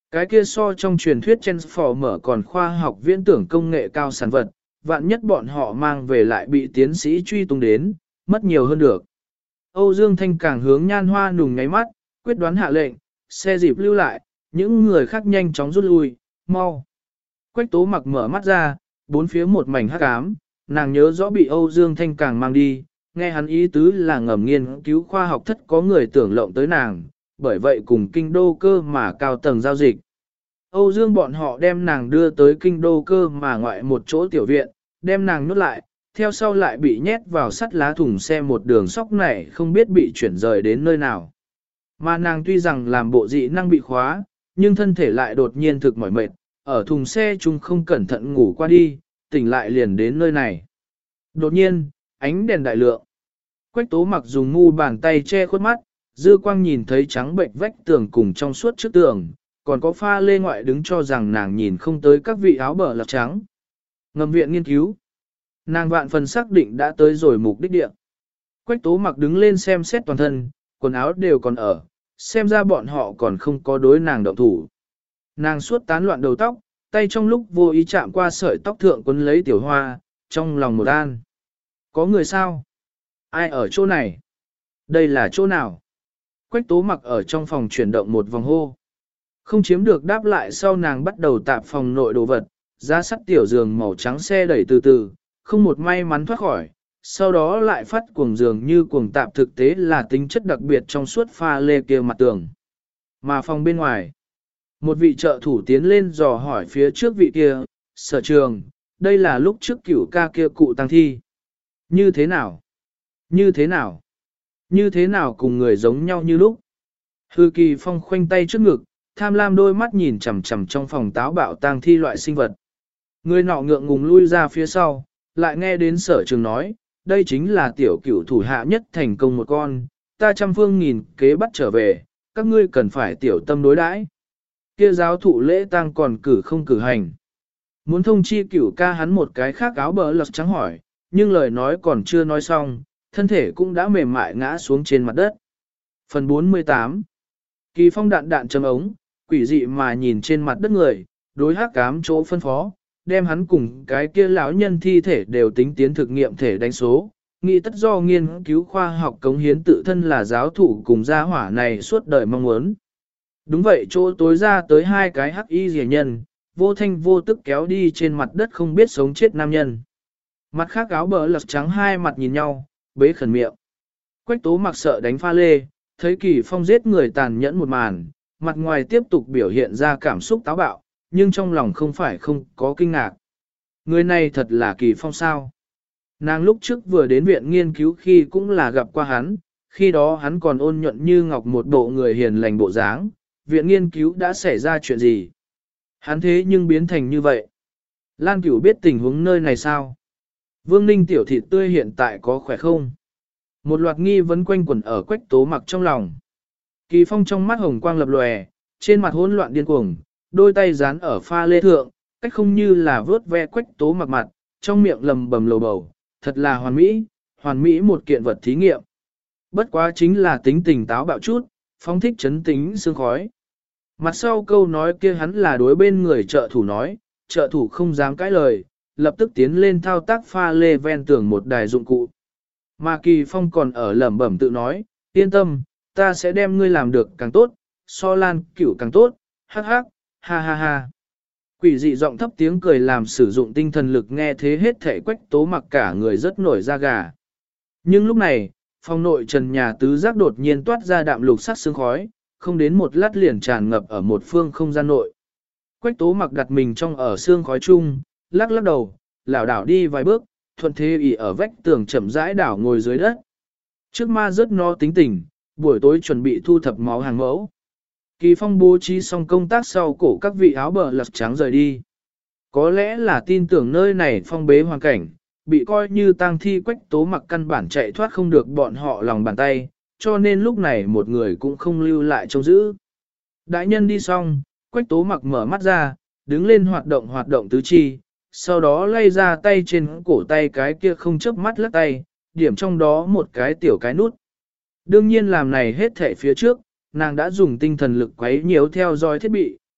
Cái kia so trong truyền thuyết Transformer còn khoa học viễn tưởng công nghệ cao sản vật, vạn nhất bọn họ mang về lại bị tiến sĩ truy tung đến, mất nhiều hơn được. Âu Dương Thanh càng hướng Nhan Hoa nùng ngáy mắt, quyết đoán hạ lệnh, xe dịp lưu lại, những người khác nhanh chóng rút lui, mau. Quách Tố Mặc mở mắt ra, bốn phía một mảnh hắc ám, nàng nhớ rõ bị Âu Dương Thanh càng mang đi, nghe hắn ý tứ là ngầm nghiên cứu khoa học thất có người tưởng lộng tới nàng, bởi vậy cùng kinh đô cơ mà cao tầng giao dịch. Âu Dương bọn họ đem nàng đưa tới kinh đô cơ mà ngoại một chỗ tiểu viện, đem nàng nuốt lại, theo sau lại bị nhét vào sắt lá thùng xe một đường sóc này không biết bị chuyển rời đến nơi nào. Mà nàng tuy rằng làm bộ dị năng bị khóa, nhưng thân thể lại đột nhiên thực mỏi mệt, ở thùng xe chúng không cẩn thận ngủ qua đi, tỉnh lại liền đến nơi này. Đột nhiên, ánh đèn đại lượng. Quách Tố Mặc dùng ngu bàn tay che khuất mắt, dư quang nhìn thấy trắng bệnh vách tường cùng trong suốt trước tường, còn có pha lê ngoại đứng cho rằng nàng nhìn không tới các vị áo bờ lọc trắng. Ngầm viện nghiên cứu. Nàng vạn phần xác định đã tới rồi mục đích địa. Quách Tố Mặc đứng lên xem xét toàn thân, quần áo đều còn ở, xem ra bọn họ còn không có đối nàng động thủ. Nàng suốt tán loạn đầu tóc, tay trong lúc vô ý chạm qua sợi tóc thượng quấn lấy tiểu hoa, trong lòng một an. Có người sao? Ai ở chỗ này? Đây là chỗ nào? Quách Tố Mặc ở trong phòng chuyển động một vòng hô. Không chiếm được đáp lại sau nàng bắt đầu tạp phòng nội đồ vật, giá sắt tiểu giường màu trắng xe đẩy từ từ, không một may mắn thoát khỏi, sau đó lại phát cuồng giường như cuồng tạp thực tế là tính chất đặc biệt trong suốt pha lê kia mặt tường. Mà phòng bên ngoài, một vị trợ thủ tiến lên dò hỏi phía trước vị kia, Sở Trường, đây là lúc trước cửu ca kia cụ tăng thi. Như thế nào? Như thế nào? Như thế nào cùng người giống nhau như lúc? Hư Kỳ Phong khoanh tay trước ngực, tham lam đôi mắt nhìn chằm chằm trong phòng táo bạo tang thi loại sinh vật. Người nọ ngượng ngùng lui ra phía sau, lại nghe đến Sở Trường nói, đây chính là tiểu cửu thủ hạ nhất thành công một con, ta trăm phương nghìn kế bắt trở về, các ngươi cần phải tiểu tâm đối đãi. Kia giáo thụ lễ tang còn cử không cử hành. Muốn thông chi cửu ca hắn một cái khác áo bờ lật trắng hỏi, nhưng lời nói còn chưa nói xong, thân thể cũng đã mềm mại ngã xuống trên mặt đất. Phần bốn mươi tám. Kỳ Phong đạn đạn châm ống, quỷ dị mà nhìn trên mặt đất người, đối hắc cám chỗ phân phó, đem hắn cùng cái kia lão nhân thi thể đều tính tiến thực nghiệm thể đánh số, nghĩ tất do nghiên cứu khoa học cống hiến tự thân là giáo thủ cùng gia hỏa này suốt đời mong muốn. Đúng vậy, chỗ tối ra tới hai cái hắc y rẻ nhân, vô thanh vô tức kéo đi trên mặt đất không biết sống chết nam nhân. Mặt khác áo bờ lật trắng hai mặt nhìn nhau, bế khẩn miệng. Quách Tố Mặc sợ đánh pha lê, thấy Kỳ Phong giết người tàn nhẫn một màn, mặt ngoài tiếp tục biểu hiện ra cảm xúc táo bạo, nhưng trong lòng không phải không có kinh ngạc. Người này thật là Kỳ Phong sao? Nàng lúc trước vừa đến viện nghiên cứu khi cũng là gặp qua hắn, khi đó hắn còn ôn nhuận như ngọc một bộ người hiền lành bộ dáng, viện nghiên cứu đã xảy ra chuyện gì? Hắn thế nhưng biến thành như vậy. Lan Cửu biết tình huống nơi này sao? Vương Ninh tiểu thịt tươi hiện tại có khỏe không? Một loạt nghi vấn quanh quẩn ở Quách Tố Mặc trong lòng. Kỳ Phong trong mắt hồng quang lập lòe, trên mặt hỗn loạn điên cuồng, đôi tay dán ở pha lê thượng, cách không như là vớt ve Quách Tố Mặc mặt, trong miệng lầm bầm lầu bầu, thật là hoàn mỹ, hoàn mỹ một kiện vật thí nghiệm. Bất quá chính là tính tình táo bạo chút, phong thích chấn tính sương khói. Mặt sau câu nói kia hắn là đối bên người trợ thủ nói, trợ thủ không dám cãi lời, lập tức tiến lên thao tác pha lê ven tường một đài dụng cụ. Mà Kỳ Phong còn ở lẩm bẩm tự nói, yên tâm, ta sẽ đem ngươi làm được càng tốt, so Lan Cửu càng tốt, hắc hắc, ha ha ha. Quỷ dị giọng thấp tiếng cười làm sử dụng tinh thần lực nghe thế hết thể Quách Tố Mặc cả người rất nổi da gà. Nhưng lúc này, phòng nội trần nhà tứ giác đột nhiên toát ra đạm lục sắc sương khói, không đến một lát liền tràn ngập ở một phương không gian nội. Quách Tố Mặc đặt mình trong ở sương khói chung, lắc lắc đầu, lảo đảo đi vài bước, thuận thế ỉ ở vách tường chậm rãi đảo ngồi dưới đất. Trước ma rất no tính tình, buổi tối chuẩn bị thu thập máu hàng mẫu. Kỳ Phong bố trí xong công tác sau cổ các vị áo bờ lật trắng rời đi. Có lẽ là tin tưởng nơi này phong bế hoàn cảnh, bị coi như tang thi Quách Tố Mặc căn bản chạy thoát không được bọn họ lòng bàn tay, cho nên lúc này một người cũng không lưu lại trông giữ. Đại nhân đi xong, Quách Tố Mặc mở mắt ra, đứng lên hoạt động hoạt động tứ chi, sau đó lay ra tay trên cổ tay cái kia không chớp mắt lắc tay, điểm trong đó một cái tiểu cái nút. Đương nhiên làm này hết thể phía trước, nàng đã dùng tinh thần lực quấy nhiễu theo dõi thiết bị,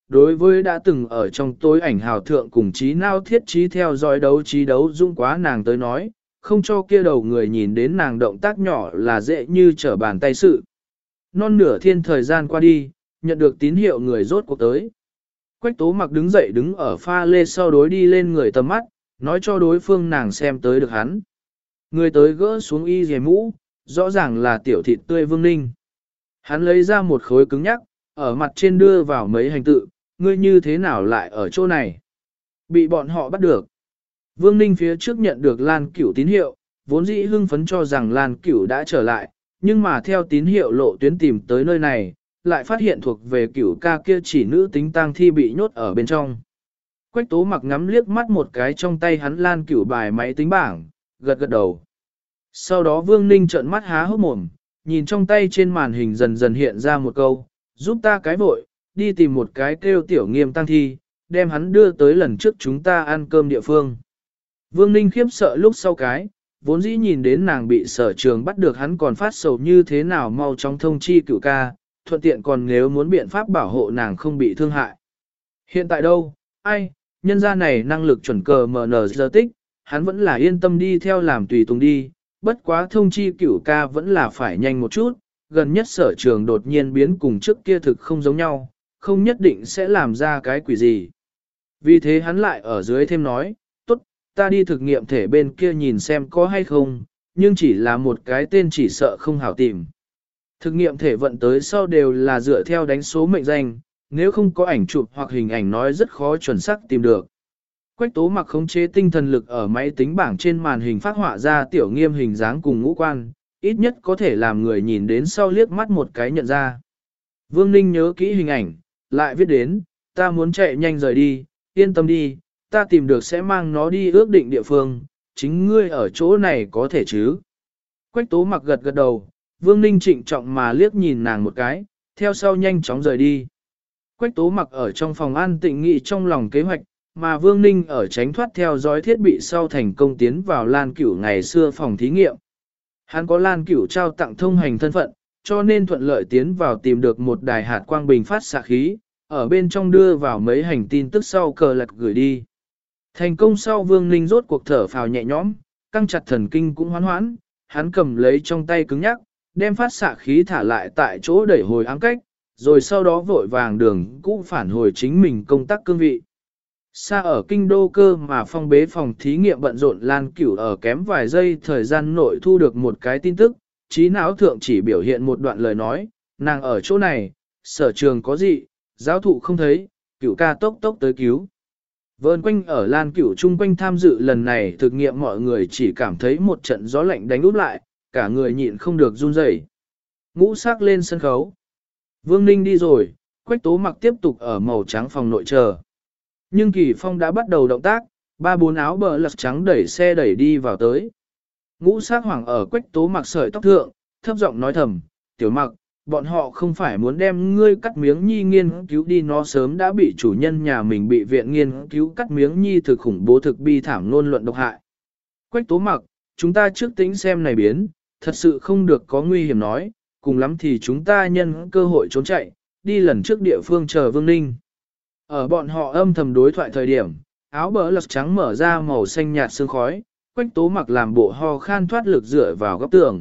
đối với đã từng ở trong tối ảnh hào thượng cùng trí não thiết trí theo dõi đấu trí đấu dũng quá nàng tới nói, không cho kia đầu người nhìn đến nàng động tác nhỏ là dễ như trở bàn tay sự. Non nửa thiên thời gian qua đi, nhận được tín hiệu người rốt cuộc tới. Quách Tố Mặc đứng dậy đứng ở pha lê sau đối đi lên người tầm mắt, nói cho đối phương nàng xem tới được hắn. Người tới gỡ xuống y dề mũ, rõ ràng là tiểu thịt tươi Vương Ninh. Hắn lấy ra một khối cứng nhắc, ở mặt trên đưa vào mấy hành tự, ngươi như thế nào lại ở chỗ này? Bị bọn họ bắt được. Vương Ninh phía trước nhận được Lan Cửu tín hiệu, vốn dĩ hưng phấn cho rằng Lan Cửu đã trở lại, nhưng mà theo tín hiệu lộ tuyến tìm tới nơi này, lại phát hiện thuộc về Cửu ca kia chỉ nữ tính tang thi bị nhốt ở bên trong. Quách Tố Mặc ngắm liếc mắt một cái trong tay hắn Lan Cửu bài máy tính bảng, gật gật đầu. Sau đó Vương Ninh trợn mắt há hốc mồm, nhìn trong tay trên màn hình dần dần hiện ra một câu, giúp ta cái vội, đi tìm một cái kêu tiểu nghiêm tăng thi, đem hắn đưa tới lần trước chúng ta ăn cơm địa phương. Vương Ninh khiếp sợ lúc sau cái, vốn dĩ nhìn đến nàng bị sở trường bắt được hắn còn phát sầu như thế nào mau chóng thông chi Cửu ca, thuận tiện còn nếu muốn biện pháp bảo hộ nàng không bị thương hại. Hiện tại đâu, ai, nhân gia này năng lực chuẩn cờ em en giờ tích, hắn vẫn là yên tâm đi theo làm tùy tùng đi, bất quá thông chi Cửu ca vẫn là phải nhanh một chút, gần nhất sở trường đột nhiên biến cùng trước kia thực không giống nhau, không nhất định sẽ làm ra cái quỷ gì. Vì thế hắn lại ở dưới thêm nói, tốt, ta đi thực nghiệm thể bên kia nhìn xem có hay không, nhưng chỉ là một cái tên chỉ sợ không hảo tìm. Thực nghiệm thể vận tới sau đều là dựa theo đánh số mệnh danh, nếu không có ảnh chụp hoặc hình ảnh nói rất khó chuẩn xác tìm được. Quách Tố Mặc khống chế tinh thần lực ở máy tính bảng trên màn hình phát họa ra tiểu nghiêm hình dáng cùng ngũ quan, ít nhất có thể làm người nhìn đến sau liếc mắt một cái nhận ra. Vương Ninh nhớ kỹ hình ảnh, lại viết đến, ta muốn chạy nhanh rời đi, yên tâm đi, ta tìm được sẽ mang nó đi ước định địa phương, chính ngươi ở chỗ này có thể chứ. Quách Tố Mặc gật gật đầu, Vương Ninh trịnh trọng mà liếc nhìn nàng một cái, theo sau nhanh chóng rời đi. Quách Tố Mặc ở trong phòng an tịnh nghị trong lòng kế hoạch, mà Vương Ninh ở tránh thoát theo dõi thiết bị sau thành công tiến vào Lan Cửu ngày xưa phòng thí nghiệm. Hắn có Lan Cửu trao tặng thông hành thân phận, cho nên thuận lợi tiến vào tìm được một đài hạt quang bình phát xạ khí, ở bên trong đưa vào mấy hành tin tức sau cờ lật gửi đi. Thành công sau Vương Ninh rốt cuộc thở phào nhẹ nhõm, căng chặt thần kinh cũng hoán hoãn, hắn cầm lấy trong tay cứng nhắc, đem phát xạ khí thả lại tại chỗ đẩy hồi ám cách, rồi sau đó vội vàng đường cũ phản hồi chính mình công tác cương vị. Xa ở kinh đô cơ mà phong bế phòng thí nghiệm bận rộn Lan Cửu ở kém vài giây thời gian nội thu được một cái tin tức, trí não thượng chỉ biểu hiện một đoạn lời nói, nàng ở chỗ này, sở trường có gì, giáo thụ không thấy, Cửu ca tốc tốc tới cứu. Vơn quanh ở Lan Cửu chung quanh tham dự lần này thực nghiệm mọi người chỉ cảm thấy một trận gió lạnh đánh úp lại, cả người nhịn không được run rẩy. Ngũ sắc lên sân khấu. Vương Ninh đi rồi, Quách Tố Mặc tiếp tục ở màu trắng phòng nội chờ. Nhưng Kỳ Phong đã bắt đầu động tác, ba bốn áo bờ lật trắng đẩy xe đẩy đi vào tới. Ngũ sắc hoàng ở Quách Tố Mặc sợi tóc thượng, thấp giọng nói thầm, tiểu Mặc, bọn họ không phải muốn đem ngươi cắt miếng nhi nghiên cứu đi, nó sớm đã bị chủ nhân nhà mình bị viện nghiên cứu cắt miếng nhi thực khủng bố thực bi thảm ngôn luận độc hại. Quách Tố Mặc, chúng ta trước tính xem này biến, thật sự không được có nguy hiểm nói, cùng lắm thì chúng ta nhân cơ hội trốn chạy, đi lần trước địa phương chờ Vương Ninh. Ở bọn họ âm thầm đối thoại thời điểm, áo bờ lật trắng mở ra màu xanh nhạt sương khói, Quách Tố Mặc làm bộ ho khan thoát lực dựa vào góc tường.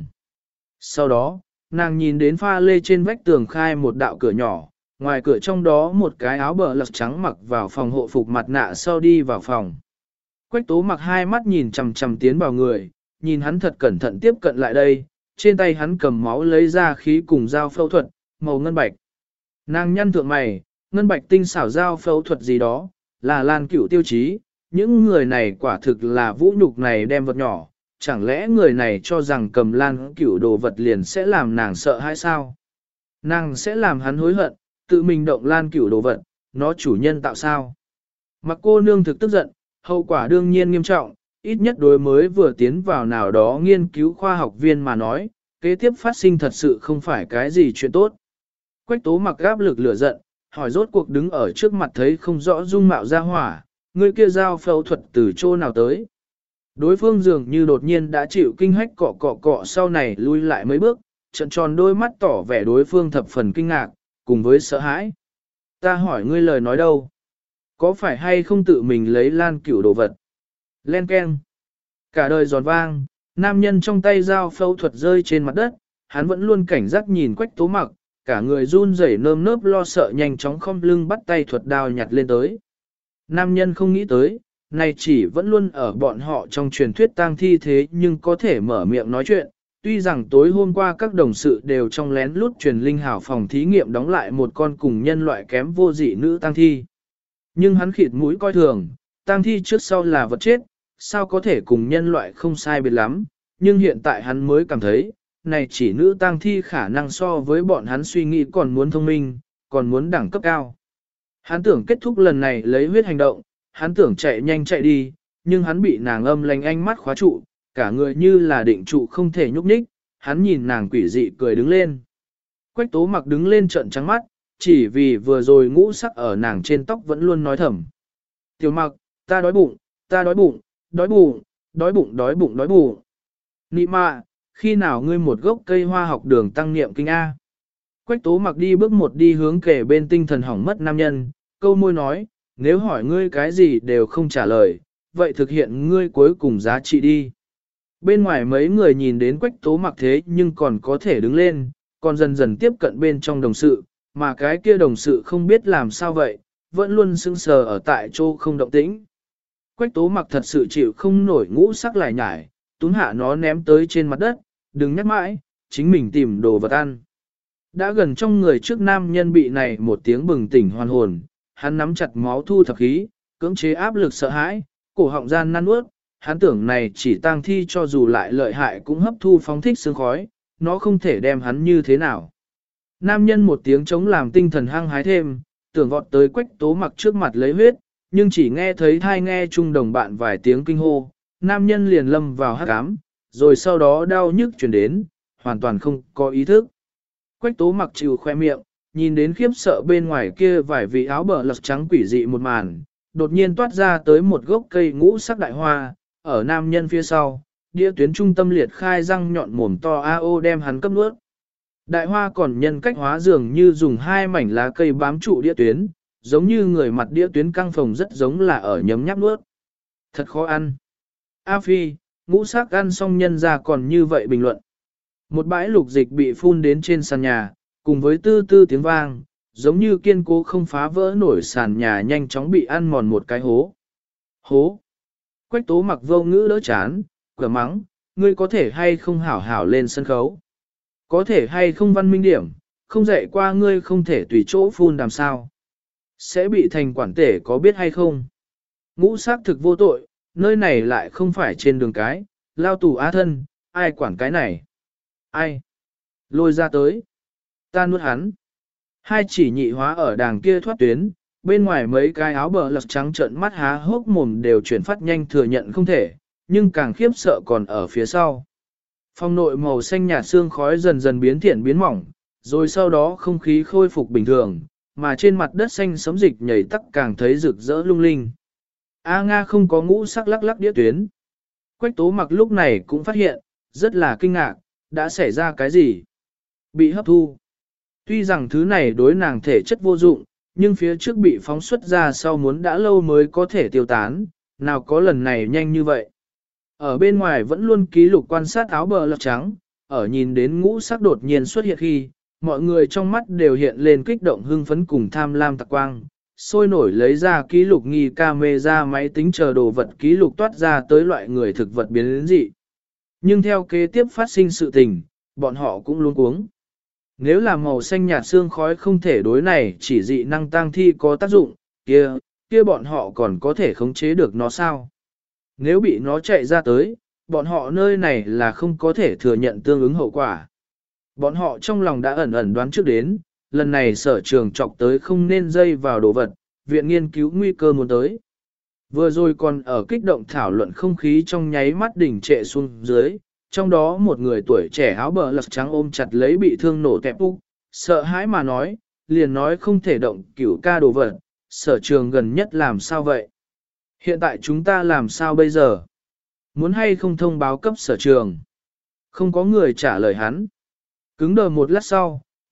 Sau đó, nàng nhìn đến pha lê trên vách tường khai một đạo cửa nhỏ, ngoài cửa trong đó một cái áo bờ lật trắng mặc vào phòng hộ phục mặt nạ sau đi vào phòng. Quách Tố Mặc hai mắt nhìn chằm chằm tiến vào người, nhìn hắn thật cẩn thận tiếp cận lại đây, trên tay hắn cầm máu lấy ra khí cùng dao phẫu thuật, màu ngân bạch. Nàng nhăn thượng mày, ngân bạch tinh xảo dao phẫu thuật gì đó, là Lan Cửu tiêu chí, những người này quả thực là vũ nhục này đem vật nhỏ, chẳng lẽ người này cho rằng cầm Lan Cửu đồ vật liền sẽ làm nàng sợ hay sao? Nàng sẽ làm hắn hối hận, tự mình động Lan Cửu đồ vật, nó chủ nhân tạo sao? Mặc cô nương thực tức giận, hậu quả đương nhiên nghiêm trọng, ít nhất đối mới vừa tiến vào nào đó nghiên cứu khoa học viên mà nói, kế tiếp phát sinh thật sự không phải cái gì chuyện tốt. Quách Tố Mặc áp lực lửa giận, hỏi rốt cuộc đứng ở trước mặt thấy không rõ dung mạo ra hỏa, người kia giao phẫu thuật từ chỗ nào tới. Đối phương dường như đột nhiên đã chịu kinh hách cọ cọ cọ sau này lui lại mấy bước, trận tròn đôi mắt tỏ vẻ đối phương thập phần kinh ngạc, cùng với sợ hãi. Ta hỏi ngươi lời nói đâu? Có phải hay không tự mình lấy lan cửu đồ vật? Len keng. Cả đời giòn vang, nam nhân trong tay dao phẫu thuật rơi trên mặt đất, hắn vẫn luôn cảnh giác nhìn Quách Tố Mặc, cả người run rẩy nơm nớp lo sợ nhanh chóng khom lưng bắt tay thuật đao nhặt lên tới. Nam nhân không nghĩ tới, này chỉ vẫn luôn ở bọn họ trong truyền thuyết tang thi thế nhưng có thể mở miệng nói chuyện. Tuy rằng tối hôm qua các đồng sự đều trong lén lút truyền linh hảo phòng thí nghiệm đóng lại một con cùng nhân loại kém vô dị nữ tang thi. Nhưng hắn khịt mũi coi thường, tang thi trước sau là vật chết, sao có thể cùng nhân loại không sai biệt lắm, nhưng hiện tại hắn mới cảm thấy, này chỉ nữ tang thi khả năng so với bọn hắn suy nghĩ còn muốn thông minh, còn muốn đẳng cấp cao. Hắn tưởng kết thúc lần này lấy huyết hành động, hắn tưởng chạy nhanh chạy đi, nhưng hắn bị nàng âm lành ánh mắt khóa trụ, cả người như là định trụ không thể nhúc nhích, hắn nhìn nàng quỷ dị cười đứng lên. Quách Tố Mặc đứng lên trợn trắng mắt, chỉ vì vừa rồi ngũ sắc ở nàng trên tóc vẫn luôn nói thầm. Tiểu Mặc, ta đói bụng, ta đói bụng, đói bụng, đói bụng đói bụng đói bụng. Nị mạ, khi nào ngươi một gốc cây hoa học đường tăng niệm kinh A? Quách Tố Mặc đi bước một đi hướng kề bên tinh thần hỏng mất nam nhân, câu môi nói, nếu hỏi ngươi cái gì đều không trả lời, vậy thực hiện ngươi cuối cùng giá trị đi. Bên ngoài mấy người nhìn đến Quách Tố Mặc thế nhưng còn có thể đứng lên, còn dần dần tiếp cận bên trong đồng sự, mà cái kia đồng sự không biết làm sao vậy, vẫn luôn sững sờ ở tại chỗ không động tĩnh. Quách Tố Mặc thật sự chịu không nổi ngũ sắc lại nhải, túm hạ nó ném tới trên mặt đất, đừng nhắc mãi, chính mình tìm đồ vật ăn. Đã gần trong người trước nam nhân bị này một tiếng bừng tỉnh hoàn hồn, hắn nắm chặt máu thu thập khí, cưỡng chế áp lực sợ hãi, cổ họng gian năn nuốt, hắn tưởng này chỉ tang thi cho dù lại lợi hại cũng hấp thu phóng thích sương khói, nó không thể đem hắn như thế nào. Nam nhân một tiếng chống làm tinh thần hăng hái thêm, tưởng vọt tới Quách Tố Mặc trước mặt lấy huyết, nhưng chỉ nghe thấy thai nghe chung đồng bạn vài tiếng kinh hô, nam nhân liền lâm vào hắc ám, rồi sau đó đau nhức chuyển đến, hoàn toàn không có ý thức. Quách Tố Mặc chịu khoe miệng, nhìn đến khiếp sợ bên ngoài kia vài vị áo bờ lật trắng quỷ dị một màn, đột nhiên toát ra tới một gốc cây ngũ sắc đại hoa, ở nam nhân phía sau, đĩa tuyến trung tâm liệt khai răng nhọn mồm to a o đem hắn cấp nuốt. Đại hoa còn nhân cách hóa dường như dùng hai mảnh lá cây bám trụ đĩa tuyến, giống như người mặt đĩa tuyến căng phồng rất giống là ở nhấm nháp nuốt. Thật khó ăn. A Phi, ngũ sắc ăn xong nhân ra còn như vậy bình luận. Một bãi lục dịch bị phun đến trên sàn nhà, cùng với tư tư tiếng vang, giống như kiên cố không phá vỡ nổi sàn nhà nhanh chóng bị ăn mòn một cái hố. Hố. Quách Tố Mặc vô ngữ đỡ chán, cửa mắng, ngươi có thể hay không hảo hảo lên sân khấu. Có thể hay không văn minh điểm, không dạy qua ngươi không thể tùy chỗ phun đàm sao. Sẽ bị thành quản tể có biết hay không. Ngũ sắc thực vô tội, nơi này lại không phải trên đường cái, lao tù á thân, ai quản cái này. Ai? Lôi ra tới. Ta nuốt hắn. Hai chỉ nhị hóa ở đàng kia thoát tuyến, bên ngoài mấy cái áo bờ lật trắng trợn mắt há hốc mồm đều chuyển phát nhanh thừa nhận không thể, nhưng càng khiếp sợ còn ở phía sau. Phong nội màu xanh nhạt xương khói dần dần biến thiện biến mỏng, rồi sau đó không khí khôi phục bình thường, mà trên mặt đất xanh sấm dịch nhảy tắc càng thấy rực rỡ lung linh. A Nga không có ngũ sắc lắc lắc đĩa tuyến. Quách Tố Mặc lúc này cũng phát hiện, rất là kinh ngạc, đã xảy ra cái gì? Bị hấp thu. Tuy rằng thứ này đối nàng thể chất vô dụng, nhưng phía trước bị phóng xuất ra sau muốn đã lâu mới có thể tiêu tán, nào có lần này nhanh như vậy. Ở bên ngoài vẫn luôn ký lục quan sát áo bờ lật trắng, ở nhìn đến ngũ sắc đột nhiên xuất hiện khi, mọi người trong mắt đều hiện lên kích động hưng phấn cùng tham lam tạc quang, sôi nổi lấy ra ký lục nghi camera máy tính chờ đồ vật ký lục toát ra tới loại người thực vật biến đến dị. Nhưng theo kế tiếp phát sinh sự tình, bọn họ cũng luống cuống. Nếu là màu xanh nhạt xương khói không thể đối này chỉ dị năng tang thi có tác dụng, kia, kia bọn họ còn có thể khống chế được nó sao? Nếu bị nó chạy ra tới, bọn họ nơi này là không có thể thừa nhận tương ứng hậu quả. Bọn họ trong lòng đã ẩn ẩn đoán trước đến, lần này sở trường chọc tới không nên dây vào đồ vật, viện nghiên cứu nguy cơ muốn tới. Vừa rồi còn ở kích động thảo luận không khí trong nháy mắt đỉnh trệ xuống dưới, trong đó một người tuổi trẻ áo bờ lật trắng ôm chặt lấy bị thương nổ tẹp úc, sợ hãi mà nói, liền nói không thể động cửu ca đồ vật, sở trường gần nhất làm sao vậy? Hiện tại chúng ta làm sao bây giờ? Muốn hay không thông báo cấp sở trường? Không có người trả lời hắn. Cứng đờ một lát sau,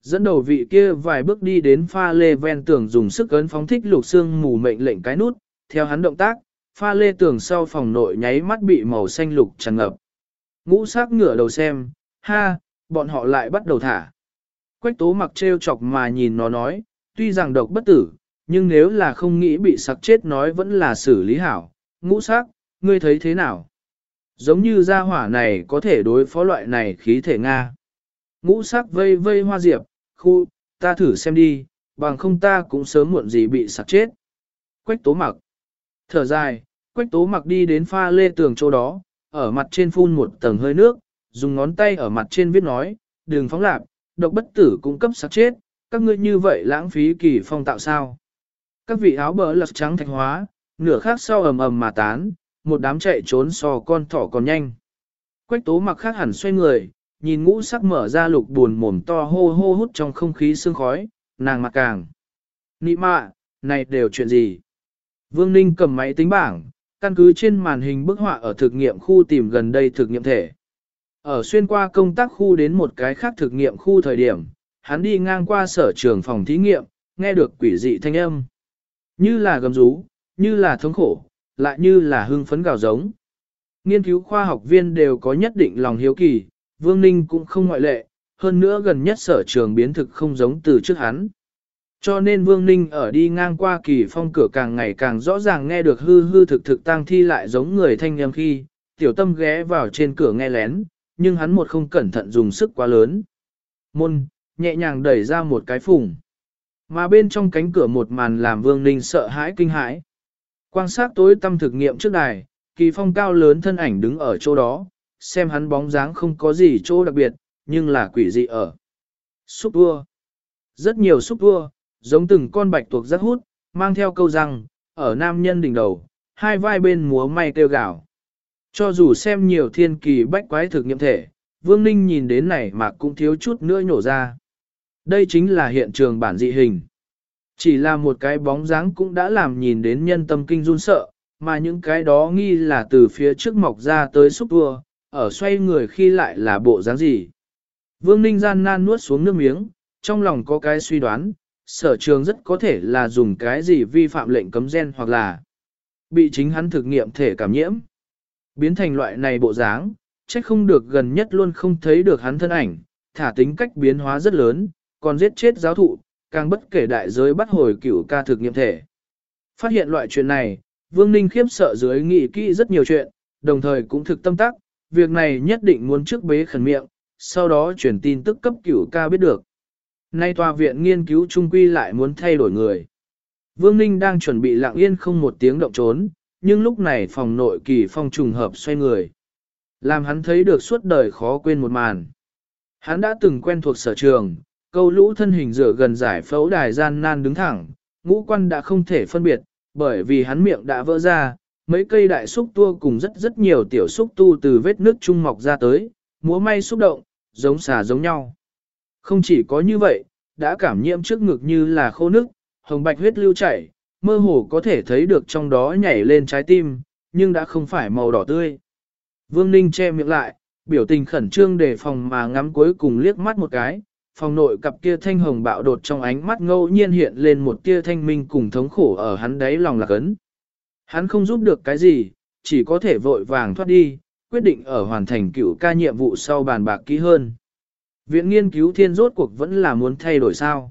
Dẫn đầu vị kia vài bước đi đến pha lê ven tường dùng sức ấn phóng thích lục xương mù mệnh lệnh cái nút, theo hắn động tác, pha lê tường sau phòng nội nháy mắt bị màu xanh lục tràn ngập. Ngũ sắc ngửa đầu xem, ha, bọn họ lại bắt đầu thả. Quách tố mặc trêu chọc mà nhìn nó nói, tuy rằng độc bất tử, nhưng nếu là không nghĩ bị sặc chết nói vẫn là xử lý hảo. Ngũ sắc, ngươi thấy thế nào? Giống như gia hỏa này có thể đối phó loại này khí thể Nga. Ngũ sắc vây vây hoa diệp, khu, ta thử xem đi, bằng không ta cũng sớm muộn gì bị sặc chết. Quách tố mặc. Thở dài, quách tố mặc đi đến pha lê tường chỗ đó, ở mặt trên phun một tầng hơi nước, dùng ngón tay ở mặt trên viết nói, đừng phóng lạp, độc bất tử cũng cấp sặc chết, các ngươi như vậy lãng phí kỳ phong tạo sao. Các vị áo bờ lật trắng thạch hóa, nửa khác sau ầm ầm mà tán, một đám chạy trốn so con thỏ còn nhanh. Quách tố mặc khác hẳn xoay người, nhìn ngũ sắc mở ra lục buồn mồm to hô hô hút trong không khí sương khói, nàng mặt càng. Nị mạ, này đều chuyện gì? Vương Ninh cầm máy tính bảng, căn cứ trên màn hình bức họa ở thực nghiệm khu tìm gần đây thực nghiệm thể. Ở xuyên qua công tác khu đến một cái khác thực nghiệm khu thời điểm, hắn đi ngang qua sở trường phòng thí nghiệm, nghe được quỷ dị thanh âm. Như là gầm rú, như là thống khổ, lại như là hưng phấn gào giống. Nghiên cứu khoa học viên đều có nhất định lòng hiếu kỳ, Vương Ninh cũng không ngoại lệ, hơn nữa gần nhất sở trường biến thực không giống từ trước hắn. Cho nên Vương Ninh ở đi ngang qua Kỳ Phong cửa càng ngày càng rõ ràng nghe được hư hư thực thực tang thi lại giống người thanh âm khi, tiểu tâm ghé vào trên cửa nghe lén, nhưng hắn một không cẩn thận dùng sức quá lớn. Môn, nhẹ nhàng đẩy ra một cái phùng. Mà bên trong cánh cửa một màn làm Vương Ninh sợ hãi kinh hãi. Quan sát tối tâm thực nghiệm trước đài, Kỳ Phong cao lớn thân ảnh đứng ở chỗ đó, xem hắn bóng dáng không có gì chỗ đặc biệt, nhưng là quỷ dị ở. Xúc vua. Rất nhiều xúc vua, giống từng con bạch tuộc rất hút, mang theo câu răng, ở nam nhân đỉnh đầu, hai vai bên múa may kêu gào. Cho dù xem nhiều thiên kỳ bách quái thực nghiệm thể, Vương Ninh nhìn đến này mà cũng thiếu chút nữa nhổ ra. Đây chính là hiện trường bản dị hình. Chỉ là một cái bóng dáng cũng đã làm nhìn đến nhân tâm kinh run sợ, mà những cái đó nghi là từ phía trước mọc ra tới xúc vua, ở xoay người khi lại là bộ dáng gì. Vương Ninh gian nan nuốt xuống nước miếng, trong lòng có cái suy đoán, sở trường rất có thể là dùng cái gì vi phạm lệnh cấm gen hoặc là bị chính hắn thực nghiệm thể cảm nhiễm. Biến thành loại này bộ dáng, trách không được gần nhất luôn không thấy được hắn thân ảnh, thả tính cách biến hóa rất lớn, còn giết chết giáo thụ, càng bất kể đại giới bắt hồi cửu ca thực nghiệm thể. Phát hiện loại chuyện này, Vương Ninh khiếp sợ dưới nghĩ kỹ rất nhiều chuyện, đồng thời cũng thực tâm tắc, việc này nhất định muốn trước bế khẩn miệng, sau đó chuyển tin tức cấp cửu ca biết được. Nay tòa viện nghiên cứu trung quy lại muốn thay đổi người. Vương Ninh đang chuẩn bị lặng yên không một tiếng động trốn, nhưng lúc này phòng nội Kỳ Phong trùng hợp xoay người. Làm hắn thấy được suốt đời khó quên một màn. Hắn đã từng quen thuộc sở trường, câu lũ thân hình dựa gần giải phẫu đài gian nan đứng thẳng, ngũ quan đã không thể phân biệt, bởi vì hắn miệng đã vỡ ra, mấy cây đại xúc tua cùng rất rất nhiều tiểu xúc tu từ vết nước trung mọc ra tới, múa may xúc động, giống xà giống nhau. Không chỉ có như vậy, đã cảm nhiễm trước ngực như là khô nước, hồng bạch huyết lưu chảy, mơ hồ có thể thấy được trong đó nhảy lên trái tim, nhưng đã không phải màu đỏ tươi. Vương Ninh che miệng lại, biểu tình khẩn trương đề phòng mà ngắm cuối cùng liếc mắt một cái, phòng nội cặp kia thanh hồng bạo đột trong ánh mắt ngẫu nhiên hiện lên một tia thanh minh cùng thống khổ ở hắn đáy lòng lạc ấn. Hắn không giúp được cái gì, chỉ có thể vội vàng thoát đi, quyết định ở hoàn thành cựu ca nhiệm vụ sau bàn bạc kỹ hơn. Viện nghiên cứu thiên rốt cuộc vẫn là muốn thay đổi sao.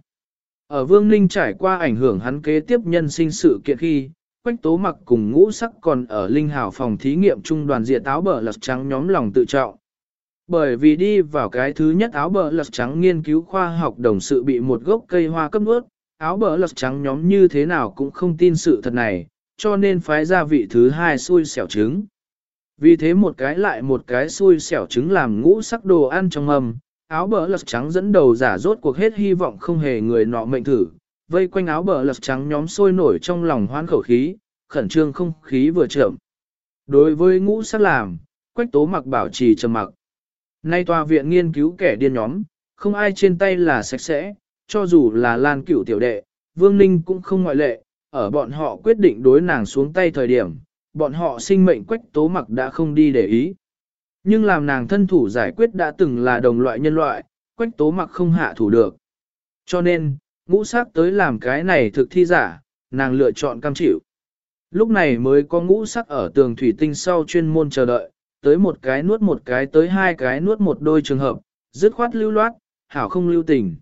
Ở Vương Ninh trải qua ảnh hưởng hắn kế tiếp nhân sinh sự kiện khi, Quách Tố Mặc cùng Ngũ Sắc còn ở linh hào phòng thí nghiệm trung đoàn diện áo bờ lật trắng nhóm lòng tự trọng. Bởi vì đi vào cái thứ nhất áo bờ lật trắng nghiên cứu khoa học đồng sự bị một gốc cây hoa cấp nuốt, áo bờ lật trắng nhóm như thế nào cũng không tin sự thật này, cho nên phái ra vị thứ hai xui xẻo trứng. Vì thế một cái lại một cái xui xẻo trứng làm Ngũ Sắc đồ ăn trong mầm, áo bờ lật trắng dẫn đầu giả rốt cuộc hết hy vọng không hề người nọ mệnh thử, vây quanh áo bờ lật trắng nhóm sôi nổi trong lòng hoan khẩu khí, khẩn trương không khí vừa chậm. Đối với Ngũ Sắc làm, Quách Tố Mặc bảo trì trầm mặc. Nay tòa viện nghiên cứu kẻ điên nhóm, không ai trên tay là sạch sẽ, cho dù là Lan Cửu tiểu đệ, Vương Ninh cũng không ngoại lệ, ở bọn họ quyết định đối nàng xuống tay thời điểm, bọn họ sinh mệnh Quách Tố Mặc đã không đi để ý. Nhưng làm nàng thân thủ giải quyết đã từng là đồng loại nhân loại, Quách Tố Mặc không hạ thủ được. Cho nên, ngũ sắc tới làm cái này thực thi giả, nàng lựa chọn cam chịu. Lúc này mới có ngũ sắc ở tường thủy tinh sau chuyên môn chờ đợi, tới một cái nuốt một cái tới hai cái nuốt một đôi trường hợp, dứt khoát lưu loát, hảo không lưu tình.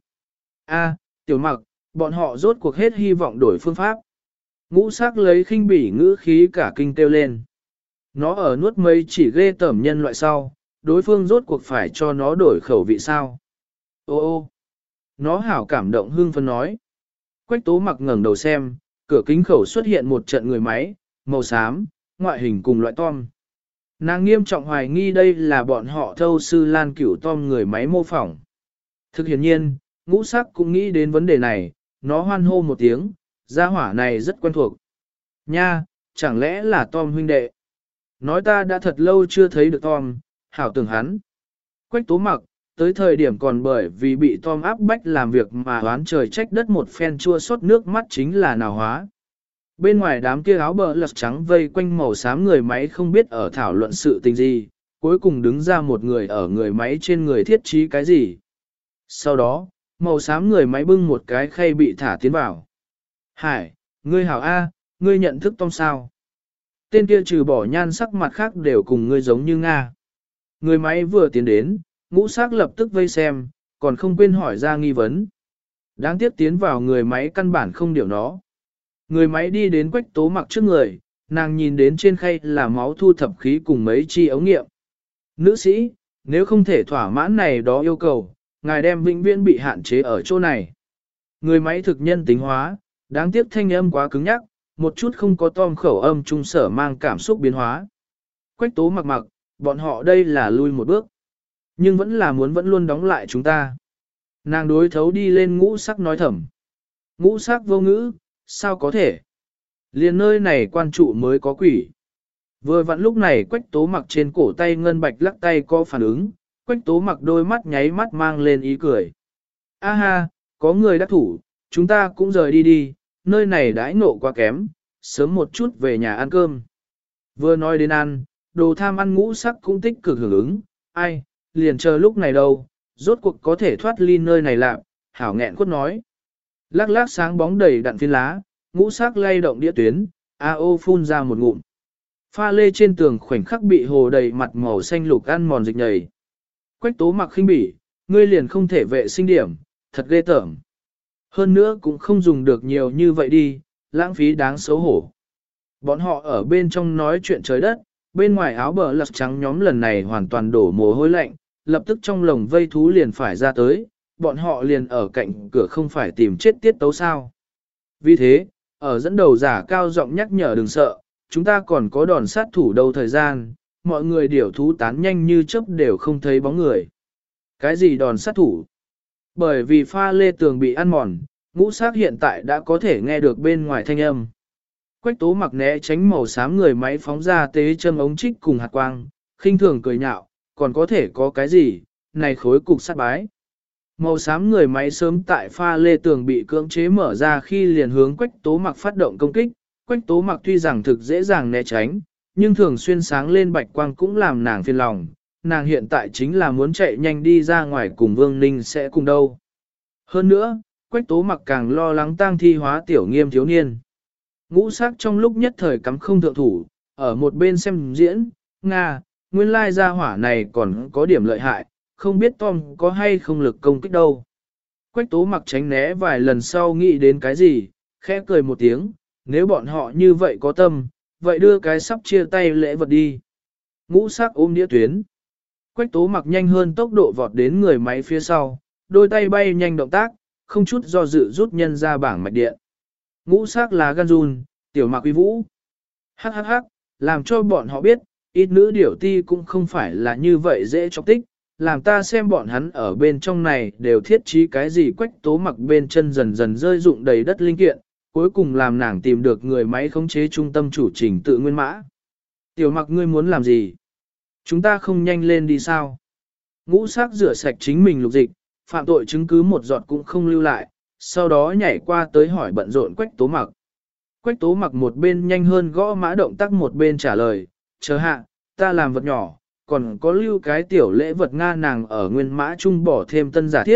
A, tiểu mặc, bọn họ rốt cuộc hết hy vọng đổi phương pháp. Ngũ sắc lấy khinh bỉ ngữ khí cả kinh kêu lên. Nó ở nuốt mây chỉ ghê tởm nhân loại sau, đối phương rốt cuộc phải cho nó đổi khẩu vị sao. Ô ô, nó hảo cảm động hưng phấn nói. Quách tố mặc ngẩng đầu xem, cửa kính khẩu xuất hiện một trận người máy, màu xám, ngoại hình cùng loại Tom. Nàng nghiêm trọng hoài nghi đây là bọn họ thâu sư Lan Cửu Tom người máy mô phỏng. Thực hiện nhiên, ngũ sắc cũng nghĩ đến vấn đề này, nó hoan hô một tiếng, gia hỏa này rất quen thuộc. Nha, chẳng lẽ là Tom huynh đệ? Nói ta đã thật lâu chưa thấy được Tom, hảo tưởng hắn. Quách tố mặc, tới thời điểm còn bởi vì bị Tom áp bách làm việc mà oán trời trách đất một phen chua xót nước mắt chính là nào hóa. Bên ngoài đám kia áo bờ lật trắng vây quanh màu xám người máy không biết ở thảo luận sự tình gì, cuối cùng đứng ra một người ở người máy trên người thiết trí cái gì. Sau đó, màu xám người máy bưng một cái khay bị thả tiến vào. Hải, ngươi hảo A, ngươi nhận thức Tom sao? Tên kia trừ bỏ nhan sắc mặt khác đều cùng ngươi giống như Nga. Người máy vừa tiến đến, ngũ sắc lập tức vây xem, còn không quên hỏi ra nghi vấn. Đáng tiếc tiến vào người máy căn bản không điều nó. Người máy đi đến quách tố mặc trước người, nàng nhìn đến trên khay là máu thu thập khí cùng mấy chi ống nghiệm. Nữ sĩ, nếu không thể thỏa mãn này đó yêu cầu, ngài đem vĩnh viễn bị hạn chế ở chỗ này. Người máy thực nhân tính hóa, đáng tiếc thanh âm quá cứng nhắc, một chút không có Tom khẩu âm trung sở mang cảm xúc biến hóa. Quách tố mặc mặc, bọn họ đây là lui một bước. Nhưng vẫn là muốn vẫn luôn đóng lại chúng ta. Nàng đối thấu đi lên ngũ sắc nói thầm. Ngũ sắc vô ngữ, sao có thể? Liền nơi này quan trụ mới có quỷ. Vừa vặn lúc này quách tố mặc trên cổ tay ngân bạch lắc tay có phản ứng, quách tố mặc đôi mắt nháy mắt mang lên ý cười. A ha, có người đắc thủ, chúng ta cũng rời đi đi, nơi này đãi ngộ quá kém, sớm một chút về nhà ăn cơm. Vừa nói đến ăn, đồ tham ăn ngũ sắc cũng tích cực hưởng ứng, ai, liền chờ lúc này đâu, rốt cuộc có thể thoát ly nơi này lạc, hảo nghẹn quất nói. Lắc lắc sáng bóng đầy đặn phiến lá, ngũ sắc lay động đĩa tuyến, a ô phun ra một ngụm. Pha lê trên tường khoảnh khắc bị hồ đầy mặt màu xanh lục ăn mòn dịch nhầy. Quách tố mặc khinh bỉ, ngươi liền không thể vệ sinh điểm, thật ghê tởm. Hơn nữa cũng không dùng được nhiều như vậy đi, lãng phí đáng xấu hổ. Bọn họ ở bên trong nói chuyện trời đất, bên ngoài áo bờ lật trắng nhóm lần này hoàn toàn đổ mồ hôi lạnh, lập tức trong lồng vây thú liền phải ra tới, bọn họ liền ở cạnh cửa không phải tìm chết tiết tấu sao. Vì thế, ở dẫn đầu giả cao giọng nhắc nhở đừng sợ, chúng ta còn có đòn sát thủ đâu thời gian, mọi người điểu thú tán nhanh như chớp đều không thấy bóng người. Cái gì đòn sát thủ? Bởi vì pha lê tường bị ăn mòn, ngũ sắc hiện tại đã có thể nghe được bên ngoài thanh âm. Quách tố mặc né tránh màu xám người máy phóng ra tế châm ống trích cùng hạt quang, khinh thường cười nhạo, còn có thể có cái gì, này khối cục sát bái. Màu xám người máy sớm tại pha lê tường bị cưỡng chế mở ra khi liền hướng quách tố mặc phát động công kích, quách tố mặc tuy rằng thực dễ dàng né tránh, nhưng thường xuyên sáng lên bạch quang cũng làm nàng phiền lòng, nàng hiện tại chính là muốn chạy nhanh đi ra ngoài cùng Vương Ninh sẽ cùng đâu. Hơn nữa, quách tố mặc càng lo lắng tang thi hóa tiểu nghiêm thiếu niên. Ngũ sắc trong lúc nhất thời cắm không thượng thủ, ở một bên xem diễn, Nga, nguyên lai gia hỏa này còn có điểm lợi hại, không biết Tom có hay không lực công kích đâu. Quách tố mặc tránh né vài lần sau nghĩ đến cái gì, khẽ cười một tiếng, nếu bọn họ như vậy có tâm, vậy đưa cái sắp chia tay lễ vật đi. Ngũ sắc ôm đĩa tuyến. Quách tố mặc nhanh hơn tốc độ vọt đến người máy phía sau, đôi tay bay nhanh động tác, không chút do dự rút nhân ra bảng mạch điện. Ngũ sắc là gan run, tiểu mặc uy vũ. Hắc hắc hắc, làm cho bọn họ biết, ít nữ điểu ti cũng không phải là như vậy dễ chọc tích, làm ta xem bọn hắn ở bên trong này đều thiết trí cái gì quách tố mặc bên chân dần dần rơi rụng đầy đất linh kiện, cuối cùng làm nàng tìm được người máy khống chế trung tâm chủ trình tự nguyên mã. Tiểu mặc ngươi muốn làm gì? Chúng ta không nhanh lên đi sao? Ngũ sắc rửa sạch chính mình lục dịch, phạm tội chứng cứ một giọt cũng không lưu lại, sau đó nhảy qua tới hỏi bận rộn quách tố mặc. Quách tố mặc một bên nhanh hơn gõ mã động tác một bên trả lời, chờ hạ, ta làm vật nhỏ, còn có lưu cái tiểu lễ vật Nga nàng ở nguyên mã trung bỏ thêm tân giả thiết,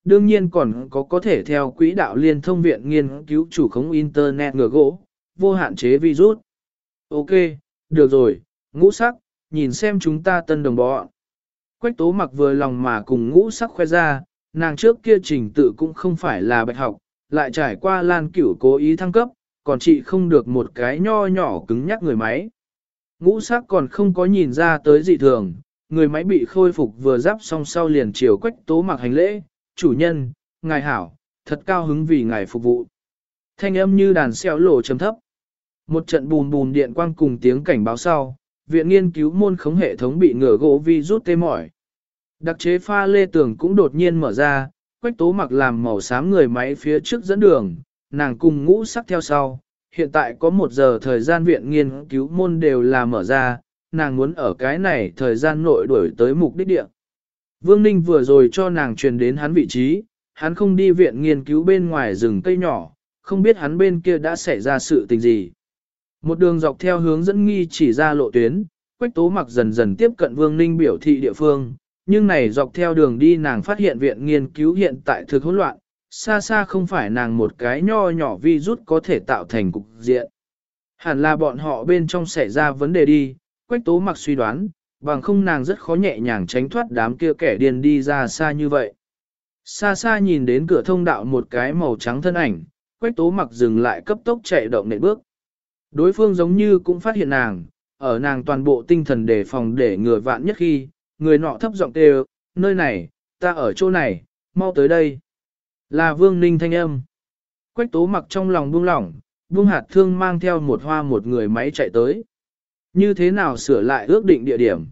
đương nhiên còn có có thể theo quỹ đạo liên thông viện nghiên cứu chủ khống Internet ngựa gỗ, vô hạn chế virus. Ok, được rồi, ngũ sắc, nhìn xem chúng ta tân đồng bọn. Quách tố mặc vừa lòng mà cùng ngũ sắc khoe ra, nàng trước kia trình tự cũng không phải là bạch học, lại trải qua Lan Cửu cố ý thăng cấp, còn chị không được một cái nho nhỏ cứng nhắc người máy. Ngũ sắc còn không có nhìn ra tới dị thường, người máy bị khôi phục vừa giáp xong sau liền chiều quách tố mặc hành lễ, chủ nhân, ngài hảo, thật cao hứng vì ngài phục vụ. Thanh âm như đàn xeo lộ trầm thấp. Một trận bùn bùn điện quang cùng tiếng cảnh báo sau, viện nghiên cứu môn khống hệ thống bị ngửa gỗ vi rút tê mỏi. Đặc chế pha lê tường cũng đột nhiên mở ra, quách tố mặc làm màu xám người máy phía trước dẫn đường, nàng cùng ngũ sắc theo sau. Hiện tại có một giờ thời gian viện nghiên cứu môn đều là mở ra, nàng muốn ở cái này thời gian nội đuổi tới mục đích địa. Vương Ninh vừa rồi cho nàng truyền đến hắn vị trí, hắn không đi viện nghiên cứu bên ngoài rừng cây nhỏ, không biết hắn bên kia đã xảy ra sự tình gì. Một đường dọc theo hướng dẫn nghi chỉ ra lộ tuyến, Quách Tố Mặc dần dần tiếp cận Vương Ninh biểu thị địa phương, nhưng này dọc theo đường đi nàng phát hiện viện nghiên cứu hiện tại thực hỗn loạn, xa xa không phải nàng một cái nho nhỏ virus có thể tạo thành cục diện. Hẳn là bọn họ bên trong xảy ra vấn đề đi, Quách Tố Mặc suy đoán, bằng không nàng rất khó nhẹ nhàng tránh thoát đám kia kẻ điên đi ra xa như vậy. Xa xa nhìn đến cửa thông đạo một cái màu trắng thân ảnh, Quách Tố Mặc dừng lại cấp tốc chạy động nện bước. Đối phương giống như cũng phát hiện nàng, ở nàng toàn bộ tinh thần đề phòng để ngừa vạn nhất khi, người nọ thấp giọng kêu, nơi này, ta ở chỗ này, mau tới đây. Là Vương Ninh thanh âm. Quách Tố Mặc trong lòng buông lỏng, buông hạt thương mang theo một hoa một người máy chạy tới. Như thế nào sửa lại ước định địa điểm?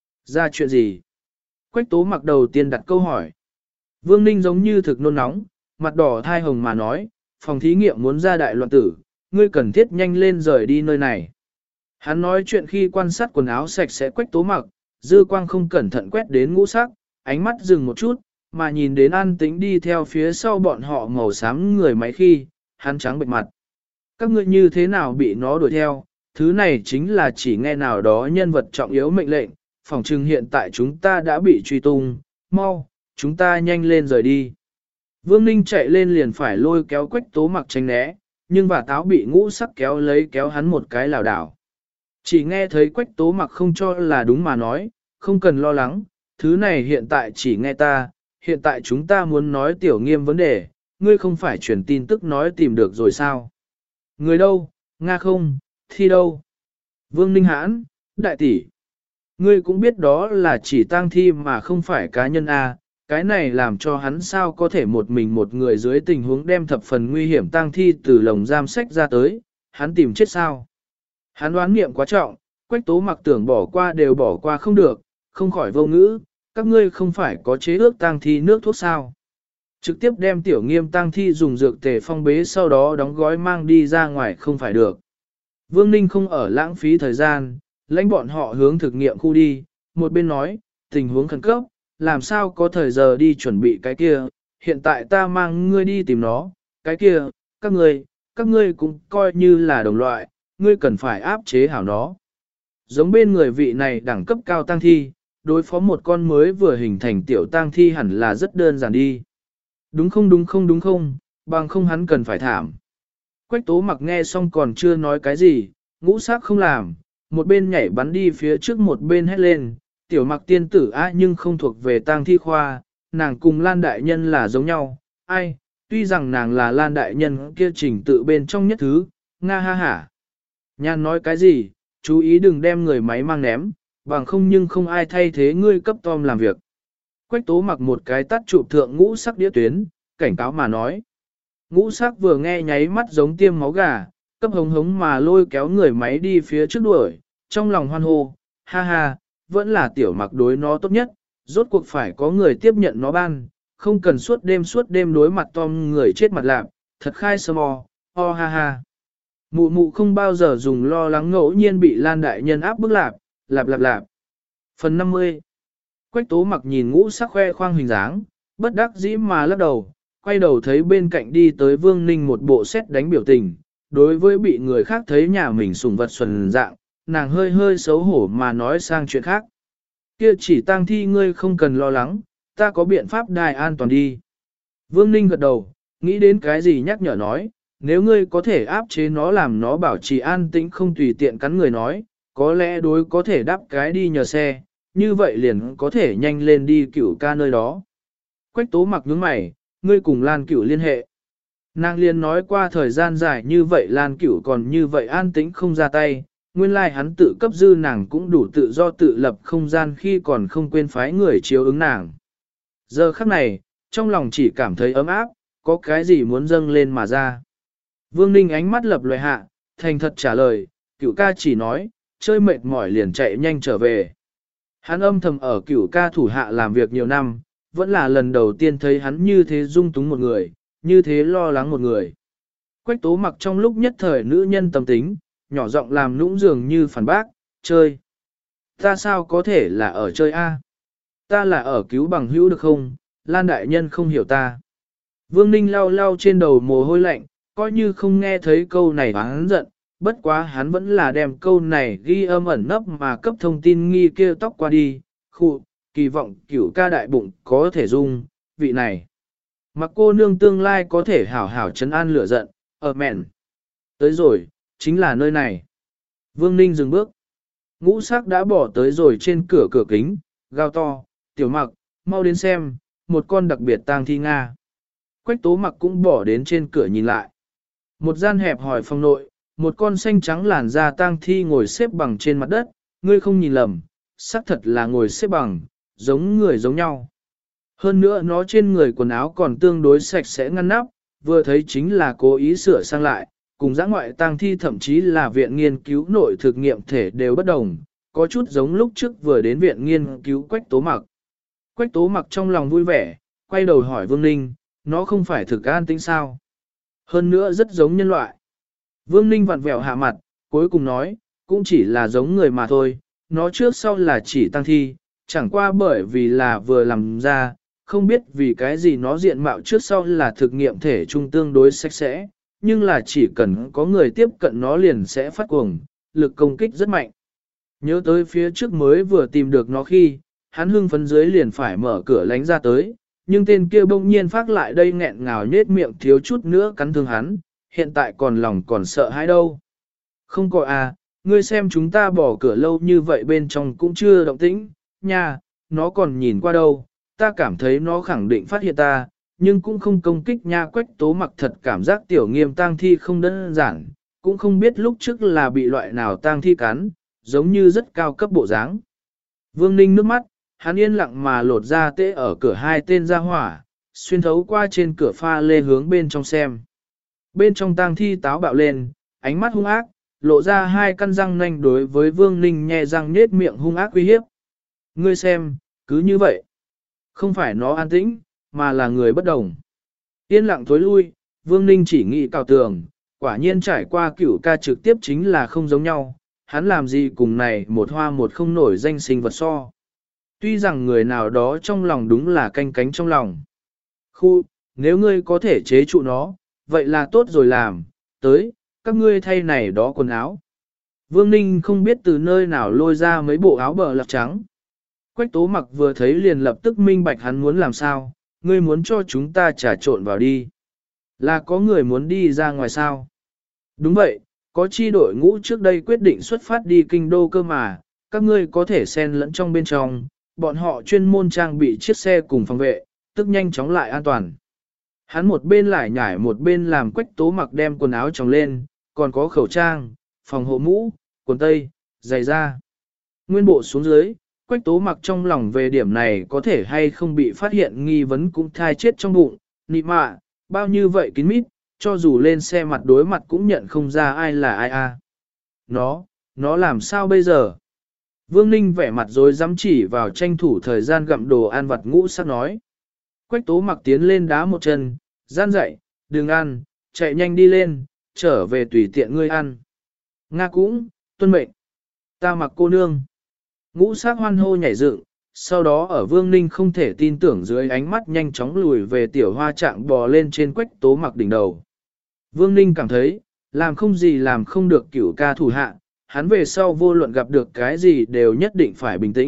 Ra chuyện gì? Quách Tố Mặc đầu tiên đặt câu hỏi. Vương Ninh giống như thực nôn nóng, mặt đỏ thai hồng mà nói, phòng thí nghiệm muốn ra đại loạn tử, ngươi cần thiết nhanh lên rời đi nơi này. Hắn nói chuyện khi quan sát quần áo sạch sẽ Quách Tố Mặc, dư quang không cẩn thận quét đến ngũ sắc, ánh mắt dừng một chút, mà nhìn đến An Tĩnh đi theo phía sau bọn họ màu xám người máy khi, hắn trắng bệch mặt. Các ngươi như thế nào bị nó đuổi theo, thứ này chính là chỉ nghe nào đó nhân vật trọng yếu mệnh lệnh, phỏng chừng hiện tại chúng ta đã bị truy tung, mau, chúng ta nhanh lên rời đi. Vương Ninh chạy lên liền phải lôi kéo Quách Tố Mặc tránh né, nhưng và táo bị ngũ sắc kéo lấy kéo hắn một cái lảo đảo. Chỉ nghe thấy Quách Tố Mặc không cho là đúng mà nói, không cần lo lắng, thứ này hiện tại chỉ nghe ta, hiện tại chúng ta muốn nói tiểu nghiêm vấn đề, ngươi không phải truyền tin tức nói tìm được rồi sao? Người đâu, Nga không, thi đâu? Vương Ninh hãn, đại tỷ. Ngươi cũng biết đó là chỉ tang thi mà không phải cá nhân A, cái này làm cho hắn sao có thể một mình một người dưới tình huống đem thập phần nguy hiểm tang thi từ lồng giam sách ra tới, hắn tìm chết sao? Hắn đoán niệm quá trọng, Quách Tố Mặc tưởng bỏ qua đều bỏ qua không được, không khỏi vô ngữ, các ngươi không phải có chế ước tang thi nước thuốc sao? Trực tiếp đem tiểu nghiêm tang thi dùng dược tề phong bế sau đó đóng gói mang đi ra ngoài không phải được. Vương Ninh không ở lãng phí thời gian, lãnh bọn họ hướng thực nghiệm khu đi, một bên nói, tình huống khẩn cấp, làm sao có thời giờ đi chuẩn bị cái kia, hiện tại ta mang ngươi đi tìm nó, cái kia, các ngươi, các ngươi cũng coi như là đồng loại, ngươi cần phải áp chế hảo nó. Giống bên người vị này đẳng cấp cao tang thi, đối phó một con mới vừa hình thành tiểu tang thi hẳn là rất đơn giản đi. Đúng không đúng không đúng không, bằng không hắn cần phải thảm. Quách Tố Mặc nghe xong còn chưa nói cái gì, ngũ sắc không làm, một bên nhảy bắn đi phía trước một bên hét lên, tiểu Mặc tiên tử á nhưng không thuộc về tang thi khoa, nàng cùng Lan đại nhân là giống nhau, ai, tuy rằng nàng là Lan đại nhân kia trình tự bên trong nhất thứ, nga ha hả. Nhan nói cái gì, chú ý đừng đem người máy mang ném, bằng không nhưng không ai thay thế ngươi cấp Tom làm việc. Quách Tố Mặc một cái tắt chụp thượng ngũ sắc đĩa tuyến, cảnh cáo mà nói. Ngũ sắc vừa nghe nháy mắt giống tiêm máu gà, cấp hống hống mà lôi kéo người máy đi phía trước đuổi, trong lòng hoan hô, ha ha, vẫn là tiểu Mặc đối nó tốt nhất, rốt cuộc phải có người tiếp nhận nó ban, không cần suốt đêm suốt đêm đối mặt Tom người chết mặt lạp, thật khai sơ mò, ho ha ha. Mụ mụ không bao giờ dùng lo lắng ngẫu nhiên bị Lan đại nhân áp bức lạp, lạp lạp lạp. Phần năm mươi. Quách Tố Mặc nhìn ngũ sắc khoe khoang hình dáng, bất đắc dĩ mà lắc đầu, quay đầu thấy bên cạnh đi tới Vương Ninh một bộ xét đánh biểu tình, đối với bị người khác thấy nhà mình sủng vật xuân dạng, nàng hơi hơi xấu hổ mà nói sang chuyện khác. Kia chỉ tang thi ngươi không cần lo lắng, ta có biện pháp đài an toàn đi. Vương Ninh gật đầu, nghĩ đến cái gì nhắc nhở nói, nếu ngươi có thể áp chế nó làm nó bảo trì an tĩnh không tùy tiện cắn người nói, có lẽ đối có thể đáp cái đi nhờ xe, như vậy liền có thể nhanh lên đi cửu ca nơi đó. Quách tố mặc nhướng mày, ngươi cùng Lan Cửu liên hệ. Nàng liền nói qua thời gian dài như vậy Lan Cửu còn như vậy an tĩnh không ra tay, nguyên lai like hắn tự cấp dư nàng cũng đủ tự do tự lập không gian khi còn không quên phái người chiếu ứng nàng. Giờ khắc này, trong lòng chỉ cảm thấy ấm áp, có cái gì muốn dâng lên mà ra. Vương Ninh ánh mắt lập loại hạ, thành thật trả lời, cửu ca chỉ nói, chơi mệt mỏi liền chạy nhanh trở về. Hắn âm thầm ở cửu ca thủ hạ làm việc nhiều năm, vẫn là lần đầu tiên thấy hắn như thế dung túng một người, như thế lo lắng một người. Quách tố mặc trong lúc nhất thời nữ nhân tâm tính, nhỏ giọng làm nũng dường như phản bác, chơi. Ta sao có thể là ở chơi A? Ta là ở cứu bằng hữu được không? Lan đại nhân không hiểu ta. Vương Ninh lau lau trên đầu mồ hôi lạnh, coi như không nghe thấy câu này hắn giận, bất quá hắn vẫn là đem câu này ghi âm ẩn nấp mà cấp thông tin nghi kia tóc qua đi, khu, kỳ vọng cửu ca đại bụng có thể dung, vị này. Mặc cô nương tương lai có thể hảo hảo trấn an lửa giận, ở mẹn. Tới rồi, chính là nơi này. Vương Ninh dừng bước. Ngũ sắc đã bỏ tới rồi trên cửa cửa kính, gào to, tiểu mặc, mau đến xem, một con đặc biệt tang thi Nga. Quách tố mặc cũng bỏ đến trên cửa nhìn lại. Một gian hẹp hỏi phòng nội, một con xanh trắng làn da tang thi ngồi xếp bằng trên mặt đất, ngươi không nhìn lầm, xác thật là ngồi xếp bằng, giống người giống nhau. Hơn nữa nó trên người quần áo còn tương đối sạch sẽ ngăn nắp, vừa thấy chính là cố ý sửa sang lại, cùng giã ngoại tang thi thậm chí là viện nghiên cứu nội thực nghiệm thể đều bất đồng, có chút giống lúc trước vừa đến viện nghiên cứu Quách tố mặc. Quách tố mặc trong lòng vui vẻ, quay đầu hỏi Vương Ninh, nó không phải thực an tĩnh sao? Hơn nữa rất giống nhân loại. Vương Ninh vặn vẹo hạ mặt, cuối cùng nói, cũng chỉ là giống người mà thôi, nó trước sau là chỉ tăng thi, chẳng qua bởi vì là vừa làm ra, không biết vì cái gì nó diện mạo trước sau là thực nghiệm thể trung tương đối sạch sẽ, nhưng là chỉ cần có người tiếp cận nó liền sẽ phát cuồng, lực công kích rất mạnh. Nhớ tới phía trước mới vừa tìm được nó khi, hắn hưng phấn dưới liền phải mở cửa lánh ra tới, nhưng tên kia bỗng nhiên phát lại đây nghẹn ngào nết miệng thiếu chút nữa cắn thương hắn, hiện tại còn lòng còn sợ hãi đâu. Không có à, ngươi xem chúng ta bỏ cửa lâu như vậy bên trong cũng chưa động tĩnh, nha, nó còn nhìn qua đâu, ta cảm thấy nó khẳng định phát hiện ta, nhưng cũng không công kích nha. Quách tố mặc thật cảm giác tiểu nghiêm tang thi không đơn giản, cũng không biết lúc trước là bị loại nào tang thi cắn, giống như rất cao cấp bộ dáng. Vương Ninh nước mắt, hắn yên lặng mà lột ra tê ở cửa hai tên ra hỏa, xuyên thấu qua trên cửa pha lê hướng bên trong xem. Bên trong tang thi táo bạo lên, ánh mắt hung ác, lộ ra hai căn răng nanh đối với Vương Ninh nhe răng nết miệng hung ác uy hiếp. Ngươi xem, cứ như vậy. Không phải nó an tĩnh, mà là người bất đồng. Yên lặng thối lui, Vương Ninh chỉ nghĩ cào tường, quả nhiên trải qua cửu ca trực tiếp chính là không giống nhau, hắn làm gì cùng này một hoa một không nổi danh sinh vật so. Tuy rằng người nào đó trong lòng đúng là canh cánh trong lòng. Khu, nếu ngươi có thể chế trụ nó, vậy là tốt rồi làm, tới, các ngươi thay này đó quần áo. Vương Ninh không biết từ nơi nào lôi ra mấy bộ áo bờ lọc trắng. Quách tố mặc vừa thấy liền lập tức minh bạch hắn muốn làm sao, ngươi muốn cho chúng ta trà trộn vào đi. Là có người muốn đi ra ngoài sao? Đúng vậy, có chi đội ngũ trước đây quyết định xuất phát đi kinh đô cơ mà, các ngươi có thể xen lẫn trong bên trong, bọn họ chuyên môn trang bị chiếc xe cùng phòng vệ, tức nhanh chóng lại an toàn. Hắn một bên lại nhảy một bên làm Quách tố mặc đem quần áo tròng lên, còn có khẩu trang, phòng hộ mũ, quần tây, giày da. Nguyên bộ xuống dưới, Quách tố mặc trong lòng về điểm này có thể hay không bị phát hiện nghi vấn cũng thai chết trong bụng, nị mạ, bao như vậy kín mít, cho dù lên xe mặt đối mặt cũng nhận không ra ai là ai a. Nó, nó làm sao bây giờ? Vương Ninh vẻ mặt rồi dám chỉ vào tranh thủ thời gian gặm đồ ăn vặt ngũ sắc nói. Quách tố mặc tiến lên đá một chân, gian dậy, đừng ăn, chạy nhanh đi lên, trở về tùy tiện ngươi ăn. Nga cũng, tuân mệnh. Ta mặc cô nương. Ngũ sắc hoan hô nhảy dựng, sau đó ở Vương Ninh không thể tin tưởng dưới ánh mắt nhanh chóng lùi về tiểu hoa trạng bò lên trên Quách tố mặc đỉnh đầu. Vương Ninh cảm thấy, làm không gì làm không được cửu ca thủ hạ, hắn về sau vô luận gặp được cái gì đều nhất định phải bình tĩnh,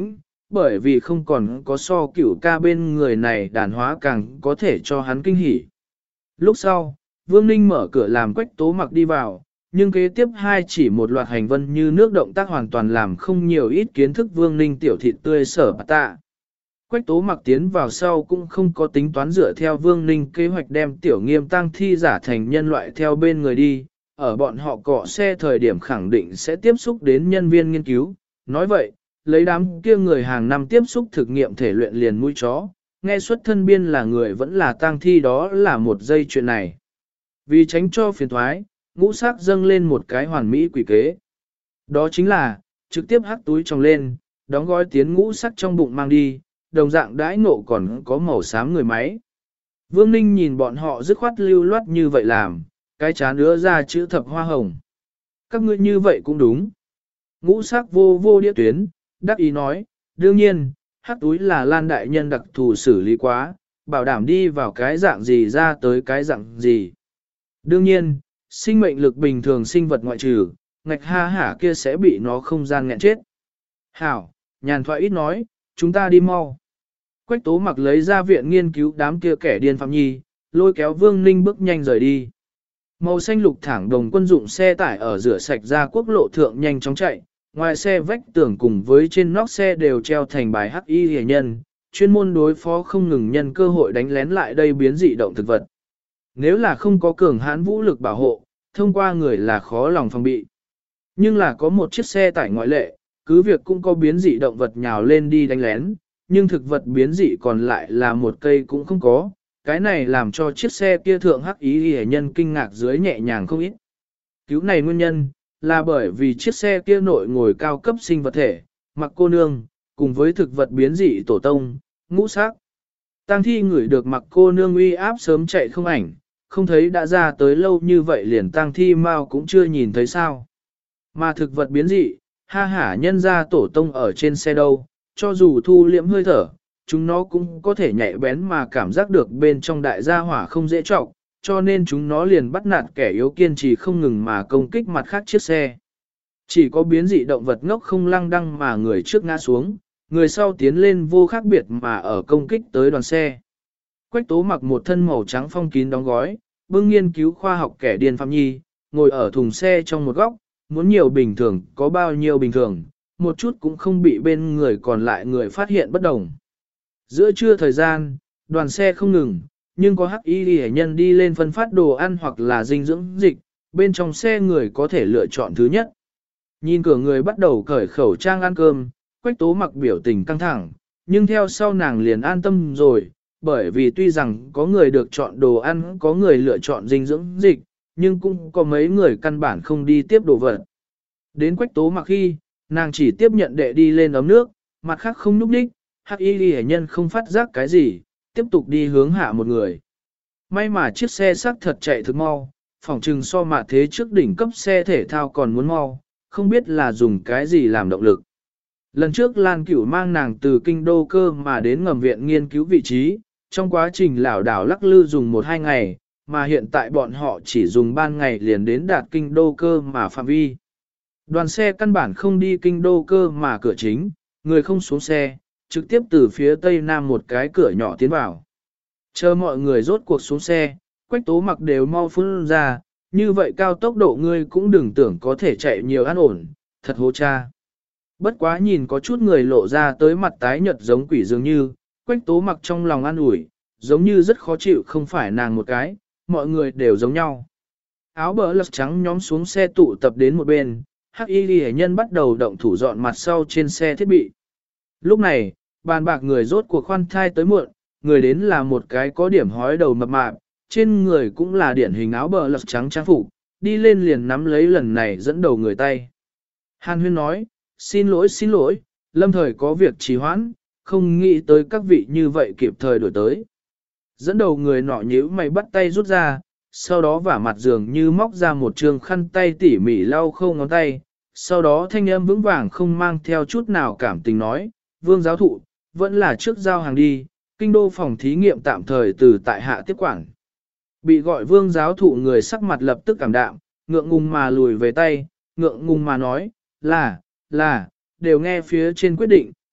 bởi vì không còn có so cửu ca bên người này đàn hóa càng có thể cho hắn kinh hỉ. Lúc sau, Vương Ninh mở cửa làm Quách Tố Mặc đi vào, nhưng kế tiếp hai chỉ một loạt hành vân như nước động tác hoàn toàn làm không nhiều ít kiến thức Vương Ninh tiểu thịt tươi sở bà tạ. Quách Tố Mặc tiến vào sau cũng không có tính toán dựa theo Vương Ninh kế hoạch đem tiểu nghiêm tăng thi giả thành nhân loại theo bên người đi, ở bọn họ cọ xe thời điểm khẳng định sẽ tiếp xúc đến nhân viên nghiên cứu. Nói vậy, lấy đám kia người hàng năm tiếp xúc thực nghiệm thể luyện liền mũi chó, nghe xuất thân biên là người vẫn là tang thi đó là một giây chuyện này. Vì tránh cho phiền thoái, ngũ sắc dâng lên một cái hoàn mỹ quỷ kế. Đó chính là, trực tiếp hắc túi trong lên, đóng gói tiến ngũ sắc trong bụng mang đi, đồng dạng đãi ngộ còn có màu xám người máy. Vương Ninh nhìn bọn họ dứt khoát lưu loát như vậy làm, cái chán ứa ra chữ thập hoa hồng. Các ngươi như vậy cũng đúng. Ngũ sắc vô vô đĩa tuyến, đắc ý nói, đương nhiên, hắc túi là Lan đại nhân đặc thù xử lý quá, bảo đảm đi vào cái dạng gì ra tới cái dạng gì. Đương nhiên, sinh mệnh lực bình thường sinh vật ngoại trừ, ngạch ha hả kia sẽ bị nó không gian nghẹn chết. Hảo, nhàn thoại ít nói, chúng ta đi mau. Quách Tố Mặc lấy ra viện nghiên cứu đám kia kẻ điên phạm nhi, lôi kéo Vương Ninh bước nhanh rời đi. Màu xanh lục thẳng đồng quân dụng xe tải ở rửa sạch ra quốc lộ thượng nhanh chóng chạy, ngoài xe vách tường cùng với trên nóc xe đều treo thành bài hắc y hề nhân, chuyên môn đối phó không ngừng nhân cơ hội đánh lén lại đây biến dị động thực vật. Nếu là không có cường hãn vũ lực bảo hộ, thông qua người là khó lòng phòng bị. Nhưng là có một chiếc xe tải ngoại lệ, cứ việc cũng có biến dị động vật nhào lên đi đánh lén, nhưng thực vật biến dị còn lại là một cây cũng không có. Cái này làm cho chiếc xe kia thượng hắc ý hề nhân kinh ngạc dưới nhẹ nhàng không ít. Cứu này nguyên nhân, là bởi vì chiếc xe kia nội ngồi cao cấp sinh vật thể, mặc cô nương, cùng với thực vật biến dị tổ tông, ngũ sắc. Tang thi ngửi được mặc cô nương uy áp sớm chạy không ảnh, không thấy đã ra tới lâu như vậy liền tang thi mau cũng chưa nhìn thấy sao. Mà thực vật biến dị, ha hả nhân ra tổ tông ở trên xe đâu, cho dù thu liễm hơi thở, chúng nó cũng có thể nhạy bén mà cảm giác được bên trong đại gia hỏa không dễ trọng, cho nên chúng nó liền bắt nạt kẻ yếu kiên trì không ngừng mà công kích mặt khác chiếc xe. Chỉ có biến dị động vật ngốc không lăng đăng mà người trước ngã xuống, người sau tiến lên vô khác biệt mà ở công kích tới đoàn xe. Quách Tố Mặc một thân màu trắng phong kín đóng gói, bưng nghiên cứu khoa học kẻ điên phạm nhi, ngồi ở thùng xe trong một góc, muốn nhiều bình thường có bao nhiêu bình thường, một chút cũng không bị bên người còn lại người phát hiện bất đồng. Giữa trưa thời gian, đoàn xe không ngừng, nhưng có hắc y hệ nhân đi lên phân phát đồ ăn hoặc là dinh dưỡng dịch, bên trong xe người có thể lựa chọn thứ nhất. Nhìn cửa người bắt đầu cởi khẩu trang ăn cơm, Quách Tố Mặc biểu tình căng thẳng, nhưng theo sau nàng liền an tâm rồi, bởi vì tuy rằng có người được chọn đồ ăn, có người lựa chọn dinh dưỡng dịch, nhưng cũng có mấy người căn bản không đi tiếp đồ vật. Đến Quách Tố Mặc khi, nàng chỉ tiếp nhận đệ đi lên ấm nước, mặt khác không núp đích, hắc y hệ nhân không phát giác cái gì, tiếp tục đi hướng hạ một người. May mà chiếc xe xác thật chạy thực mau, phòng trừng so mà thế trước đỉnh cấp xe thể thao còn muốn mau, không biết là dùng cái gì làm động lực. Lần trước Lan Cửu mang nàng từ kinh đô cơ mà đến ngầm viện nghiên cứu vị trí, trong quá trình lảo đảo lắc lư dùng một hai ngày, mà hiện tại bọn họ chỉ dùng ban ngày liền đến đạt kinh đô cơ mà phạm vi. Đoàn xe căn bản không đi kinh đô cơ mà cửa chính, người không xuống xe, trực tiếp từ phía tây nam một cái cửa nhỏ tiến vào. Chờ mọi người rốt cuộc xuống xe, Quách Tố Mặc đều mau phun ra, như vậy cao tốc độ ngươi cũng đừng tưởng có thể chạy nhiều an ổn, thật hô cha. Bất quá nhìn có chút người lộ ra tới mặt tái nhợt giống quỷ dường như, Quách Tố Mặc trong lòng an ủi, giống như rất khó chịu không phải nàng một cái, mọi người đều giống nhau. Áo bờ lật trắng nhóm xuống xe tụ tập đến một bên, hắc y hệ nhân bắt đầu động thủ dọn mặt sau trên xe thiết bị. Lúc này, bàn bạc người rốt cuộc khoan thai tới muộn, người đến là một cái có điểm hói đầu mập mạp, trên người cũng là điển hình áo bờ lật trắng trang phục, đi lên liền nắm lấy lần này dẫn đầu người tay. Hàn Huyên nói, xin lỗi xin lỗi, lâm thời có việc trì hoãn, không nghĩ tới các vị như vậy kịp thời đổi tới. Dẫn đầu người nọ nhíu mày bắt tay rút ra, sau đó vả mặt dường như móc ra một trường khăn tay tỉ mỉ lau khâu ngón tay, sau đó thanh âm vững vàng không mang theo chút nào cảm tình nói, Vương giáo thụ, vẫn là trước giao hàng đi, kinh đô phòng thí nghiệm tạm thời từ tại hạ tiếp quản. Bị gọi Vương giáo thụ người sắc mặt lập tức cảm đạm, ngượng ngùng mà lùi về tay, ngượng ngùng mà nói, là, là, đều nghe phía trên quyết định,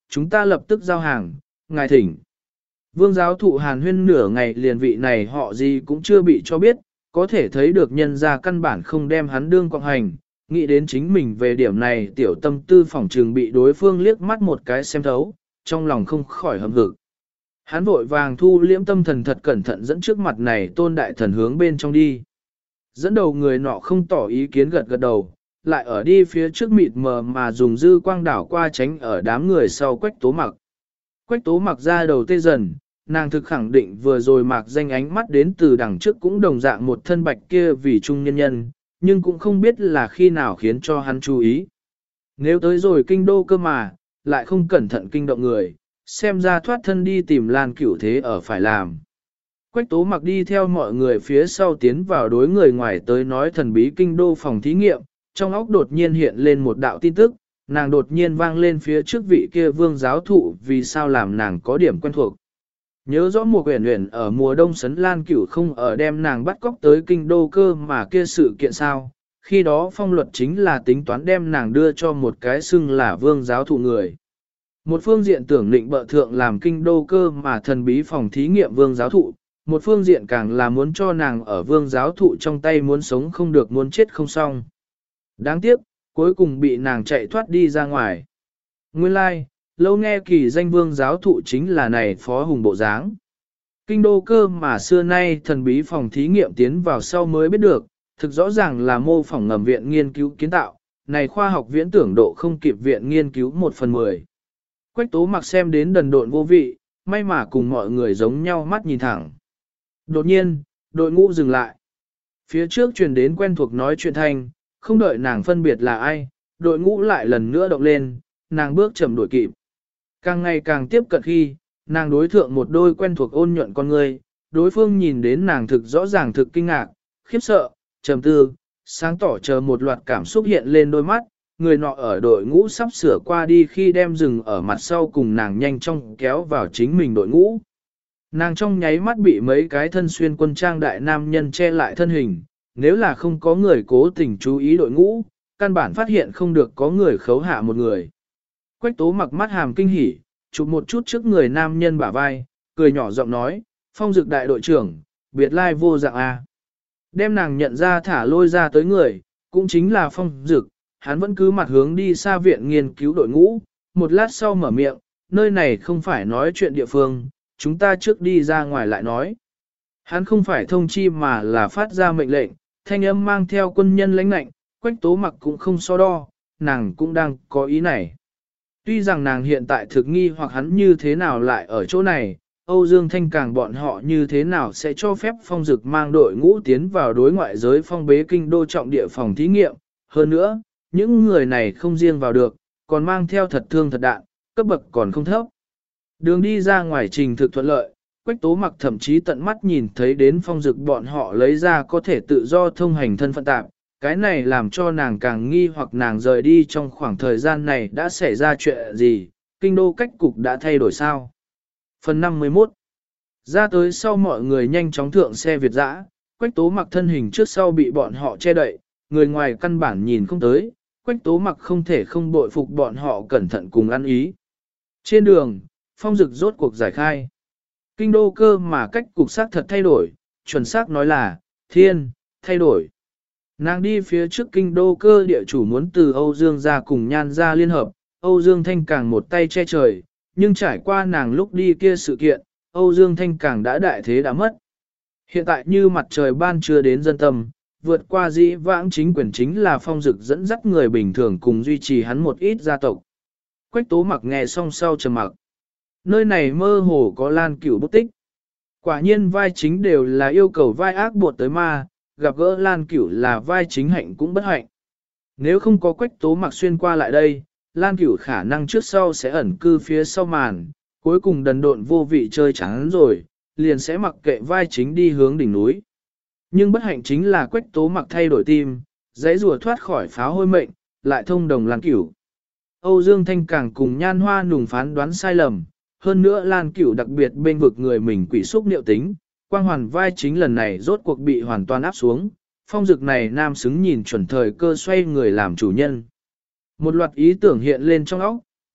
chúng ta lập tức giao hàng, ngài thỉnh. Vương giáo thụ hàn huyên nửa ngày liền vị này họ gì cũng chưa bị cho biết, có thể thấy được nhân ra căn bản không đem hắn đương quạng hành, nghĩ đến chính mình về điểm này tiểu tâm tư phỏng trường bị đối phương liếc mắt một cái xem thấu, trong lòng không khỏi hâm hực. Hắn vội vàng thu liễm tâm thần thật cẩn thận dẫn trước mặt này tôn đại thần hướng bên trong đi. Dẫn đầu người nọ không tỏ ý kiến gật gật đầu, lại ở đi phía trước mịt mờ mà dùng dư quang đảo qua tránh ở đám người sau Quách Tố Mặc. Quách Tố Mặc ra đầu tê dần, nàng thực khẳng định vừa rồi mạc danh ánh mắt đến từ đằng trước cũng đồng dạng một thân bạch kia vì trung nhân nhân, nhưng cũng không biết là khi nào khiến cho hắn chú ý. Nếu tới rồi kinh đô cơ mà, lại không cẩn thận kinh động người, xem ra thoát thân đi tìm Lan Cửu thế ở phải làm. Quách Tố Mặc đi theo mọi người phía sau tiến vào đối người ngoài tới nói thần bí kinh đô phòng thí nghiệm, trong óc đột nhiên hiện lên một đạo tin tức, nàng đột nhiên vang lên phía trước vị kia vương giáo thụ vì sao làm nàng có điểm quen thuộc. Nhớ rõ mùa quyển luyện ở mùa đông sấn Lan Cửu không ở đem nàng bắt cóc tới kinh đô cơ mà kia sự kiện sao, khi đó phong luật chính là tính toán đem nàng đưa cho một cái xưng là vương giáo thụ người. Một phương diện tưởng định bợ thượng làm kinh đô cơ mà thần bí phòng thí nghiệm vương giáo thụ, một phương diện càng là muốn cho nàng ở vương giáo thụ trong tay muốn sống không được muốn chết không xong. Đáng tiếc, cuối cùng bị nàng chạy thoát đi ra ngoài. Nguyên lai, like, lâu nghe kỳ danh vương giáo thụ chính là này phó hùng bộ dáng. Kinh đô cơ mà xưa nay thần bí phòng thí nghiệm tiến vào sau mới biết được, thực rõ ràng là mô phỏng ngầm viện nghiên cứu kiến tạo, này khoa học viễn tưởng độ không kịp viện nghiên cứu một phần mười. Quách Tố Mặc xem đến đần độn vô vị, may mà cùng mọi người giống nhau mắt nhìn thẳng. Đột nhiên, đội ngũ dừng lại. Phía trước truyền đến quen thuộc nói chuyện thanh, không đợi nàng phân biệt là ai, đội ngũ lại lần nữa động lên, nàng bước chậm đuổi kịp. Càng ngày càng tiếp cận khi, nàng đối thượng một đôi quen thuộc ôn nhuận con người, đối phương nhìn đến nàng thực rõ ràng thực kinh ngạc, khiếp sợ, trầm tư, sáng tỏ chờ một loạt cảm xúc hiện lên đôi mắt, người nọ ở đội ngũ sắp sửa qua đi khi đem dừng ở mặt sau cùng nàng nhanh chóng kéo vào chính mình đội ngũ. Nàng trong nháy mắt bị mấy cái thân xuyên quân trang đại nam nhân che lại thân hình, nếu là không có người cố tình chú ý đội ngũ, căn bản phát hiện không được có người khấu hạ một người. Quách Tố Mặc mắt hàm kinh hỉ, chụp một chút trước người nam nhân bả vai, cười nhỏ giọng nói, Phong Dực đại đội trưởng, biệt lai vô dạng A. Đem nàng nhận ra thả lôi ra tới người, cũng chính là Phong Dực, hắn vẫn cứ mặt hướng đi xa viện nghiên cứu đội ngũ, một lát sau mở miệng, nơi này không phải nói chuyện địa phương, chúng ta trước đi ra ngoài lại nói. Hắn không phải thông chi mà là phát ra mệnh lệnh, thanh âm mang theo quân nhân lãnh lệnh, Quách Tố Mặc cũng không so đo, nàng cũng đang có ý này. Tuy rằng nàng hiện tại thực nghi hoặc hắn như thế nào lại ở chỗ này, Âu Dương Thanh càng bọn họ như thế nào sẽ cho phép Phong Dực mang đội ngũ tiến vào đối ngoại giới phong bế kinh đô trọng địa phòng thí nghiệm. Hơn nữa, những người này không riêng vào được, còn mang theo thật thương thật đạn, cấp bậc còn không thấp. Đường đi ra ngoài trình thực thuận lợi, Quách Tố Mặc thậm chí tận mắt nhìn thấy đến Phong Dực bọn họ lấy ra có thể tự do thông hành thân phận tạm. Cái này làm cho nàng càng nghi hoặc nàng rời đi trong khoảng thời gian này đã xảy ra chuyện gì, kinh đô cách cục đã thay đổi sao. Phần năm mươi mốt. Ra tới sau mọi người nhanh chóng thượng xe Việt dã, Quách Tố Mặc thân hình trước sau bị bọn họ che đậy, người ngoài căn bản nhìn không tới, Quách Tố Mặc không thể không bội phục bọn họ cẩn thận cùng ăn ý. Trên đường, Phong Dực rốt cuộc giải khai. Kinh đô cơ mà cách cục xác thật thay đổi, chuẩn xác nói là, thiên, thay đổi. Nàng đi phía trước kinh đô cơ địa chủ muốn từ Âu Dương ra cùng Nhan ra liên hợp, Âu Dương Thanh càng một tay che trời, nhưng trải qua nàng lúc đi kia sự kiện, Âu Dương Thanh càng đã đại thế đã mất. Hiện tại như mặt trời ban chưa đến dân tâm, vượt qua dĩ vãng chính quyền chính là Phong Dực dẫn dắt người bình thường cùng duy trì hắn một ít gia tộc. Quách Tố Mặc nghe xong sau trầm mặc. Nơi này mơ hồ có Lan Cửu bút tích. Quả nhiên vai chính đều là yêu cầu vai ác buộc tới ma, gặp gỡ Lan Cửu là vai chính hạnh cũng bất hạnh. Nếu không có Quách Tố Mặc xuyên qua lại đây, Lan Cửu khả năng trước sau sẽ ẩn cư phía sau màn, cuối cùng đần độn vô vị chơi chán rồi, liền sẽ mặc kệ vai chính đi hướng đỉnh núi. Nhưng bất hạnh chính là Quách Tố Mặc thay đổi tim, dãy rùa thoát khỏi pháo hôi mệnh, lại thông đồng Lan Cửu. Âu Dương Thanh càng cùng Nhan Hoa nùng phán đoán sai lầm, hơn nữa Lan Cửu đặc biệt bên vực người mình quỷ xúc niệu tính, quang hoàn vai chính lần này rốt cuộc bị hoàn toàn áp xuống, Phong Dực này nam xứng nhìn chuẩn thời cơ xoay người làm chủ nhân. Một loạt ý tưởng hiện lên trong óc,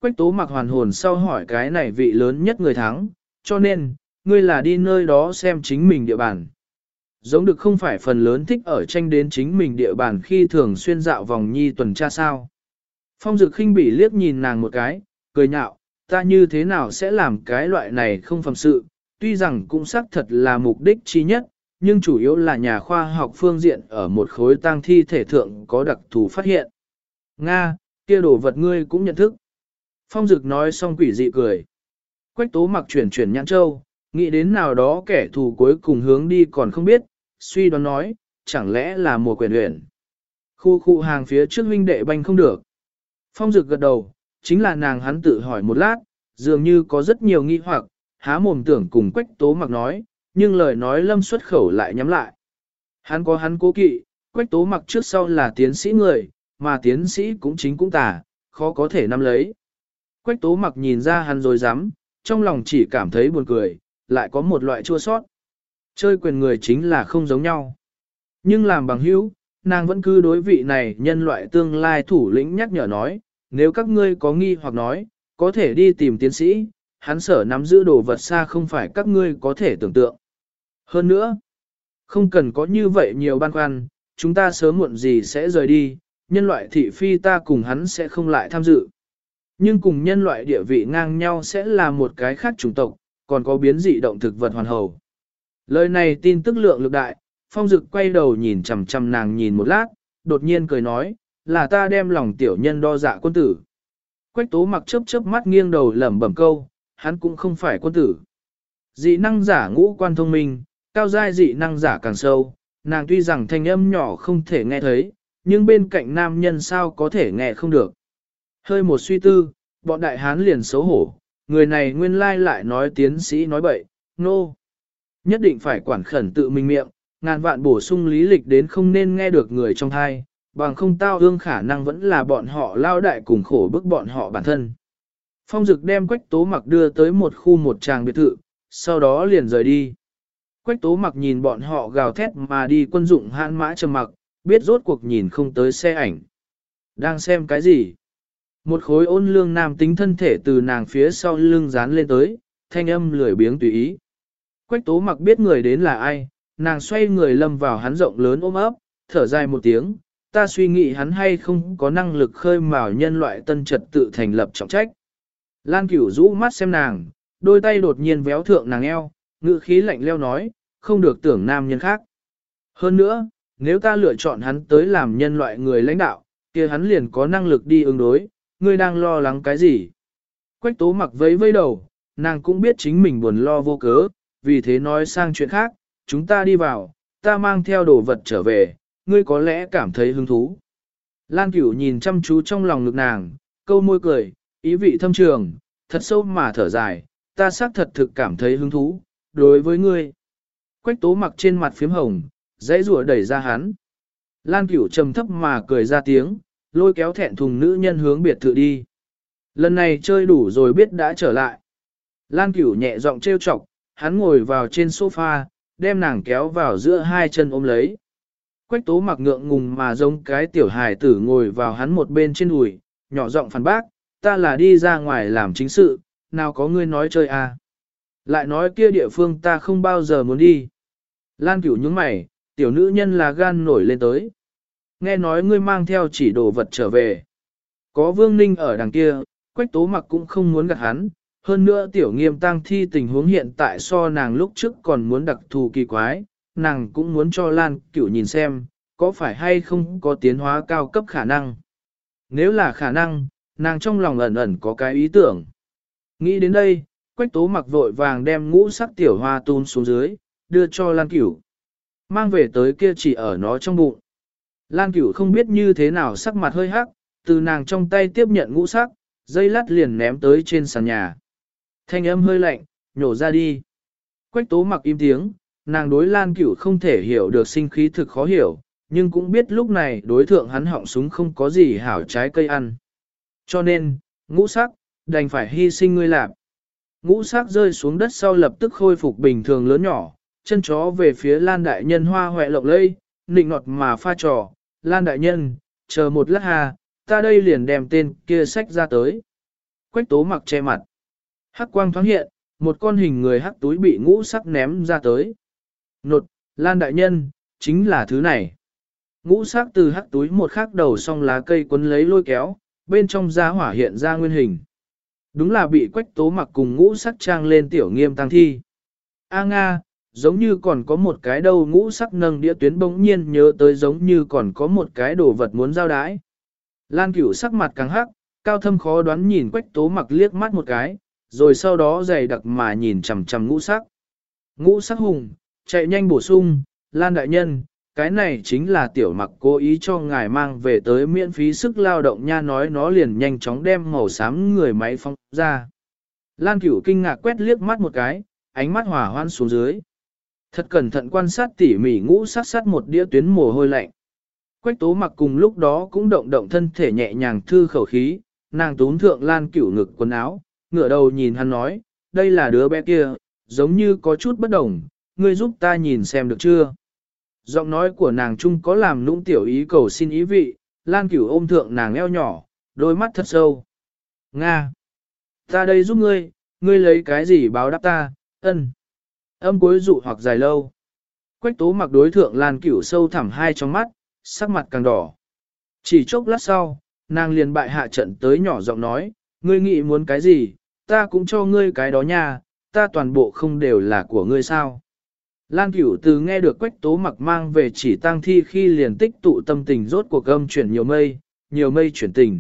Quách tố mặc hoàn hồn sau hỏi cái này vị lớn nhất người thắng, cho nên, ngươi là đi nơi đó xem chính mình địa bàn. Giống được không phải phần lớn thích ở tranh đến chính mình địa bàn khi thường xuyên dạo vòng nhi tuần tra sao. Phong Dực khinh bỉ liếc nhìn nàng một cái, cười nhạo, ta như thế nào sẽ làm cái loại này không phẩm sự, tuy rằng cũng xác thật là mục đích chi nhất, nhưng chủ yếu là nhà khoa học phương diện ở một khối tang thi thể thượng có đặc thù phát hiện. Nga, kia đồ vật ngươi cũng nhận thức. Phong Dực nói xong quỷ dị cười. Quách tố mặc chuyển chuyển nhãn châu, nghĩ đến nào đó kẻ thù cuối cùng hướng đi còn không biết, suy đoán nói, chẳng lẽ là mùa quyển luyện. Khu khu hàng phía trước huynh đệ banh không được. Phong Dực gật đầu, chính là nàng hắn tự hỏi một lát, dường như có rất nhiều nghi hoặc, há mồm tưởng cùng Quách tố mặc nói, nhưng lời nói lâm xuất khẩu lại nhắm lại. Hắn có hắn cố kỵ, Quách tố mặc trước sau là tiến sĩ người, mà tiến sĩ cũng chính cũng tả, khó có thể nắm lấy. Quách tố mặc nhìn ra hắn rồi dám, trong lòng chỉ cảm thấy buồn cười, lại có một loại chua sót. Chơi quyền người chính là không giống nhau. Nhưng làm bằng hữu, nàng vẫn cứ đối vị này nhân loại tương lai thủ lĩnh nhắc nhở nói, nếu các ngươi có nghi hoặc nói, có thể đi tìm tiến sĩ, hắn sở nắm giữ đồ vật xa không phải các ngươi có thể tưởng tượng. Hơn nữa, không cần có như vậy nhiều băn khoăn, chúng ta sớm muộn gì sẽ rời đi, nhân loại thị phi ta cùng hắn sẽ không lại tham dự. Nhưng cùng nhân loại địa vị ngang nhau sẽ là một cái khác chủng tộc, còn có biến dị động thực vật hoàn hầu. Lời này tin tức lượng lực đại, Phong Dực quay đầu nhìn chằm chằm nàng nhìn một lát, đột nhiên cười nói, là ta đem lòng tiểu nhân đo dạ quân tử. Quách tố mặc chớp chớp mắt nghiêng đầu lẩm bẩm câu, hắn cũng không phải quân tử. Dị năng giả ngũ quan thông minh, cao giai dị năng giả càng sâu, nàng tuy rằng thanh âm nhỏ không thể nghe thấy, nhưng bên cạnh nam nhân sao có thể nghe không được. Hơi một suy tư, bọn đại hán liền xấu hổ, người này nguyên lai lại nói tiến sĩ nói bậy, nô. No. Nhất định phải quản khẩn tự mình miệng, ngàn vạn bổ sung lý lịch đến không nên nghe được người trong thai, bằng không tao ương khả năng vẫn là bọn họ lao đại cùng khổ bức bọn họ bản thân. Phong Dực đem Quách tố mặc đưa tới một khu một tràng biệt thự, sau đó liền rời đi. Quách tố mặc nhìn bọn họ gào thét mà đi quân dụng hãn mã trầm mặc, biết rốt cuộc nhìn không tới xe ảnh. Đang xem cái gì? Một khối ôn lương nam tính thân thể từ nàng phía sau lưng dán lên tới, thanh âm lười biếng tùy ý. Quách tố mặc biết người đến là ai, nàng xoay người lâm vào hắn rộng lớn ôm ấp, thở dài một tiếng, ta suy nghĩ hắn hay không có năng lực khơi mào nhân loại tân trật tự thành lập trọng trách. Lan Cửu rũ mắt xem nàng, đôi tay đột nhiên véo thượng nàng eo, ngữ khí lạnh leo nói, không được tưởng nam nhân khác. Hơn nữa, nếu ta lựa chọn hắn tới làm nhân loại người lãnh đạo, kia hắn liền có năng lực đi ứng đối, ngươi đang lo lắng cái gì? Quách tố mặc vẫy vẫy đầu, nàng cũng biết chính mình buồn lo vô cớ, vì thế nói sang chuyện khác, chúng ta đi vào, ta mang theo đồ vật trở về, ngươi có lẽ cảm thấy hứng thú. Lan Cửu nhìn chăm chú trong lòng ngực nàng, câu môi cười, ý vị thâm trường, thật sâu mà thở dài, ta xác thật thực cảm thấy hứng thú, đối với ngươi. Quách tố mặc trên mặt phím hồng, dãy rủa đẩy ra hắn. Lan Cửu trầm thấp mà cười ra tiếng, lôi kéo thẹn thùng nữ nhân hướng biệt thự đi. Lần này chơi đủ rồi biết đã trở lại. Lan Cửu nhẹ giọng trêu chọc, hắn ngồi vào trên sofa, đem nàng kéo vào giữa hai chân ôm lấy. Quách tố mặc ngượng ngùng mà giống cái tiểu hài tử ngồi vào hắn một bên trên đùi, nhỏ giọng phản bác, ta là đi ra ngoài làm chính sự, nào có ngươi nói chơi à. Lại nói kia địa phương ta không bao giờ muốn đi. Lan Cửu nhướng mày, tiểu nữ nhân là gan nổi lên tới. Nghe nói ngươi mang theo chỉ đồ vật trở về. Có Vương Ninh ở đằng kia, Quách tố mặc cũng không muốn gạt hắn. Hơn nữa tiểu nghiêm tăng thi tình huống hiện tại so nàng lúc trước còn muốn đặc thù kỳ quái, nàng cũng muốn cho Lan Cửu nhìn xem, có phải hay không có tiến hóa cao cấp khả năng. Nếu là khả năng, nàng trong lòng ẩn ẩn có cái ý tưởng. Nghĩ đến đây, Quách tố mặc vội vàng đem ngũ sắc tiểu hoa tun xuống dưới, đưa cho Lan Cửu. Mang về tới kia chỉ ở nó trong bụng. Lan Cửu không biết như thế nào sắc mặt hơi hắc, từ nàng trong tay tiếp nhận ngũ sắc, dây lát liền ném tới trên sàn nhà. Thanh âm hơi lạnh, nhổ ra đi. Quách tố mặc im tiếng, nàng đối Lan Cửu không thể hiểu được sinh khí thực khó hiểu, nhưng cũng biết lúc này đối thượng hắn họng súng không có gì hảo trái cây ăn. Cho nên, ngũ sắc, đành phải hy sinh ngươi làm. Ngũ sắc rơi xuống đất sau lập tức khôi phục bình thường lớn nhỏ, chân chó về phía Lan đại nhân hoa hoẹ lộng lây, nịnh nọt mà pha trò. Lan đại nhân, chờ một lát hà, ta đây liền đem tên kia sách ra tới. Quách tố mặc che mặt. Hắc quang thoáng hiện, một con hình người hắc túi bị ngũ sắc ném ra tới. Nột, Lan đại nhân, chính là thứ này. Ngũ sắc từ hắc túi một khắc đầu song lá cây quấn lấy lôi kéo, bên trong giá hỏa hiện ra nguyên hình. Đúng là bị quách tố mặc cùng ngũ sắc trang lên tiểu nghiêm tăng thi. A Nga, giống như còn có một cái đầu ngũ sắc nâng đĩa tuyến bỗng nhiên nhớ tới giống như còn có một cái đồ vật muốn giao đái. Lan Cửu sắc mặt càng hắc, cao thâm khó đoán nhìn quách tố mặc liếc mắt một cái, rồi sau đó dày đặc mà nhìn chằm chằm ngũ sắc. Ngũ sắc hùng, chạy nhanh bổ sung, Lan đại nhân, cái này chính là tiểu mặc cố ý cho ngài mang về tới miễn phí sức lao động nha, nói nó liền nhanh chóng đem màu xám người máy phóng ra. Lan Cửu kinh ngạc quét liếc mắt một cái, ánh mắt hỏa hoan xuống dưới. Thật cẩn thận quan sát tỉ mỉ ngũ sắc sắt một đĩa tuyến mồ hôi lạnh. Quách tố mặc cùng lúc đó cũng động động thân thể nhẹ nhàng thư khẩu khí, nàng túm thượng Lan Cửu ngực quần áo, ngửa đầu nhìn hắn nói, đây là đứa bé kia, giống như có chút bất đồng, ngươi giúp ta nhìn xem được chưa? Giọng nói của nàng chung có làm nũng tiểu ý cầu xin ý vị, Lan Cửu ôm thượng nàng eo nhỏ, đôi mắt thật sâu. Nga! Ta đây giúp ngươi, ngươi lấy cái gì báo đáp ta, ân. Âm cuối dụ hoặc dài lâu. Quách tố mặc đối thượng Lan Cửu sâu thẳm hai trong mắt, sắc mặt càng đỏ. Chỉ chốc lát sau, nàng liền bại hạ trận tới nhỏ giọng nói, ngươi nghĩ muốn cái gì, ta cũng cho ngươi cái đó nha, ta toàn bộ không đều là của ngươi sao. Lan Cửu từ nghe được quách tố mặc mang về chỉ tang thi khi liền tích tụ tâm tình rốt cuộc âm chuyển nhiều mây, nhiều mây chuyển tình.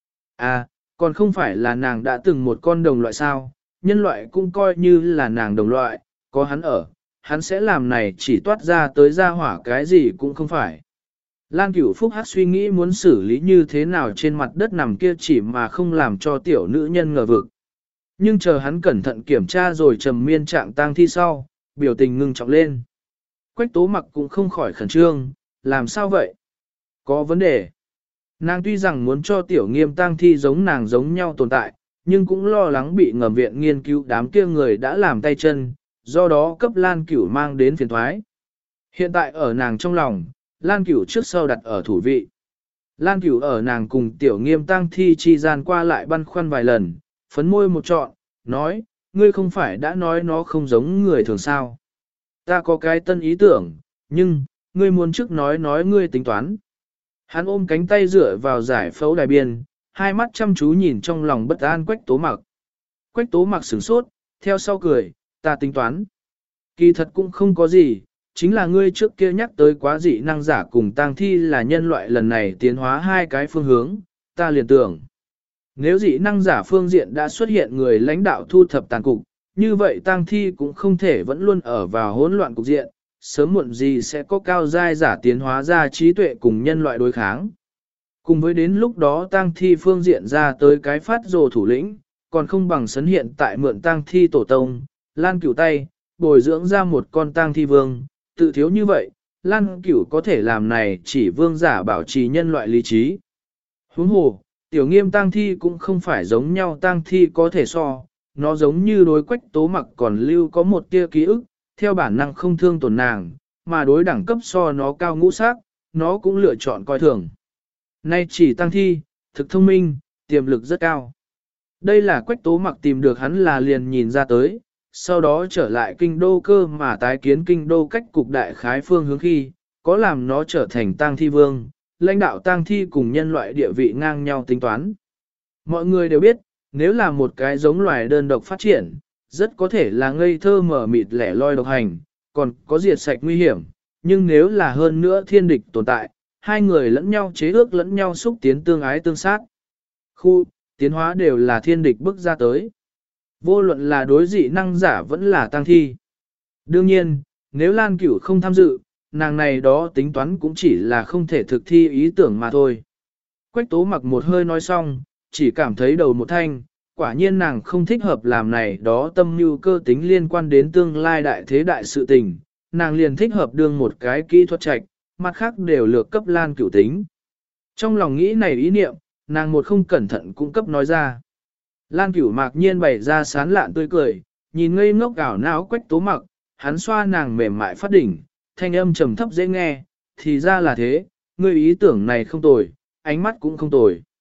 À, còn không phải là nàng đã từng một con đồng loại sao, nhân loại cũng coi như là nàng đồng loại, có hắn ở, hắn sẽ làm này chỉ toát ra tới ra hỏa cái gì cũng không phải. Lan Cửu Phúc hát suy nghĩ muốn xử lý như thế nào trên mặt đất nằm kia chỉ mà không làm cho tiểu nữ nhân ngờ vực. Nhưng chờ hắn cẩn thận kiểm tra rồi trầm miên trạng tang thi sau, biểu tình ngưng trọng lên. Quách tố mặc cũng không khỏi khẩn trương, làm sao vậy? Có vấn đề. Nàng tuy rằng muốn cho tiểu nghiêm tang thi giống nàng giống nhau tồn tại, nhưng cũng lo lắng bị ngầm viện nghiên cứu đám kia người đã làm tay chân, do đó cấp Lan Cửu mang đến phiền thoái. Hiện tại ở nàng trong lòng, Lan Cửu trước sau đặt ở thủ vị. Lan Cửu ở nàng cùng tiểu nghiêm tang thi chi gian qua lại băn khoăn vài lần, phấn môi một trọn, nói, ngươi không phải đã nói nó không giống người thường sao. Ta có cái tân ý tưởng, nhưng, ngươi muốn trước nói nói ngươi tính toán. Hắn ôm cánh tay dựa vào giải phẫu đài biên, hai mắt chăm chú nhìn trong lòng bất an quách tố mặc. Quách tố mặc sửng sốt, theo sau cười, ta tính toán. Kỳ thật cũng không có gì, chính là ngươi trước kia nhắc tới quá dị năng giả cùng tang thi là nhân loại lần này tiến hóa hai cái phương hướng, ta liền tưởng. Nếu dị năng giả phương diện đã xuất hiện người lãnh đạo thu thập tàn cục, như vậy tang thi cũng không thể vẫn luôn ở vào hỗn loạn cục diện, sớm muộn gì sẽ có cao giai giả tiến hóa ra trí tuệ cùng nhân loại đối kháng. Cùng với đến lúc đó tang thi phương diện ra tới cái phát rồ thủ lĩnh, còn không bằng sấn hiện tại mượn tang thi tổ tông, Lan Cửu tay, bồi dưỡng ra một con tang thi vương, tự thiếu như vậy, Lan Cửu có thể làm này chỉ vương giả bảo trì nhân loại lý trí. Huống hồ, tiểu nghiêm tang thi cũng không phải giống nhau tang thi có thể so, nó giống như đối quách tố mặc còn lưu có một tia ký ức, theo bản năng không thương tổn nàng, mà đối đẳng cấp so nó cao ngũ sắc, nó cũng lựa chọn coi thường. Nay chỉ tang thi, thực thông minh, tiềm lực rất cao. Đây là quách tố mặc tìm được hắn là liền nhìn ra tới, sau đó trở lại kinh đô cơ mà tái kiến kinh đô cách cục đại khái phương hướng khi, có làm nó trở thành tang thi vương, lãnh đạo tang thi cùng nhân loại địa vị ngang nhau tính toán. Mọi người đều biết, nếu là một cái giống loài đơn độc phát triển, rất có thể là ngây thơ mở mịt lẻ loi độc hành, còn có diệt sạch nguy hiểm, nhưng nếu là hơn nữa thiên địch tồn tại, hai người lẫn nhau chế ước lẫn nhau xúc tiến tương ái tương sát. Khu, tiến hóa đều là thiên địch bước ra tới. Vô luận là đối dị năng giả vẫn là tăng thi. Đương nhiên, nếu Lan Cửu không tham dự, nàng này đó tính toán cũng chỉ là không thể thực thi ý tưởng mà thôi. Quách tố mặc một hơi nói xong, chỉ cảm thấy đầu một thanh, quả nhiên nàng không thích hợp làm này đó tâm mưu cơ tính liên quan đến tương lai đại thế đại sự tình, nàng liền thích hợp đương một cái kỹ thuật trạch, mặt khác đều lược cấp Lan Cửu tính. Trong lòng nghĩ này ý niệm, nàng một không cẩn thận cũng cấp nói ra. Lan Cửu mạc nhiên bày ra sán lạn tươi cười, nhìn ngây ngốc ảo não quách tố mặc, hắn xoa nàng mềm mại phát đỉnh, thanh âm trầm thấp dễ nghe, thì ra là thế, ngươi ý tưởng này không tồi, ánh mắt cũng không tồi.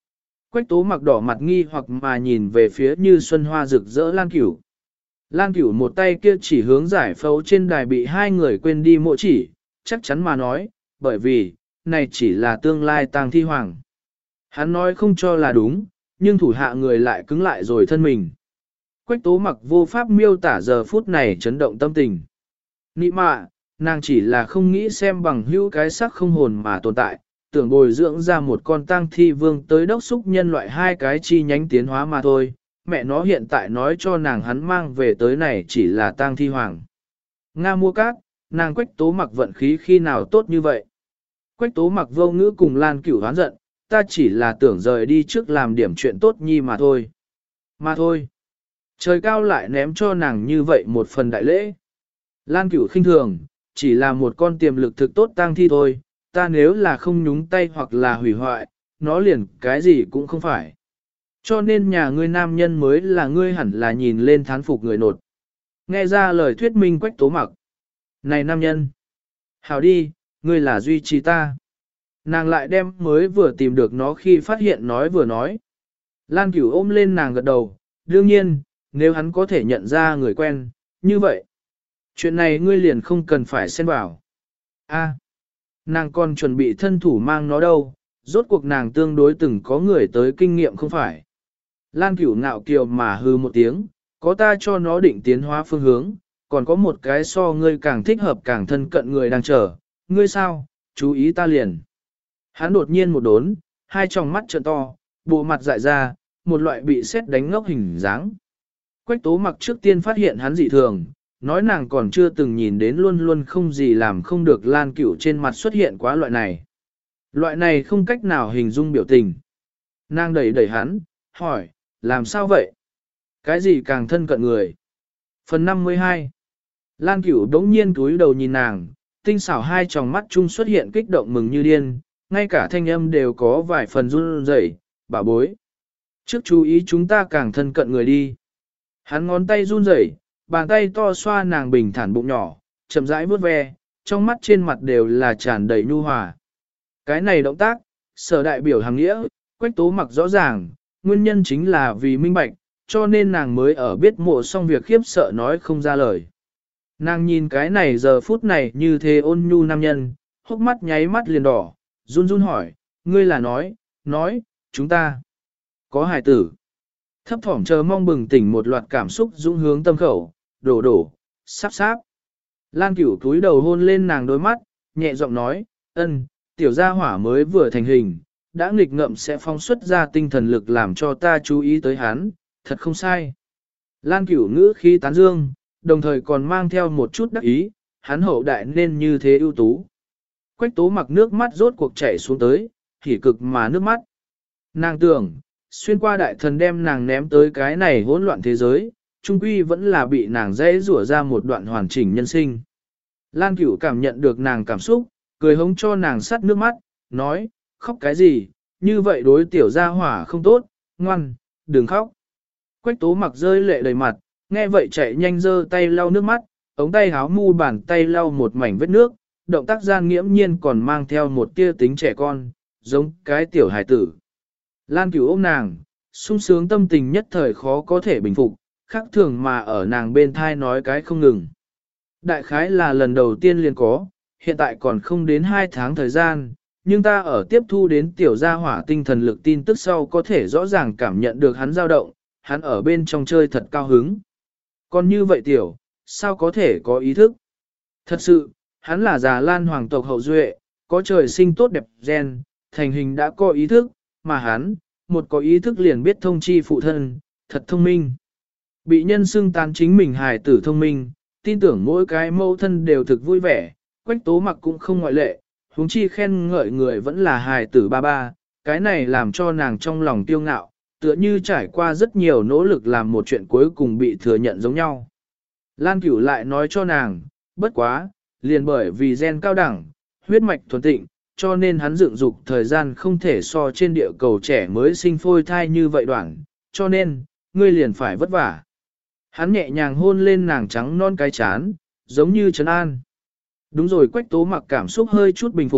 Quách tố mặc đỏ mặt nghi hoặc mà nhìn về phía như xuân hoa rực rỡ Lan Cửu. Lan Cửu một tay kia chỉ hướng giải phẫu trên đài bị hai người quên đi mộ chỉ, chắc chắn mà nói, bởi vì, này chỉ là tương lai tang thi hoàng. Hắn nói không cho là đúng, nhưng thủ hạ người lại cứng lại rồi thân mình. Quách tố mặc vô pháp miêu tả giờ phút này chấn động tâm tình. Nị mạ, nàng chỉ là không nghĩ xem bằng hữu cái sắc không hồn mà tồn tại, tưởng bồi dưỡng ra một con tang thi vương tới đốc xúc nhân loại hai cái chi nhánh tiến hóa mà thôi. Mẹ nó hiện tại nói cho nàng hắn mang về tới này chỉ là tang thi hoàng. Nga mua cát, nàng quách tố mặc vận khí khi nào tốt như vậy. Quách tố mặc vô ngữ cùng Lan Cửu hoán giận, ta chỉ là tưởng rời đi trước làm điểm chuyện tốt nhi mà thôi. Mà thôi. Trời cao lại ném cho nàng như vậy một phần đại lễ. Lan Cửu khinh thường, chỉ là một con tiềm lực thực tốt tang thi thôi, ta nếu là không nhúng tay hoặc là hủy hoại, nó liền cái gì cũng không phải. Cho nên nhà ngươi nam nhân mới là ngươi hẳn là nhìn lên thán phục người nột. Nghe ra lời thuyết minh quách tố mặc. Này nam nhân! Hảo đi, ngươi là duy trì ta. Nàng lại đem mới vừa tìm được nó khi phát hiện nói vừa nói. Lan Cửu ôm lên nàng gật đầu, đương nhiên, nếu hắn có thể nhận ra người quen, như vậy. Chuyện này ngươi liền không cần phải xen vào. A, nàng còn chuẩn bị thân thủ mang nó đâu, rốt cuộc nàng tương đối từng có người tới kinh nghiệm không phải. Lan Cửu ngạo kiều mà hư một tiếng, có ta cho nó định tiến hóa phương hướng, còn có một cái so ngươi càng thích hợp càng thân cận người đang chờ, ngươi sao, chú ý ta liền. Hắn đột nhiên một đốn, hai tròng mắt trợn to, bộ mặt dại ra, một loại bị sét đánh ngốc hình dáng. Quách tố mặc trước tiên phát hiện hắn dị thường, nói nàng còn chưa từng nhìn đến luôn luôn không gì làm không được Lan Cửu trên mặt xuất hiện quá loại này. Loại này không cách nào hình dung biểu tình. Nàng đẩy đẩy hắn, hỏi, làm sao vậy? Cái gì càng thân cận người? Phần năm mươi hai. Lan Cửu đống nhiên cúi đầu nhìn nàng, tinh xảo hai tròng mắt chung xuất hiện kích động mừng như điên, ngay cả thanh âm đều có vài phần run rẩy, bà bối. Trước chú ý chúng ta càng thân cận người đi. Hắn ngón tay run rẩy, bàn tay to xoa nàng bình thản bụng nhỏ, chậm rãi vuốt ve, trong mắt trên mặt đều là tràn đầy nhu hòa. Cái này động tác, sở đại biểu hàng nghĩa, quách tố mặc rõ ràng, nguyên nhân chính là vì minh bạch, cho nên nàng mới ở biết mộ xong việc khiếp sợ nói không ra lời. Nàng nhìn cái này giờ phút này như thế ôn nhu nam nhân, hốc mắt nháy mắt liền đỏ, run run hỏi, ngươi là nói, nói, chúng ta có hài tử. Thấp thỏm chờ mong bừng tỉnh một loạt cảm xúc dũng hướng tâm khẩu, đổ đổ, sắp sáp. Lan Cửu túi đầu hôn lên nàng đôi mắt, nhẹ giọng nói, ân, tiểu gia hỏa mới vừa thành hình, đã nghịch ngợm sẽ phóng xuất ra tinh thần lực làm cho ta chú ý tới hắn, thật không sai. Lan Cửu ngữ khí tán dương, đồng thời còn mang theo một chút đắc ý, hắn hậu đại nên như thế ưu tú. Quách tố mặc nước mắt rốt cuộc chảy xuống tới, hỉ cực mà nước mắt. Nàng tưởng, xuyên qua đại thần đem nàng ném tới cái này hỗn loạn thế giới, trung quy vẫn là bị nàng dễ rủa ra một đoạn hoàn chỉnh nhân sinh. Lan Cửu cảm nhận được nàng cảm xúc, cười hống cho nàng sắt nước mắt, nói, khóc cái gì, như vậy đối tiểu gia hỏa không tốt, ngoan, đừng khóc. Quách tố mặc rơi lệ đầy mặt, nghe vậy chạy nhanh giơ tay lau nước mắt, ống tay háo mu bàn tay lau một mảnh vết nước, động tác gian nghiễm nhiên còn mang theo một tia tính trẻ con, giống cái tiểu hài tử. Lan Cửu ôm nàng, sung sướng tâm tình nhất thời khó có thể bình phục, khác thường mà ở nàng bên thai nói cái không ngừng. Đại khái là lần đầu tiên liền có, hiện tại còn không đến hai tháng thời gian, nhưng ta ở tiếp thu đến tiểu gia hỏa tinh thần lực tin tức sau có thể rõ ràng cảm nhận được hắn dao động, hắn ở bên trong chơi thật cao hứng. Còn như vậy tiểu, sao có thể có ý thức? Thật sự, hắn là già Lan hoàng tộc hậu duệ, có trời sinh tốt đẹp gen, thành hình đã có ý thức, mà hắn, một có ý thức liền biết thông chi phụ thân, thật thông minh. Bị nhân xưng tán chính mình hài tử thông minh, tin tưởng mỗi cái mâu thân đều thực vui vẻ, quách tố mặc cũng không ngoại lệ, huống chi khen ngợi người vẫn là hài tử ba ba, cái này làm cho nàng trong lòng tiêu ngạo, tựa như trải qua rất nhiều nỗ lực làm một chuyện cuối cùng bị thừa nhận giống nhau. Lan Cửu lại nói cho nàng, bất quá, liền bởi vì gen cao đẳng, huyết mạch thuần tịnh, cho nên hắn dựng dục thời gian không thể so trên địa cầu trẻ mới sinh phôi thai như vậy đoạn, cho nên, ngươi liền phải vất vả. Hắn nhẹ nhàng hôn lên nàng trắng non cái chán, giống như trấn an. Đúng rồi quách tố mặc cảm xúc hơi chút bình phục,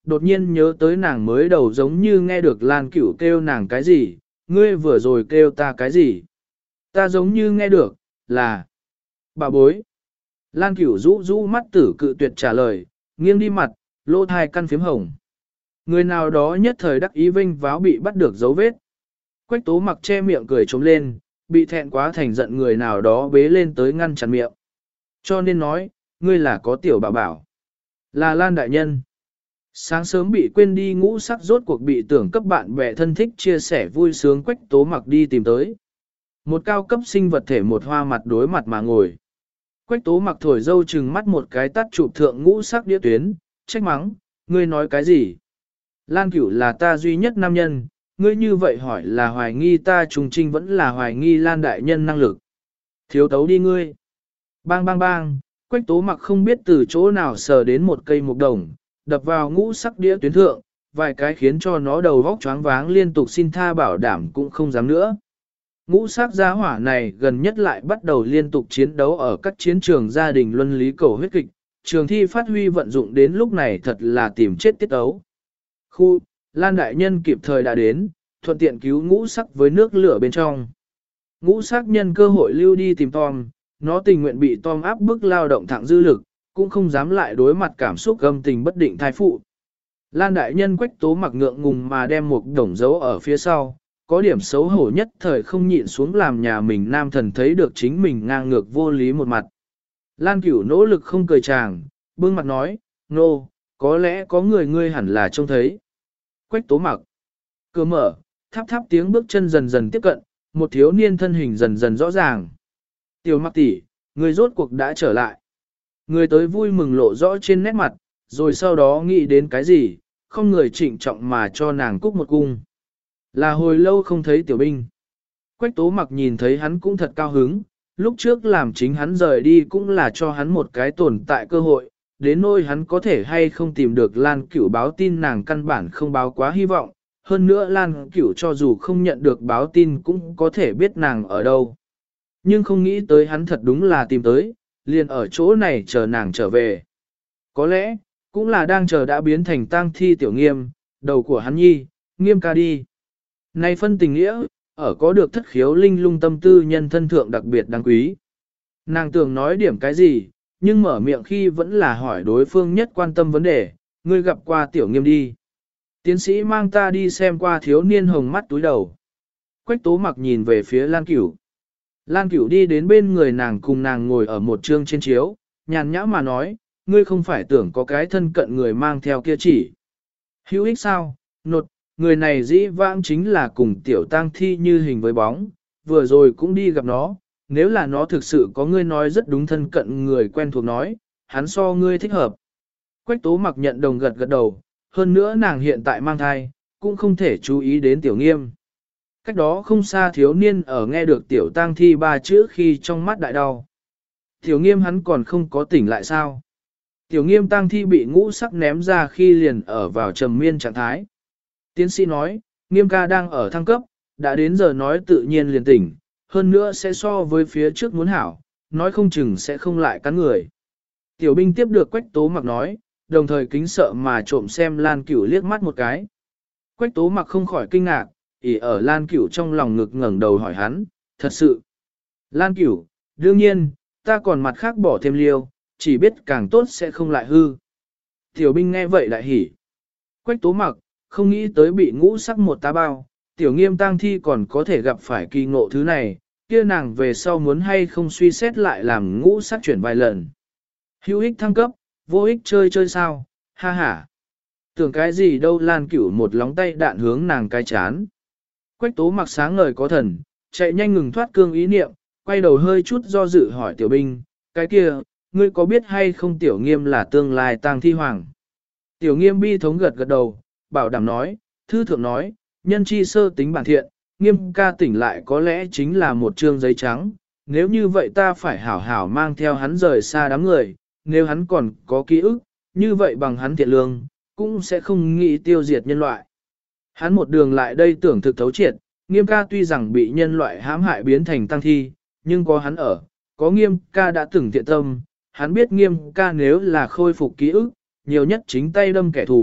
đột nhiên nhớ tới nàng mới đầu giống như nghe được Lan Cửu kêu nàng cái gì, ngươi vừa rồi kêu ta cái gì. Ta giống như nghe được, là bà bối. Lan Cửu rũ rũ mắt tử cự tuyệt trả lời, nghiêng đi mặt, lỗ thai căn phím hồng. Người nào đó nhất thời đắc ý vinh váo bị bắt được dấu vết. Quách tố mặc che miệng cười trống lên, bị thẹn quá thành giận người nào đó bế lên tới ngăn chặn miệng. Cho nên nói, ngươi là có tiểu bảo bảo. Là Lan đại nhân. Sáng sớm bị quên đi ngũ sắc rốt cuộc bị tưởng cấp bạn bè thân thích chia sẻ vui sướng quách tố mặc đi tìm tới. Một cao cấp sinh vật thể một hoa mặt đối mặt mà ngồi. Quách tố mặc thổi dâu chừng mắt một cái tắt chụp thượng ngũ sắc đĩa tuyến, trách mắng, ngươi nói cái gì? Lan Cửu là ta duy nhất nam nhân, ngươi như vậy hỏi là hoài nghi ta trùng trinh vẫn là hoài nghi Lan đại nhân năng lực. Thiếu tấu đi ngươi. Bang bang bang, quách tố mặc không biết từ chỗ nào sờ đến một cây mục đồng, đập vào ngũ sắc đĩa tuyến thượng, vài cái khiến cho nó đầu vóc choáng váng liên tục xin tha bảo đảm cũng không dám nữa. Ngũ sắc gia hỏa này gần nhất lại bắt đầu liên tục chiến đấu ở các chiến trường gia đình luân lý cầu huyết kịch, trường thi phát huy vận dụng đến lúc này thật là tìm chết tiết ấu. Khu, Lan đại nhân kịp thời đã đến, thuận tiện cứu ngũ sắc với nước lửa bên trong. Ngũ sắc nhân cơ hội lưu đi tìm Tom, nó tình nguyện bị Tom áp bức lao động thẳng dư lực, cũng không dám lại đối mặt cảm xúc gâm tình bất định thai phụ. Lan đại nhân quách tố mặc ngượng ngùng mà đem một đồng dấu ở phía sau, có điểm xấu hổ nhất thời không nhịn xuống làm nhà mình nam thần thấy được chính mình ngang ngược vô lý một mặt. Lan Cửu nỗ lực không cười chàng, bưng mặt nói, nô, no, có lẽ có người ngươi hẳn là trông thấy. Quách tố mặc. Cửa mở, tháp tháp tiếng bước chân dần dần tiếp cận, một thiếu niên thân hình dần dần rõ ràng. Tiểu mặc tỷ, người rốt cuộc đã trở lại. Người tới vui mừng lộ rõ trên nét mặt, rồi sau đó nghĩ đến cái gì, không người trịnh trọng mà cho nàng cúc một cung. Là hồi lâu không thấy tiểu binh. Quách tố mặc nhìn thấy hắn cũng thật cao hứng, lúc trước làm chính hắn rời đi cũng là cho hắn một cái tồn tại cơ hội, đến nỗi hắn có thể hay không tìm được Lan Cửu báo tin nàng căn bản không báo quá hy vọng, hơn nữa Lan Cửu cho dù không nhận được báo tin cũng có thể biết nàng ở đâu. Nhưng không nghĩ tới hắn thật đúng là tìm tới, liền ở chỗ này chờ nàng trở về. Có lẽ, cũng là đang chờ đã biến thành tang thi tiểu nghiêm, đầu của hắn nhi, nghiêm ca đi. Này phân tình nghĩa, ở có được thất khiếu linh lung tâm tư nhân thân thượng đặc biệt đáng quý. Nàng tưởng nói điểm cái gì, nhưng mở miệng khi vẫn là hỏi đối phương nhất quan tâm vấn đề, ngươi gặp qua tiểu nghiêm đi. Tiến sĩ mang ta đi xem qua thiếu niên hồng mắt túi đầu. Quách tố mặc nhìn về phía Lan Cửu. Lan Cửu đi đến bên người nàng cùng nàng ngồi ở một trương trên chiếu, nhàn nhã mà nói, ngươi không phải tưởng có cái thân cận người mang theo kia chỉ. Hữu ích sao, nột, người này dĩ vãng chính là cùng tiểu tang thi như hình với bóng, vừa rồi cũng đi gặp nó, nếu là nó thực sự có ngươi nói rất đúng thân cận người quen thuộc nói, hắn so ngươi thích hợp. Quách tố mặc nhận đồng gật gật đầu, hơn nữa nàng hiện tại mang thai, cũng không thể chú ý đến tiểu nghiêm. Cách đó không xa thiếu niên ở nghe được tiểu tang thi ba chữ khi trong mắt đại đau. Tiểu nghiêm hắn còn không có tỉnh lại sao? Tiểu nghiêm tang thi bị ngũ sắc ném ra khi liền ở vào trầm miên trạng thái. Tiến sĩ nói, nghiêm ca đang ở thăng cấp, đã đến giờ nói tự nhiên liền tỉnh, hơn nữa sẽ so với phía trước muốn hảo, nói không chừng sẽ không lại cắn người. Tiểu binh tiếp được quách tố mặc nói, đồng thời kính sợ mà trộm xem Lan Cửu liếc mắt một cái. Quách tố mặc không khỏi kinh ngạc, ỉ ở Lan Cửu trong lòng ngực ngẩng đầu hỏi hắn, thật sự. Lan Cửu, đương nhiên, ta còn mặt khác bỏ thêm liêu, chỉ biết càng tốt sẽ không lại hư. Tiểu binh nghe vậy lại hỉ. Quách tố mặc, không nghĩ tới bị ngũ sắc một tá bao, tiểu nghiêm tang thi còn có thể gặp phải kỳ ngộ thứ này, kia nàng về sau muốn hay không suy xét lại làm ngũ sắc chuyển vài lần. Hữu ích thăng cấp, vô ích chơi chơi sao, ha ha. Tưởng cái gì đâu Lan Cửu một lóng tay đạn hướng nàng cái chán. Quách tố mặc sáng ngời có thần, chạy nhanh ngừng thoát cương ý niệm, quay đầu hơi chút do dự hỏi tiểu binh, cái kia, ngươi có biết hay không tiểu nghiêm là tương lai tang thi hoàng? Tiểu nghiêm bi thống gật gật đầu, bảo đảm nói, thư thượng nói, nhân chi sơ tính bản thiện, nghiêm ca tỉnh lại có lẽ chính là một trương giấy trắng, nếu như vậy ta phải hảo hảo mang theo hắn rời xa đám người, nếu hắn còn có ký ức, như vậy bằng hắn thiện lương, cũng sẽ không nghĩ tiêu diệt nhân loại. Hắn một đường lại đây tưởng thực thấu triệt, nghiêm ca tuy rằng bị nhân loại hãm hại biến thành tăng thi, nhưng có hắn ở, có nghiêm ca đã từng thiện tâm, hắn biết nghiêm ca nếu là khôi phục ký ức, nhiều nhất chính tay đâm kẻ thù,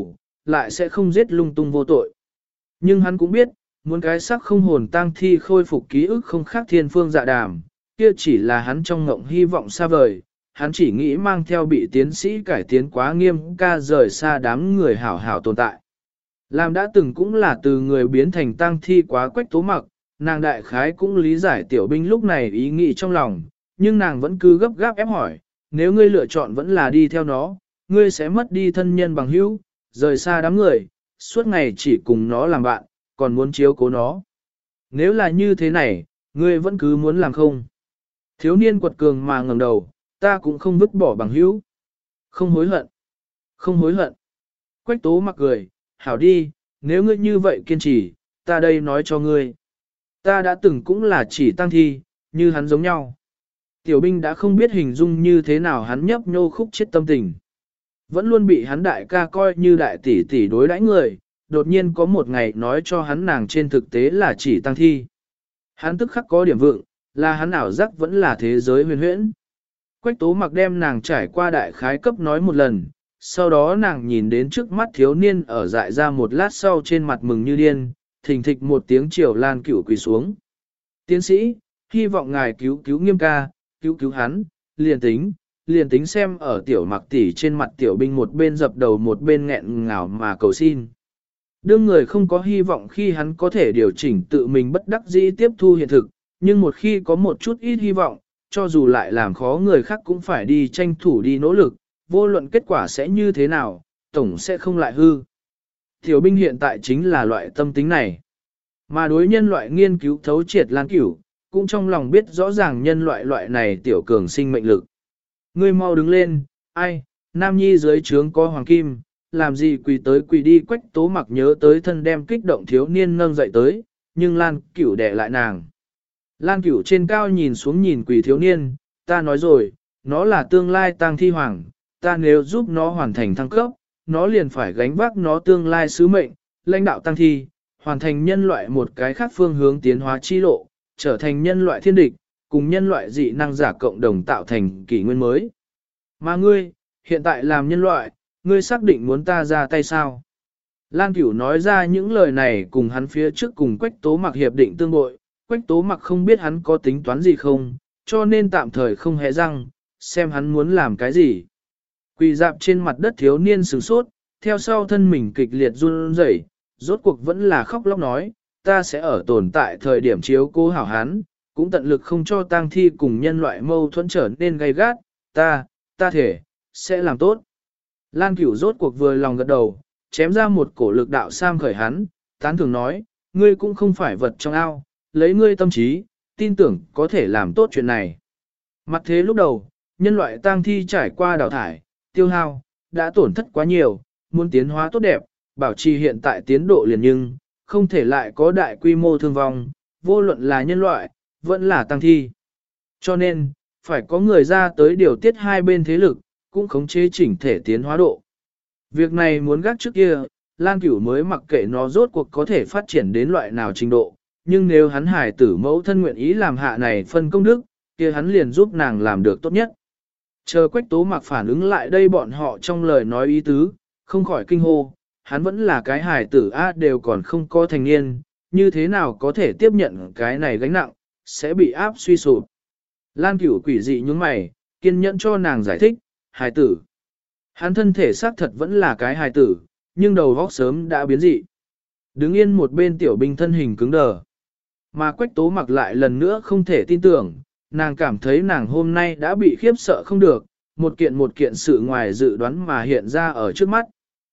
lại sẽ không giết lung tung vô tội. Nhưng hắn cũng biết, muốn cái sắc không hồn tang thi khôi phục ký ức không khác thiên phương dạ đàm, kia chỉ là hắn trong ngộng hy vọng xa vời, hắn chỉ nghĩ mang theo bị tiến sĩ cải tiến quá nghiêm ca rời xa đám người hảo hảo tồn tại. Làm đã từng cũng là từ người biến thành tang thi quá Quách Tố Mặc, nàng đại khái cũng lý giải tiểu binh lúc này ý nghĩ trong lòng, nhưng nàng vẫn cứ gấp gáp ép hỏi, nếu ngươi lựa chọn vẫn là đi theo nó, ngươi sẽ mất đi thân nhân bằng hữu, rời xa đám người, suốt ngày chỉ cùng nó làm bạn, còn muốn chiếu cố nó. Nếu là như thế này, ngươi vẫn cứ muốn làm không? Thiếu niên quật cường mà ngẩng đầu, ta cũng không vứt bỏ bằng hữu. Không hối hận. Không hối hận. Quách Tố Mặc cười, hảo đi, nếu ngươi như vậy kiên trì, ta đây nói cho ngươi. Ta đã từng cũng là chỉ tăng thi, như hắn giống nhau. Tiểu binh đã không biết hình dung như thế nào hắn nhấp nhô khúc chết tâm tình. Vẫn luôn bị hắn đại ca coi như đại tỷ tỷ đối đãi người, đột nhiên có một ngày nói cho hắn nàng trên thực tế là chỉ tăng thi. Hắn tức khắc có điểm vượng, là hắn ảo giác vẫn là thế giới huyền huyễn. Quách Tố Mặc đem nàng trải qua đại khái cấp nói một lần, sau đó nàng nhìn đến trước mắt thiếu niên ở dại ra một lát sau trên mặt mừng như điên, thình thịch một tiếng chiều Lan Cửu quỳ xuống. Tiến sĩ, hy vọng ngài cứu cứu Nghiêm ca, cứu cứu hắn, liền tính, liền tính xem ở tiểu Mặc tỷ trên mặt tiểu binh một bên dập đầu một bên nghẹn ngào mà cầu xin. Đương người không có hy vọng khi hắn có thể điều chỉnh tự mình bất đắc dĩ tiếp thu hiện thực, nhưng một khi có một chút ít hy vọng, cho dù lại làm khó người khác cũng phải đi tranh thủ đi nỗ lực, vô luận kết quả sẽ như thế nào, tổng sẽ không lại hư. Tiểu binh hiện tại chính là loại tâm tính này. Mà đối nhân loại nghiên cứu thấu triệt Lan Cửu, cũng trong lòng biết rõ ràng nhân loại loại này tiểu cường sinh mệnh lực. Ngươi mau đứng lên, ai, Nam Nhi dưới trướng có hoàng kim, làm gì quỳ tới quỳ đi. Quách Tố Mặc nhớ tới thân đem kích động thiếu niên nâng dậy tới, nhưng Lan Cửu đè lại nàng. Lan Cửu trên cao nhìn xuống nhìn quỳ thiếu niên, ta nói rồi, nó là tương lai tang thi hoàng, ta nếu giúp nó hoàn thành thăng cấp, nó liền phải gánh vác nó tương lai sứ mệnh, lãnh đạo tang thi, hoàn thành nhân loại một cái khác phương hướng tiến hóa chi lộ, trở thành nhân loại thiên địch, cùng nhân loại dị năng giả cộng đồng tạo thành kỷ nguyên mới. Mà ngươi, hiện tại làm nhân loại, ngươi xác định muốn ta ra tay sao? Lan Cửu nói ra những lời này cùng hắn phía trước cùng Quách Tố Mặc hiệp định tương bội, Quách Tố Mặc không biết hắn có tính toán gì không, cho nên tạm thời không hé răng, xem hắn muốn làm cái gì. Quỳ dạp trên mặt đất thiếu niên sửng sốt, theo sau thân mình kịch liệt run rẩy, rốt cuộc vẫn là khóc lóc nói, ta sẽ ở tồn tại thời điểm chiếu cố hảo hắn, cũng tận lực không cho tang thi cùng nhân loại mâu thuẫn trở nên gay gắt, ta, ta thể, sẽ làm tốt. Lan Cửu rốt cuộc vừa lòng gật đầu, chém ra một cổ lực đạo sam khởi hắn, tán thường nói, ngươi cũng không phải vật trong ao, lấy ngươi tâm trí, tin tưởng có thể làm tốt chuyện này. Mặt thế lúc đầu, nhân loại tang thi trải qua đào thải, tiêu hao, đã tổn thất quá nhiều, muốn tiến hóa tốt đẹp, bảo trì hiện tại tiến độ liền nhưng, không thể lại có đại quy mô thương vong, vô luận là nhân loại, vẫn là tang thi. Cho nên, phải có người ra tới điều tiết hai bên thế lực, cũng khống chế chỉnh thể tiến hóa độ. Việc này muốn gác trước kia, Lan Cửu mới mặc kệ nó rốt cuộc có thể phát triển đến loại nào trình độ, nhưng nếu hắn hải tử mẫu thân nguyện ý làm hạ này phân công đức, kia hắn liền giúp nàng làm được tốt nhất. Chờ Quách Tố Mặc phản ứng lại đây bọn họ trong lời nói ý tứ, không khỏi kinh hô, hắn vẫn là cái hải tử A đều còn không có thành niên, như thế nào có thể tiếp nhận cái này gánh nặng, sẽ bị áp suy sụp. Lan Cửu quỷ dị nhướng mày, kiên nhẫn cho nàng giải thích, hải tử. Hắn thân thể xác thật vẫn là cái hải tử, nhưng đầu óc sớm đã biến dị. Đứng yên một bên tiểu binh thân hình cứng đờ. Mà Quách Tố Mặc lại lần nữa không thể tin tưởng, nàng cảm thấy nàng hôm nay đã bị khiếp sợ không được, một kiện một kiện sự ngoài dự đoán mà hiện ra ở trước mắt.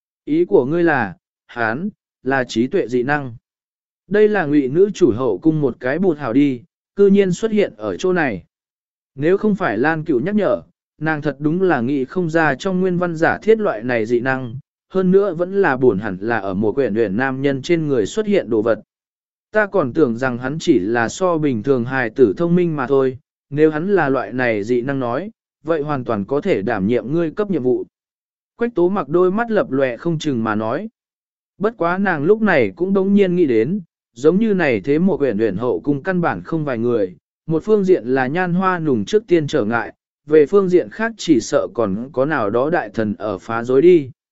Ý của ngươi là, hán, là trí tuệ dị năng. Đây là ngụy nữ chủ hậu cung một cái bụt hào đi, cư nhiên xuất hiện ở chỗ này. Nếu không phải Lan Cửu nhắc nhở, nàng thật đúng là nghĩ không ra trong nguyên văn giả thiết loại này dị năng, hơn nữa vẫn là buồn hẳn là ở một quyển uyển nam nhân trên người xuất hiện đồ vật. Ta còn tưởng rằng hắn chỉ là so bình thường hài tử thông minh mà thôi, nếu hắn là loại này dị năng nói, vậy hoàn toàn có thể đảm nhiệm ngươi cấp nhiệm vụ. Quách Tố Mặc đôi mắt lập lòe không chừng mà nói. Bất quá nàng lúc này cũng đống nhiên nghĩ đến, giống như này thế một quyển uyển hậu cung căn bản không vài người, một phương diện là nhan hoa nùng trước tiên trở ngại, về phương diện khác chỉ sợ còn có nào đó đại thần ở phá rối đi.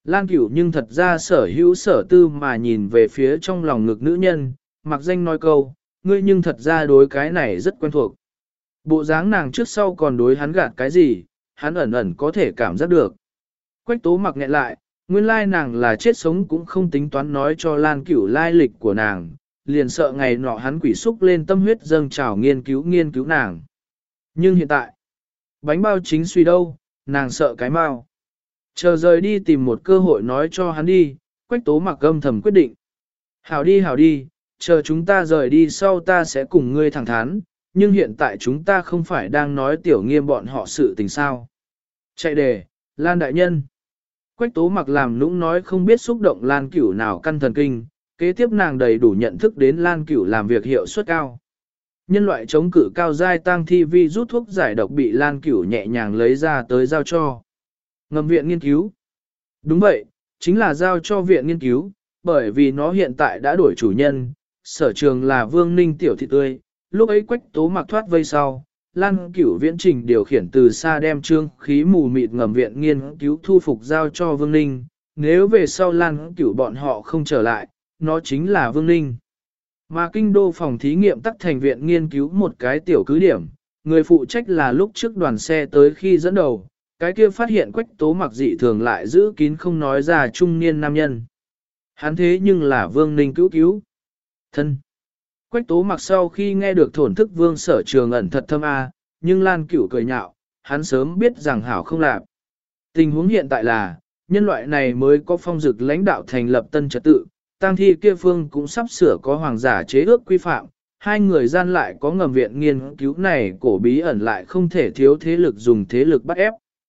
Lan Cửu nhưng thật ra sở hữu sở tư mà nhìn về phía trong lòng ngực nữ nhân, mặc danh nói câu, ngươi nhưng thật ra đối cái này rất quen thuộc. Bộ dáng nàng trước sau còn đối hắn gạt cái gì, hắn ẩn ẩn có thể cảm giác được. Quách tố mặc nghẹn lại, nguyên lai nàng là chết sống cũng không tính toán nói cho Lan Cửu lai lịch của nàng, liền sợ ngày nọ hắn quỷ xúc lên tâm huyết dâng trào nghiên cứu nghiên cứu nàng. Nhưng hiện tại, bánh bao chính suy đâu, nàng sợ cái mau. Chờ rời đi tìm một cơ hội nói cho hắn đi, Quách tố mặc âm thầm quyết định. Hảo đi hảo đi, chờ chúng ta rời đi sau ta sẽ cùng ngươi thẳng thắn, nhưng hiện tại chúng ta không phải đang nói tiểu nghiêm bọn họ sự tình sao. Chạy đề, Lan đại nhân. Quách tố mặc làm nũng nói không biết xúc động Lan Cửu nào căn thần kinh, kế tiếp nàng đầy đủ nhận thức đến Lan Cửu làm việc hiệu suất cao. Nhân loại chống cự cao giai tăng thi vi rút thuốc giải độc bị Lan Cửu nhẹ nhàng lấy ra tới giao cho. Ngầm viện nghiên cứu. Đúng vậy, chính là giao cho viện nghiên cứu, bởi vì nó hiện tại đã đổi chủ nhân, sở trường là Vương Ninh tiểu thị tươi, lúc ấy Quách tố mặc thoát vây sau. Lan Cửu viễn trình điều khiển từ xa đem trương khí mù mịt ngầm viện nghiên cứu thu phục giao cho Vương Ninh, nếu về sau Lan Cửu bọn họ không trở lại, nó chính là Vương Ninh. Mà kinh đô phòng thí nghiệm tắc thành viện nghiên cứu một cái tiểu cứ điểm, người phụ trách là lúc trước đoàn xe tới khi dẫn đầu, cái kia phát hiện Quách tố mặc dị thường lại giữ kín không nói ra trung niên nam nhân. Hắn thế nhưng là Vương Ninh cứu cứu. Thân. Quách tố mặc sau khi nghe được thổn thức Vương sở trường ẩn thật thâm a, nhưng Lan Cửu cười nhạo, hắn sớm biết rằng hảo không làm. Tình huống hiện tại là, nhân loại này mới có phong dực lãnh đạo thành lập tân trật tự, tang thi kia phương cũng sắp sửa có hoàng giả chế ước quy phạm, hai người gian lại có ngầm viện nghiên cứu này cổ bí ẩn lại không thể thiếu thế lực dùng thế lực bắt ép.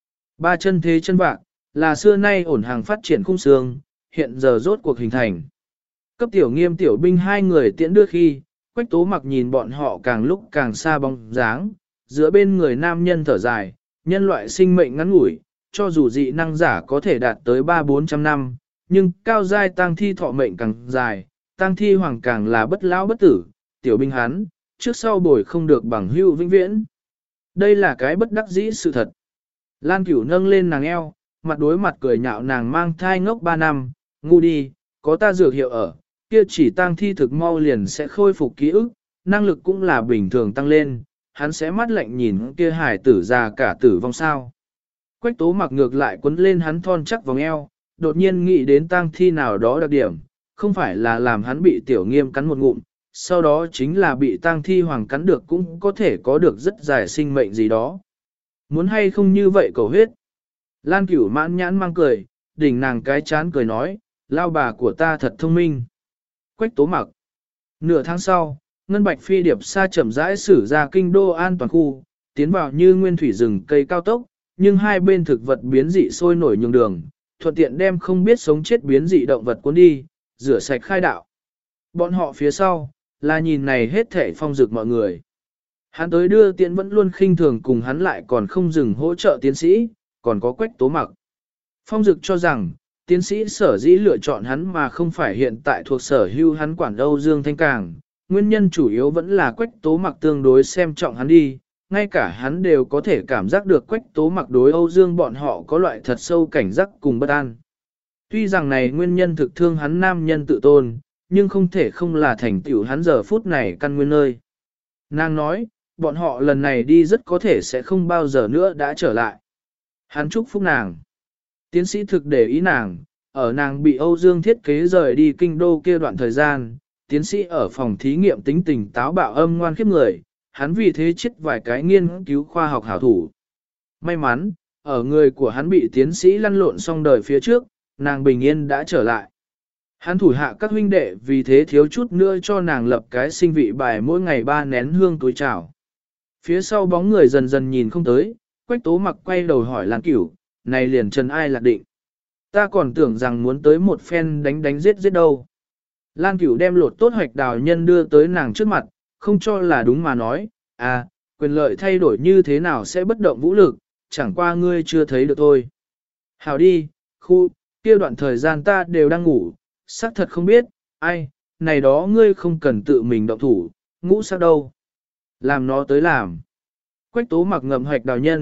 Ba chân thế chân vạc, là xưa nay ổn hàng phát triển khung xương, hiện giờ rốt cuộc hình thành. Cấp tiểu nghiêm tiểu binh hai người tiễn đưa khi, Quách tố mặc nhìn bọn họ càng lúc càng xa bóng dáng, giữa bên người nam nhân thở dài, nhân loại sinh mệnh ngắn ngủi, cho dù dị năng giả có thể đạt tới ba bốn trăm năm, nhưng cao giai tăng thi thọ mệnh càng dài, tăng thi hoàng càng là bất lão bất tử, tiểu binh hắn, trước sau bồi không được bằng hưu vĩnh viễn. Đây là cái bất đắc dĩ sự thật. Lan Cửu nâng lên nàng eo, mặt đối mặt cười nhạo nàng mang thai ngốc ba năm, ngu đi, có ta dược hiệu ở, kia chỉ tăng thi thực mau liền sẽ khôi phục ký ức, năng lực cũng là bình thường tăng lên, hắn sẽ mắt lạnh nhìn kia hải tử già cả tử vong sao. Quách tố mặc ngược lại quấn lên hắn thon chắc vòng eo, đột nhiên nghĩ đến tang thi nào đó đặc điểm, không phải là làm hắn bị tiểu nghiêm cắn một ngụm, sau đó chính là bị tang thi hoàng cắn được cũng có thể có được rất dài sinh mệnh gì đó. Muốn hay không như vậy cầu huyết. Lan Cửu mãn nhãn mang cười, đỉnh nàng cái chán cười nói, lao bà của ta thật thông minh. Quách tố mặc. Nửa tháng sau, Ngân Bạch phi điệp xa chậm rãi xử ra kinh đô an toàn khu, tiến vào như nguyên thủy rừng cây cao tốc, nhưng hai bên thực vật biến dị sôi nổi nhường đường, thuận tiện đem không biết sống chết biến dị động vật cuốn đi, rửa sạch khai đạo. Bọn họ phía sau, là nhìn này hết thể phong dực mọi người. Hắn tới đưa tiện vẫn luôn khinh thường cùng hắn lại còn không dừng hỗ trợ tiến sĩ, còn có Quách tố mặc. Phong dực cho rằng, tiến sĩ sở dĩ lựa chọn hắn mà không phải hiện tại thuộc sở hưu hắn quản Âu Dương Thanh Càng, nguyên nhân chủ yếu vẫn là Quách tố mặc tương đối xem trọng hắn đi, ngay cả hắn đều có thể cảm giác được Quách tố mặc đối Âu Dương bọn họ có loại thật sâu cảnh giác cùng bất an. Tuy rằng này nguyên nhân thực thương hắn nam nhân tự tôn, nhưng không thể không là thành tựu hắn giờ phút này căn nguyên nơi. Nàng nói, bọn họ lần này đi rất có thể sẽ không bao giờ nữa đã trở lại. Hắn chúc phúc nàng. Tiến sĩ thực để ý nàng, ở nàng bị Âu Dương thiết kế rời đi kinh đô kia đoạn thời gian, tiến sĩ ở phòng thí nghiệm tính tình táo bạo âm ngoan khiếp người, hắn vì thế chết vài cái nghiên cứu khoa học hảo thủ. May mắn, ở người của hắn bị tiến sĩ lăn lộn xong đời phía trước, nàng bình yên đã trở lại. Hắn thủ hạ các huynh đệ vì thế thiếu chút nữa cho nàng lập cái sinh vị bài mỗi ngày ba nén hương túi chảo. Phía sau bóng người dần dần nhìn không tới, Quách tố mặc quay đầu hỏi Lan Cửu, này liền trần ai lạc định. Ta còn tưởng rằng muốn tới một phen đánh đánh giết giết đâu. Lan Cửu đem lột tốt hoạch đào nhân đưa tới nàng trước mặt, không cho là đúng mà nói, à, quyền lợi thay đổi như thế nào sẽ bất động vũ lực, chẳng qua ngươi chưa thấy được thôi. Hảo đi, khu, kia đoạn thời gian ta đều đang ngủ, xác thật không biết, ai, này đó ngươi không cần tự mình động thủ, ngũ sắc đâu. Làm nó tới làm. Quách tố mặc ngậm hoạch đào nhân,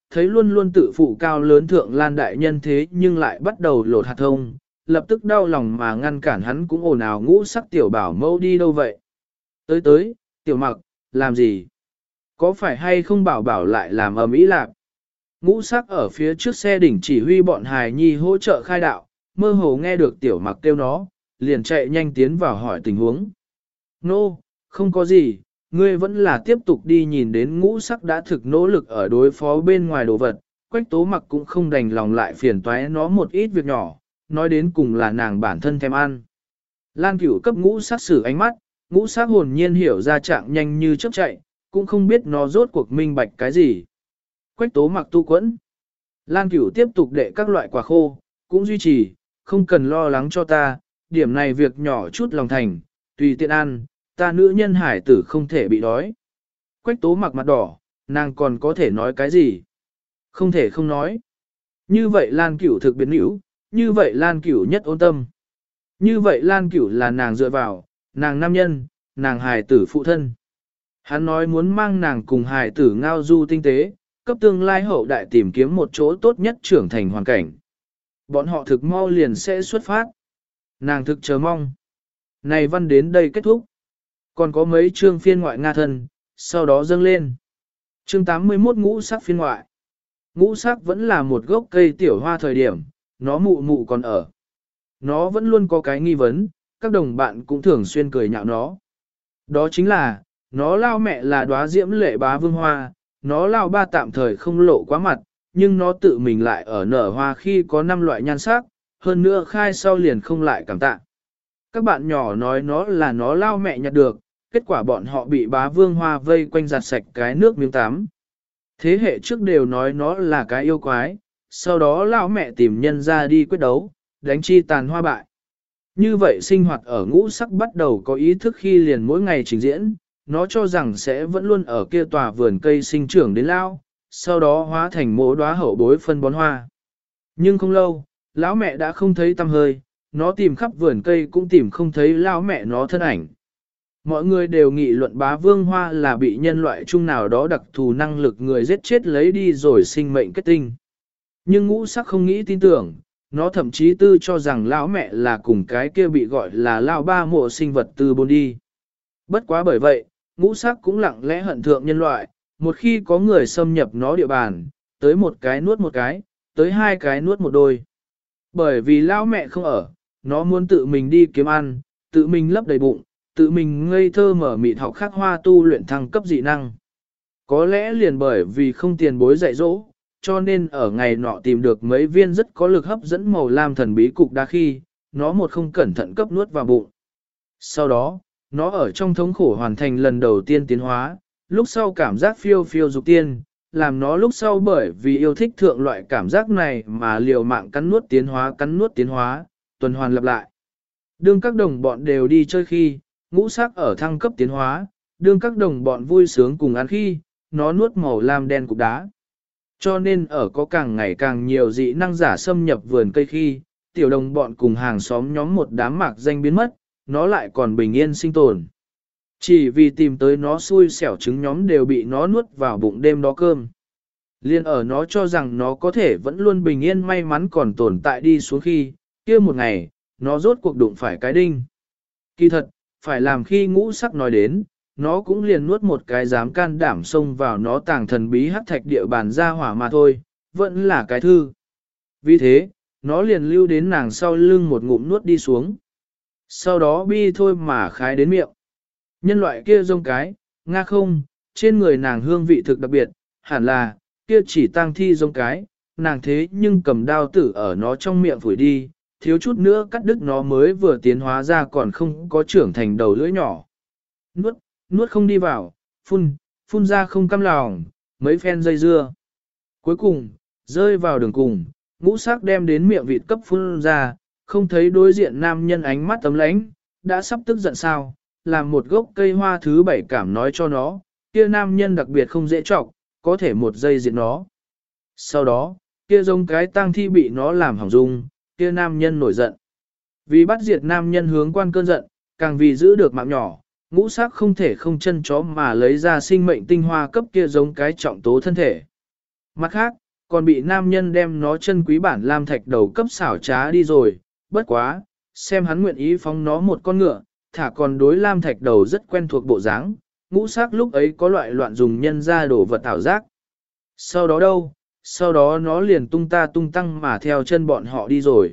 thấy luôn luôn tự phụ cao lớn thượng Lan đại nhân thế nhưng lại bắt đầu lột hạt thông, lập tức đau lòng mà ngăn cản hắn cũng ồn ào ngũ sắc tiểu bảo mẫu đi đâu vậy. Tới tới, tiểu mặc, làm gì? Có phải hay không bảo bảo lại làm ầm ĩ lạc? Ngũ sắc ở phía trước xe đỉnh chỉ huy bọn hài nhi hỗ trợ khai đạo, mơ hồ nghe được tiểu mặc kêu nó, liền chạy nhanh tiến vào hỏi tình huống. Nô, no, không có gì, ngươi vẫn là tiếp tục đi nhìn đến ngũ sắc đã thực nỗ lực ở đối phó bên ngoài đồ vật, quách tố mặc cũng không đành lòng lại phiền toái nó một ít việc nhỏ, nói đến cùng là nàng bản thân thèm ăn. Lan Cửu cấp ngũ sắc sử ánh mắt, ngũ sắc hồn nhiên hiểu ra trạng nhanh như chớp chạy, cũng không biết nó rốt cuộc minh bạch cái gì. Quách tố mặc tu quẫn. Lan Cửu tiếp tục đệ các loại quả khô, cũng duy trì, không cần lo lắng cho ta, điểm này việc nhỏ chút lòng thành, tùy tiện ăn, ta nữ nhân hải tử không thể bị đói. Quách tố mặc mặt đỏ, nàng còn có thể nói cái gì? Không thể không nói. Như vậy Lan Cửu thực biến hữu, như vậy Lan Cửu nhất ôn tâm. Như vậy Lan Cửu là nàng dựa vào, nàng nam nhân, nàng hài tử phụ thân. Hắn nói muốn mang nàng cùng hài tử ngao du tinh tế, cấp tương lai hậu đại tìm kiếm một chỗ tốt nhất trưởng thành hoàn cảnh. Bọn họ thực mau liền sẽ xuất phát. Nàng thực chờ mong. Này văn đến đây kết thúc. Còn có mấy chương phiên ngoại Nga thân, sau đó dâng lên. Chương tám mươi mốt ngũ sắc phiên ngoại. Ngũ sắc vẫn là một gốc cây tiểu hoa thời điểm, nó mụ mụ còn ở. Nó vẫn luôn có cái nghi vấn, các đồng bạn cũng thường xuyên cười nhạo nó. Đó chính là, nó lao mẹ là đóa diễm lệ bá vương hoa, nó lao ba tạm thời không lộ quá mặt, nhưng nó tự mình lại ở nở hoa khi có năm loại nhan sắc, hơn nữa khai sau liền không lại cảm tạ. Các bạn nhỏ nói nó là nó lao mẹ nhặt được, kết quả bọn họ bị bá vương hoa vây quanh giặt sạch cái nước miếng tắm. Thế hệ trước đều nói nó là cái yêu quái, sau đó lao mẹ tìm nhân ra đi quyết đấu, đánh chi tàn hoa bại. Như vậy sinh hoạt ở ngũ sắc bắt đầu có ý thức khi liền mỗi ngày trình diễn, nó cho rằng sẽ vẫn luôn ở kia tòa vườn cây sinh trưởng đến lao, sau đó hóa thành mỗi đóa hậu bối phân bón hoa. Nhưng không lâu, lão mẹ đã không thấy tăm hơi, nó tìm khắp vườn cây cũng tìm không thấy lão mẹ nó thân ảnh. Mọi người đều nghị luận bá vương hoa là bị nhân loại chung nào đó đặc thù năng lực người giết chết lấy đi rồi sinh mệnh kết tinh. Nhưng ngũ sắc không nghĩ tin tưởng, nó thậm chí tư cho rằng lão mẹ là cùng cái kia bị gọi là lão ba mộ sinh vật tư bôn đi. Bất quá bởi vậy, ngũ sắc cũng lặng lẽ hận thượng nhân loại, một khi có người xâm nhập nó địa bàn, tới một cái nuốt một cái, tới hai cái nuốt một đôi. Bởi vì lão mẹ không ở, nó muốn tự mình đi kiếm ăn, tự mình lấp đầy bụng, tự mình ngây thơ mở mịt học khắc hoa tu luyện thăng cấp dị năng. Có lẽ liền bởi vì không tiền bối dạy dỗ, cho nên ở ngày nọ tìm được mấy viên rất có lực hấp dẫn màu lam thần bí cục đa khi, nó một không cẩn thận cấp nuốt vào bụng. Sau đó, nó ở trong thống khổ hoàn thành lần đầu tiên tiến hóa, lúc sau cảm giác phiêu phiêu dục tiên, làm nó lúc sau bởi vì yêu thích thượng loại cảm giác này mà liều mạng cắn nuốt tiến hóa cắn nuốt tiến hóa, tuần hoàn lặp lại. Đương các đồng bọn đều đi chơi khi, ngũ sắc ở thăng cấp tiến hóa, đương các đồng bọn vui sướng cùng ăn khi, nó nuốt màu lam đen cục đá. Cho nên ở có càng ngày càng nhiều dị năng giả xâm nhập vườn cây khi, tiểu đồng bọn cùng hàng xóm nhóm một đám mạc danh biến mất, nó lại còn bình yên sinh tồn. Chỉ vì tìm tới nó xui xẻo trứng nhóm đều bị nó nuốt vào bụng đêm đó cơm. Liên ở nó cho rằng nó có thể vẫn luôn bình yên may mắn còn tồn tại đi xuống khi, kia một ngày, nó rốt cuộc đụng phải cái đinh. Kỳ thật, phải làm khi ngũ sắc nói đến, nó cũng liền nuốt một cái dám can đảm xông vào nó tàng thần bí hắc thạch địa bàn ra hỏa mà thôi, vẫn là cái thư. Vì thế, nó liền lưu đến nàng sau lưng một ngụm nuốt đi xuống. Sau đó bi thôi mà khái đến miệng. Nhân loại kia rông cái, nga không, trên người nàng hương vị thực đặc biệt, hẳn là, kia chỉ tang thi rông cái, nàng thế nhưng cầm đao tử ở nó trong miệng phủi đi, thiếu chút nữa cắt đứt nó mới vừa tiến hóa ra còn không có trưởng thành đầu lưỡi nhỏ. Nuốt, nuốt không đi vào, phun, phun ra không căm lòng, mấy phen dây dưa. Cuối cùng, rơi vào đường cùng, ngũ sắc đem đến miệng vịt cấp phun ra, không thấy đối diện nam nhân ánh mắt tấm lánh, đã sắp tức giận sao, làm một gốc cây hoa thứ bảy cảm nói cho nó, kia nam nhân đặc biệt không dễ trọng, có thể một giây diệt nó. Sau đó, kia giống cái tang thi bị nó làm hỏng dung, kia nam nhân nổi giận. Vì bắt diệt nam nhân hướng quan cơn giận, càng vì giữ được mạng nhỏ, ngũ sắc không thể không chân chó mà lấy ra sinh mệnh tinh hoa cấp kia giống cái trọng tố thân thể. Mặt khác, còn bị nam nhân đem nó chân quý bản lam thạch đầu cấp xảo trá đi rồi, bất quá, xem hắn nguyện ý phóng nó một con ngựa, thả còn đối lam thạch đầu rất quen thuộc bộ dáng, ngũ sắc lúc ấy có loại loạn dùng nhân ra đổ vật ảo giác. Sau đó đâu, sau đó nó liền tung ta tung tăng mà theo chân bọn họ đi rồi.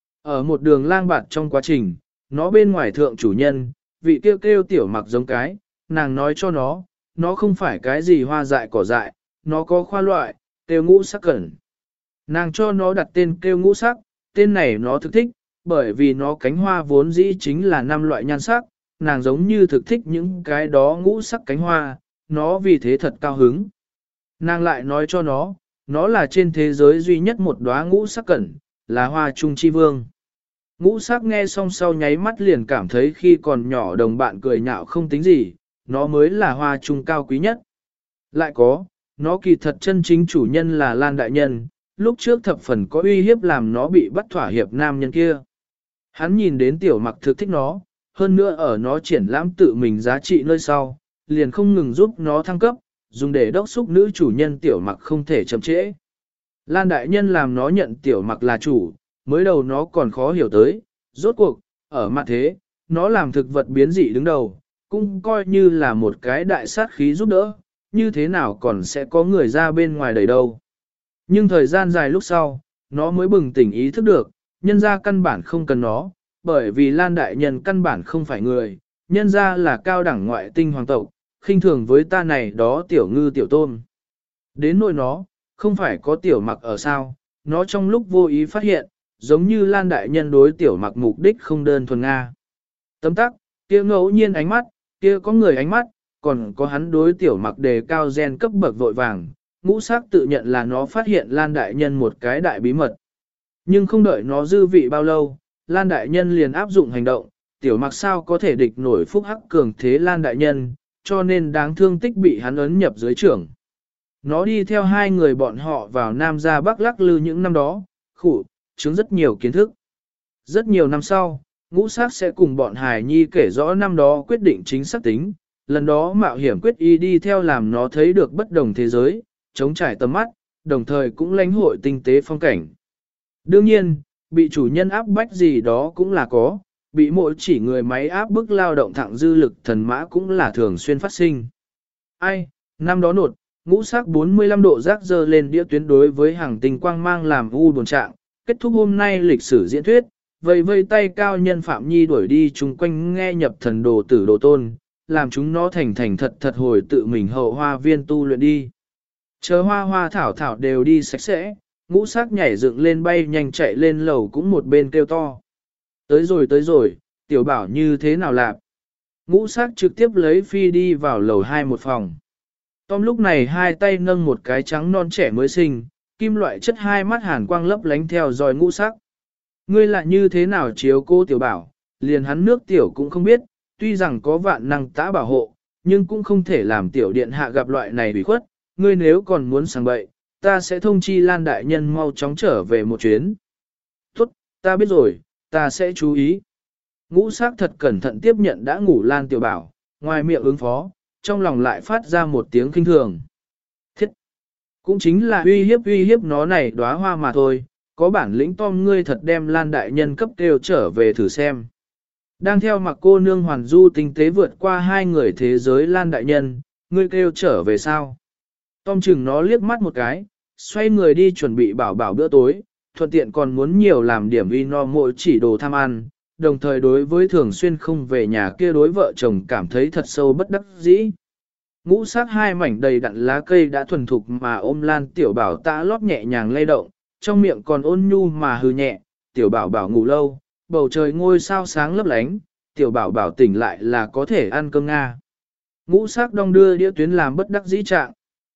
Ở một đường lang bạt trong quá trình, nó bên ngoài thượng chủ nhân, vị kêu kêu tiểu mặc giống cái, nàng nói cho nó, nó không phải cái gì hoa dại cỏ dại, nó có khoa loại, kêu ngũ sắc cẩn. Nàng cho nó đặt tên kêu ngũ sắc, tên này nó thực thích, bởi vì nó cánh hoa vốn dĩ chính là năm loại nhan sắc, nàng giống như thực thích những cái đó ngũ sắc cánh hoa, nó vì thế thật cao hứng. Nàng lại nói cho nó, nó là trên thế giới duy nhất một đóa ngũ sắc cẩn, là hoa trung chi vương. Ngũ sắc nghe xong sau nháy mắt liền cảm thấy khi còn nhỏ đồng bạn cười nhạo không tính gì, nó mới là hoa trung cao quý nhất. Lại có, nó kỳ thật chân chính chủ nhân là Lan Đại Nhân, lúc trước thập phần có uy hiếp làm nó bị bắt thỏa hiệp nam nhân kia. Hắn nhìn đến tiểu mặc thực thích nó, hơn nữa ở nó triển lãm tự mình giá trị nơi sau, liền không ngừng giúp nó thăng cấp, dùng để đốc xúc nữ chủ nhân tiểu mặc không thể chậm trễ. Lan Đại Nhân làm nó nhận tiểu mặc là chủ, mới đầu nó còn khó hiểu tới, rốt cuộc, ở mặt thế, nó làm thực vật biến dị đứng đầu, cũng coi như là một cái đại sát khí giúp đỡ, như thế nào còn sẽ có người ra bên ngoài đầy đâu. Nhưng thời gian dài lúc sau, nó mới bừng tỉnh ý thức được, nhân ra căn bản không cần nó, bởi vì Lan Đại Nhân căn bản không phải người, nhân ra là cao đẳng ngoại tinh hoàng tộc, khinh thường với ta này đó tiểu ngư tiểu tôm. Đến nỗi nó, không phải có tiểu mặc ở sao, nó trong lúc vô ý phát hiện, giống như Lan Đại Nhân đối tiểu mặc mục đích không đơn thuần Nga. Tấm tắc, kia ngẫu nhiên ánh mắt, kia có người ánh mắt, còn có hắn đối tiểu mặc đề cao gen cấp bậc vội vàng, ngũ sắc tự nhận là nó phát hiện Lan Đại Nhân một cái đại bí mật. Nhưng không đợi nó dư vị bao lâu, Lan Đại Nhân liền áp dụng hành động, tiểu mặc sao có thể địch nổi phúc hắc cường thế Lan Đại Nhân, cho nên đáng thương tích bị hắn ấn nhập dưới trưởng. Nó đi theo hai người bọn họ vào Nam ra Bắc lắc lư những năm đó, khủ, chứng rất nhiều kiến thức. Rất nhiều năm sau, ngũ sắc sẽ cùng bọn Hải Nhi kể rõ năm đó quyết định chính xác tính, lần đó mạo hiểm quyết y đi theo làm nó thấy được bất đồng thế giới, chống trải tầm mắt, đồng thời cũng lãnh hội tinh tế phong cảnh. Đương nhiên, bị chủ nhân áp bách gì đó cũng là có, bị mỗi chỉ người máy áp bức lao động thẳng dư lực thần mã cũng là thường xuyên phát sinh. Ai, năm đó nột, ngũ sắc bốn mươi lăm độ rác dơ lên đĩa tuyến đối với hàng tinh quang mang làm u buồn trạng, kết thúc hôm nay lịch sử diễn thuyết, vây vây tay cao nhân Phạm Nhi đuổi đi chung quanh nghe nhập thần đồ tử đồ tôn, làm chúng nó thành thành thật thật hồi tự mình hậu hoa viên tu luyện đi. Chờ hoa hoa thảo thảo đều đi sạch sẽ, ngũ sắc nhảy dựng lên bay nhanh chạy lên lầu cũng một bên kêu to. Tới rồi tới rồi, tiểu bảo như thế nào lạp? Ngũ sắc trực tiếp lấy phi đi vào lầu hai một phòng. Tom lúc này hai tay nâng một cái trắng non trẻ mới sinh, kim loại chất hai mắt hàn quang lấp lánh theo dõi ngũ sắc. Ngươi lại như thế nào chiếu cô tiểu bảo, liền hắn nước tiểu cũng không biết, tuy rằng có vạn năng tã bảo hộ, nhưng cũng không thể làm tiểu điện hạ gặp loại này bị khuất, ngươi nếu còn muốn sang bậy, ta sẽ thông chi Lan Đại Nhân mau chóng trở về một chuyến. Tốt, ta biết rồi, ta sẽ chú ý. Ngũ sắc thật cẩn thận tiếp nhận đã ngủ Lan tiểu bảo, ngoài miệng ứng phó, trong lòng lại phát ra một tiếng kinh thường. Thiết! Cũng chính là uy hiếp uy hiếp nó này đóa hoa mà thôi, có bản lĩnh Tom ngươi thật đem Lan Đại Nhân cấp kêu trở về thử xem. Đang theo mặc cô nương hoàn du tinh tế vượt qua hai người thế giới Lan Đại Nhân, ngươi kêu trở về sao? Tom chừng nó liếc mắt một cái, xoay người đi chuẩn bị bảo bảo bữa tối, thuận tiện còn muốn nhiều làm điểm vi no mỗi chỉ đồ tham ăn, đồng thời đối với thường xuyên không về nhà kia đối vợ chồng cảm thấy thật sâu bất đắc dĩ. Ngũ sắc hai mảnh đầy đặn lá cây đã thuần thục mà ôm Lan tiểu bảo tạ lót nhẹ nhàng lay động, trong miệng còn ôn nhu mà hừ nhẹ, tiểu bảo bảo ngủ lâu, bầu trời ngôi sao sáng lấp lánh, tiểu bảo bảo tỉnh lại là có thể ăn cơm Nga. Ngũ sắc đong đưa đĩa tuyến làm bất đắc dĩ trạng.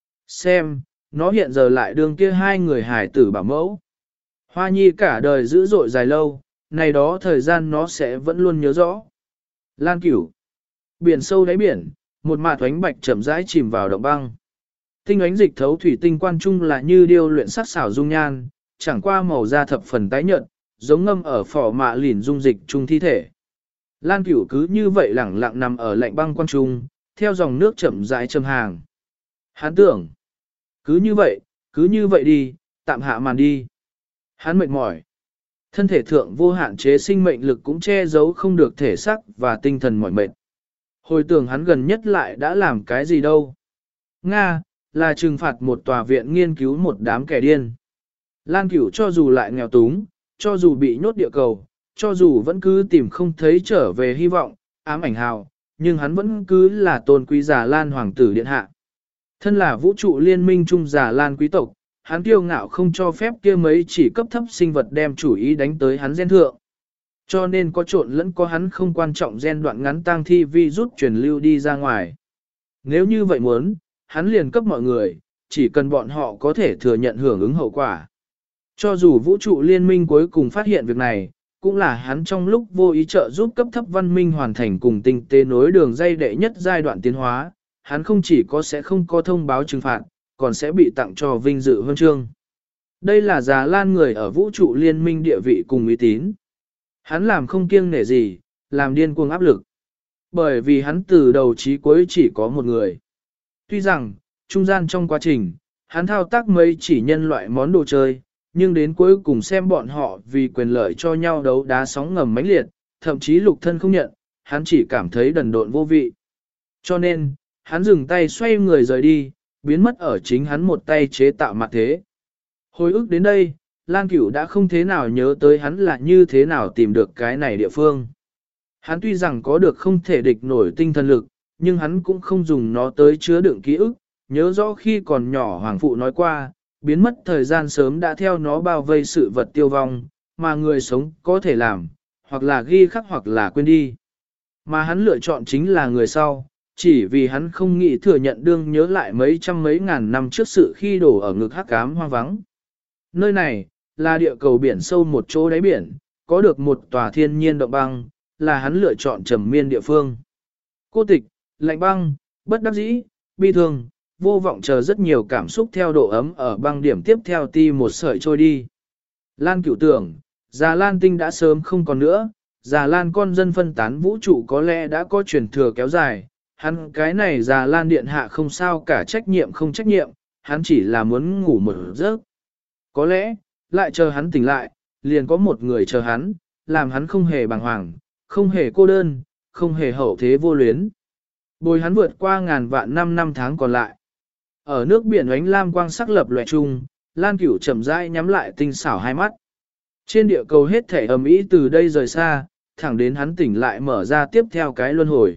Xem, nó hiện giờ lại đường kia hai người hải tử bảo mẫu. Hoa nhi cả đời dữ dội dài lâu, này đó thời gian nó sẽ vẫn luôn nhớ rõ. Lan cửu. Biển sâu đáy biển, một mạt thoánh bạch chậm rãi chìm vào động băng. Tinh ánh dịch thấu thủy tinh quan trung là như điêu luyện sắc xảo dung nhan, chẳng qua màu da thập phần tái nhợt, giống ngâm ở phỏ mạ lỉn dung dịch trung thi thể. Lan cửu cứ như vậy lẳng lặng nằm ở lạnh băng quan trung, theo dòng nước chậm rãi châm hàng. Hắn tưởng, cứ như vậy, cứ như vậy đi, tạm hạ màn đi. Hắn mệt mỏi. Thân thể thượng vô hạn chế sinh mệnh lực cũng che giấu không được thể xác và tinh thần mỏi mệt. Hồi tưởng hắn gần nhất lại đã làm cái gì đâu. Nga, là trừng phạt một tòa viện nghiên cứu một đám kẻ điên. Lan Cửu cho dù lại nghèo túng, cho dù bị nhốt địa cầu, cho dù vẫn cứ tìm không thấy trở về hy vọng, ám ảnh hào, nhưng hắn vẫn cứ là tôn quý Già Lan Hoàng tử điện hạ. Thân là vũ trụ liên minh trung Già Lan quý tộc, hắn kiêu ngạo không cho phép kia mấy chỉ cấp thấp sinh vật đem chủ ý đánh tới hắn gen thượng. Cho nên có trộn lẫn có hắn không quan trọng gen đoạn ngắn tang thi vi rút truyền lưu đi ra ngoài. Nếu như vậy muốn, hắn liền cấp mọi người, chỉ cần bọn họ có thể thừa nhận hưởng ứng hậu quả. Cho dù vũ trụ liên minh cuối cùng phát hiện việc này, cũng là hắn trong lúc vô ý trợ giúp cấp thấp văn minh hoàn thành cùng tinh tế nối đường dây đệ nhất giai đoạn tiến hóa, hắn không chỉ có sẽ không có thông báo trừng phạt, còn sẽ bị tặng cho vinh dự huân chương. Đây là Già Lan người ở vũ trụ liên minh địa vị cùng uy tín. Hắn làm không kiêng nể gì, làm điên cuồng áp lực. Bởi vì hắn từ đầu chí cuối chỉ có một người. Tuy rằng, trung gian trong quá trình, hắn thao tác mấy chỉ nhân loại món đồ chơi, nhưng đến cuối cùng xem bọn họ vì quyền lợi cho nhau đấu đá sóng ngầm mãnh liệt, thậm chí lục thân không nhận, hắn chỉ cảm thấy đần độn vô vị. Cho nên, hắn dừng tay xoay người rời đi, biến mất ở chính hắn một tay chế tạo mặt thế. Hồi ức đến đây, Lan Cửu đã không thế nào nhớ tới hắn là như thế nào tìm được cái này địa phương. Hắn tuy rằng có được không thể địch nổi tinh thần lực, nhưng hắn cũng không dùng nó tới chứa đựng ký ức, nhớ rõ khi còn nhỏ Hoàng Phụ nói qua, biến mất thời gian sớm đã theo nó bao vây sự vật tiêu vong, mà người sống có thể làm, hoặc là ghi khắc hoặc là quên đi. Mà hắn lựa chọn chính là người sau, chỉ vì hắn không nghĩ thừa nhận đương nhớ lại mấy trăm mấy ngàn năm trước sự khi đổ ở ngực hắc ám hoang vắng. Nơi này, là địa cầu biển sâu một chỗ đáy biển, có được một tòa thiên nhiên động băng, là hắn lựa chọn trầm miên địa phương. Cô tịch, lạnh băng, bất đắc dĩ, bi thương, vô vọng chờ rất nhiều cảm xúc theo độ ấm ở băng điểm tiếp theo ti một sợi trôi đi. Lan Cửu tưởng, Già Lan tinh đã sớm không còn nữa, Già Lan con dân phân tán vũ trụ có lẽ đã có truyền thừa kéo dài, hắn cái này Già Lan điện hạ không sao cả trách nhiệm không trách nhiệm, hắn chỉ là muốn ngủ một giấc. Có lẽ, lại chờ hắn tỉnh lại, liền có một người chờ hắn, làm hắn không hề bàng hoàng, không hề cô đơn, không hề hậu thế vô luyến. Bồi hắn vượt qua ngàn vạn năm năm tháng còn lại. Ở nước biển ánh lam quang sắc lập loè chung, Lan Cửu chậm rãi nhắm lại tinh xảo hai mắt. Trên địa cầu hết thể ầm ĩ từ đây rời xa, thẳng đến hắn tỉnh lại mở ra tiếp theo cái luân hồi.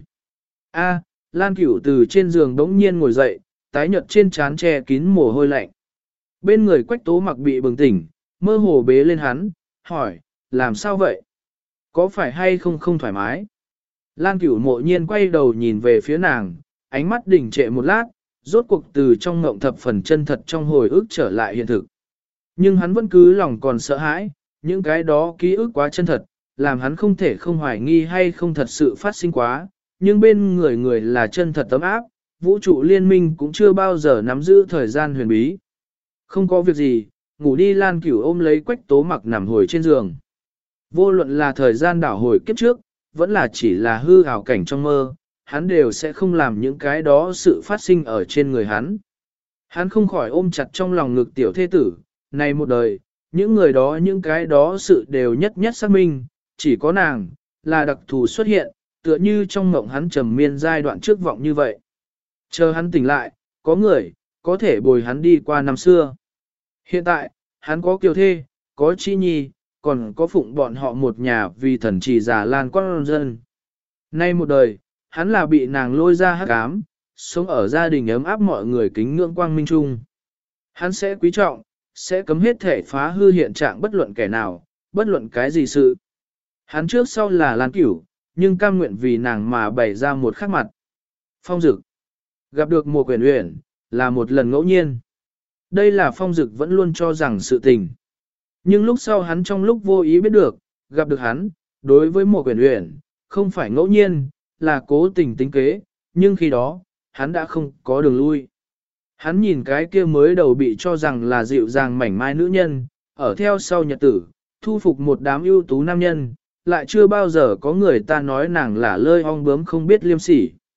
A, Lan Cửu từ trên giường đống nhiên ngồi dậy, tái nhợt trên trán che kín mồ hôi lạnh. Bên người Quách Tố Mặc bị bừng tỉnh, mơ hồ bế lên hắn, hỏi, làm sao vậy? Có phải hay không không thoải mái? Lan Cửu mộ nhiên quay đầu nhìn về phía nàng, ánh mắt đỉnh trệ một lát, rốt cuộc từ trong ngộng thập phần chân thật trong hồi ức trở lại hiện thực. Nhưng hắn vẫn cứ lòng còn sợ hãi, những cái đó ký ức quá chân thật, làm hắn không thể không hoài nghi hay không thật sự phát sinh quá, nhưng bên người người là chân thật tấm áp, vũ trụ liên minh cũng chưa bao giờ nắm giữ thời gian huyền bí. Không có việc gì, ngủ đi. Lan Cửu ôm lấy Quách Tố Mặc nằm hồi trên giường. Vô luận là thời gian đảo hồi kiếp trước, vẫn là chỉ là hư ảo cảnh trong mơ, hắn đều sẽ không làm những cái đó sự phát sinh ở trên người hắn. Hắn không khỏi ôm chặt trong lòng ngực tiểu thê tử, này một đời, những người đó những cái đó sự đều nhất nhất xác minh, chỉ có nàng, là đặc thù xuất hiện, tựa như trong mộng hắn trầm miên giai đoạn trước vọng như vậy. Chờ hắn tỉnh lại, có người, có thể bồi hắn đi qua năm xưa. Hiện tại, hắn có kiều thê, có chi nhi, còn có phụng bọn họ một nhà vì thần trì Già Lan con dân. Nay một đời, hắn là bị nàng lôi ra hắc ám, sống ở gia đình ấm áp mọi người kính ngưỡng quang minh chung. Hắn sẽ quý trọng, sẽ cấm hết thể phá hư hiện trạng bất luận kẻ nào, bất luận cái gì sự. Hắn trước sau là Lan Cửu, nhưng cam nguyện vì nàng mà bày ra một khắc mặt. Phong Dực gặp được Mùa Quyển Uyển là một lần ngẫu nhiên. Đây là Phong Dực vẫn luôn cho rằng sự tình. Nhưng lúc sau hắn trong lúc vô ý biết được, gặp được hắn, đối với Mùa Quyển Uyển, không phải ngẫu nhiên, là cố tình tính kế, nhưng khi đó, hắn đã không có đường lui. Hắn nhìn cái kia mới đầu bị cho rằng là dịu dàng mảnh mai nữ nhân, ở theo sau nhật tử, thu phục một đám ưu tú nam nhân, lại chưa bao giờ có người ta nói nàng là lơi ong bướm không biết liêm sỉ.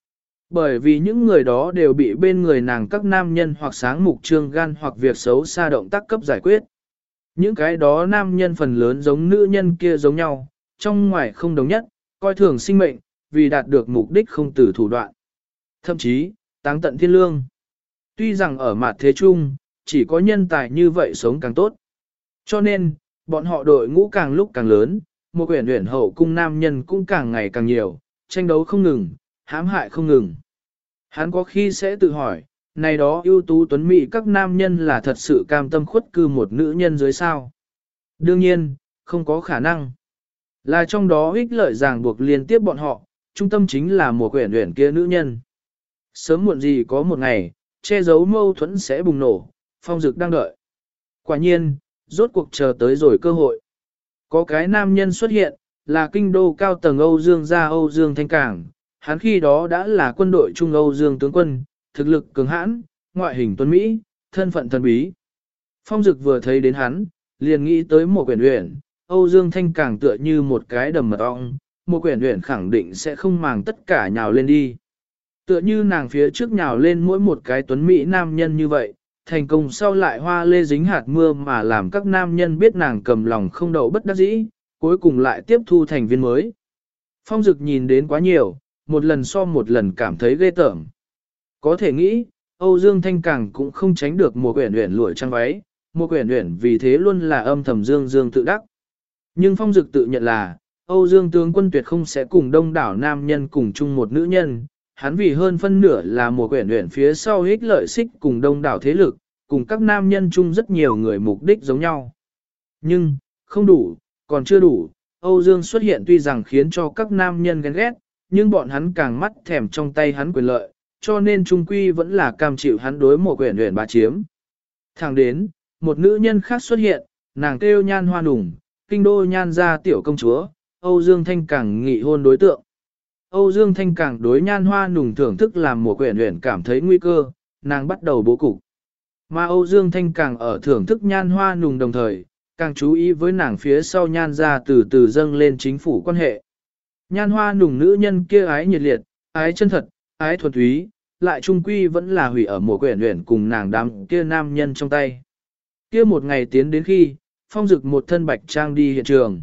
Bởi vì những người đó đều bị bên người nàng các nam nhân hoặc sáng mục trương gan hoặc việc xấu xa động tác cấp giải quyết. Những cái đó nam nhân phần lớn giống nữ nhân kia giống nhau, trong ngoài không đồng nhất, coi thường sinh mệnh, vì đạt được mục đích không từ thủ đoạn. Thậm chí, táng tận thiên lương. Tuy rằng ở mặt thế chung, chỉ có nhân tài như vậy sống càng tốt. Cho nên, bọn họ đội ngũ càng lúc càng lớn, một quyển uyển hậu cung nam nhân cũng càng ngày càng nhiều, tranh đấu không ngừng, hãm hại không ngừng. Hắn có khi sẽ tự hỏi, này đó ưu tú tuấn mỹ các nam nhân là thật sự cam tâm khuất cư một nữ nhân dưới sao. Đương nhiên, không có khả năng. Là trong đó ích lợi ràng buộc liên tiếp bọn họ, trung tâm chính là một quyển uyển kia nữ nhân. Sớm muộn gì có một ngày, che giấu mâu thuẫn sẽ bùng nổ, Phong Dực đang đợi. Quả nhiên, rốt cuộc chờ tới rồi cơ hội. Có cái nam nhân xuất hiện, là kinh đô cao tầng Âu Dương gia Âu Dương Thanh Cảng, hắn khi đó đã là quân đội Trung Âu Dương tướng quân, thực lực cường hãn, ngoại hình tuấn Mỹ, thân phận thần bí. Phong Dực vừa thấy đến hắn, liền nghĩ tới một quyển uyển, Âu Dương Thanh Cảng tựa như một cái đầm mật ong, một quyển uyển khẳng định sẽ không màng tất cả nhào lên đi. Tựa như nàng phía trước nhào lên mỗi một cái tuấn Mỹ nam nhân như vậy, thành công sau lại hoa lê dính hạt mưa mà làm các nam nhân biết nàng cầm lòng không đậu bất đắc dĩ, cuối cùng lại tiếp thu thành viên mới. Phong Dực nhìn đến quá nhiều, một lần so một lần cảm thấy ghê tởm. Có thể nghĩ, Âu Dương Thanh Càng cũng không tránh được một quyển uyển lụa trang váy, một quyển uyển vì thế luôn là âm thầm dương dương tự đắc. Nhưng Phong Dực tự nhận là, Âu Dương tướng quân tuyệt không sẽ cùng đông đảo nam nhân cùng chung một nữ nhân, hắn vì hơn phân nửa là một quyển uyển phía sau ích lợi xích cùng đông đảo thế lực, cùng các nam nhân chung rất nhiều người mục đích giống nhau. Nhưng, không đủ, còn chưa đủ, Âu Dương xuất hiện tuy rằng khiến cho các nam nhân ghen ghét, nhưng bọn hắn càng mắt thèm trong tay hắn quyền lợi, cho nên trung quy vẫn là cam chịu hắn đối một quyển uyển bá chiếm. Thẳng đến, một nữ nhân khác xuất hiện, nàng kêu Nhan Hoa Nùng, kinh đô Nhan gia tiểu công chúa, Âu Dương Thanh càng nghị hôn đối tượng. Âu Dương Thanh càng đối Nhan Hoa Nùng thưởng thức làm một quyển uyển cảm thấy nguy cơ, nàng bắt đầu bố cục. Mà Âu Dương Thanh càng ở thưởng thức Nhan Hoa Nùng đồng thời, càng chú ý với nàng phía sau Nhan gia từ từ dâng lên chính phủ quan hệ. Nhan Hoa Nùng nữ nhân kia ái nhiệt liệt, ái chân thật, ái thuần túy, lại trung quy vẫn là hủy ở một quyển uyển cùng nàng đám kia nam nhân trong tay. Kia một ngày tiến đến khi, Phong Dực một thân bạch trang đi hiện trường.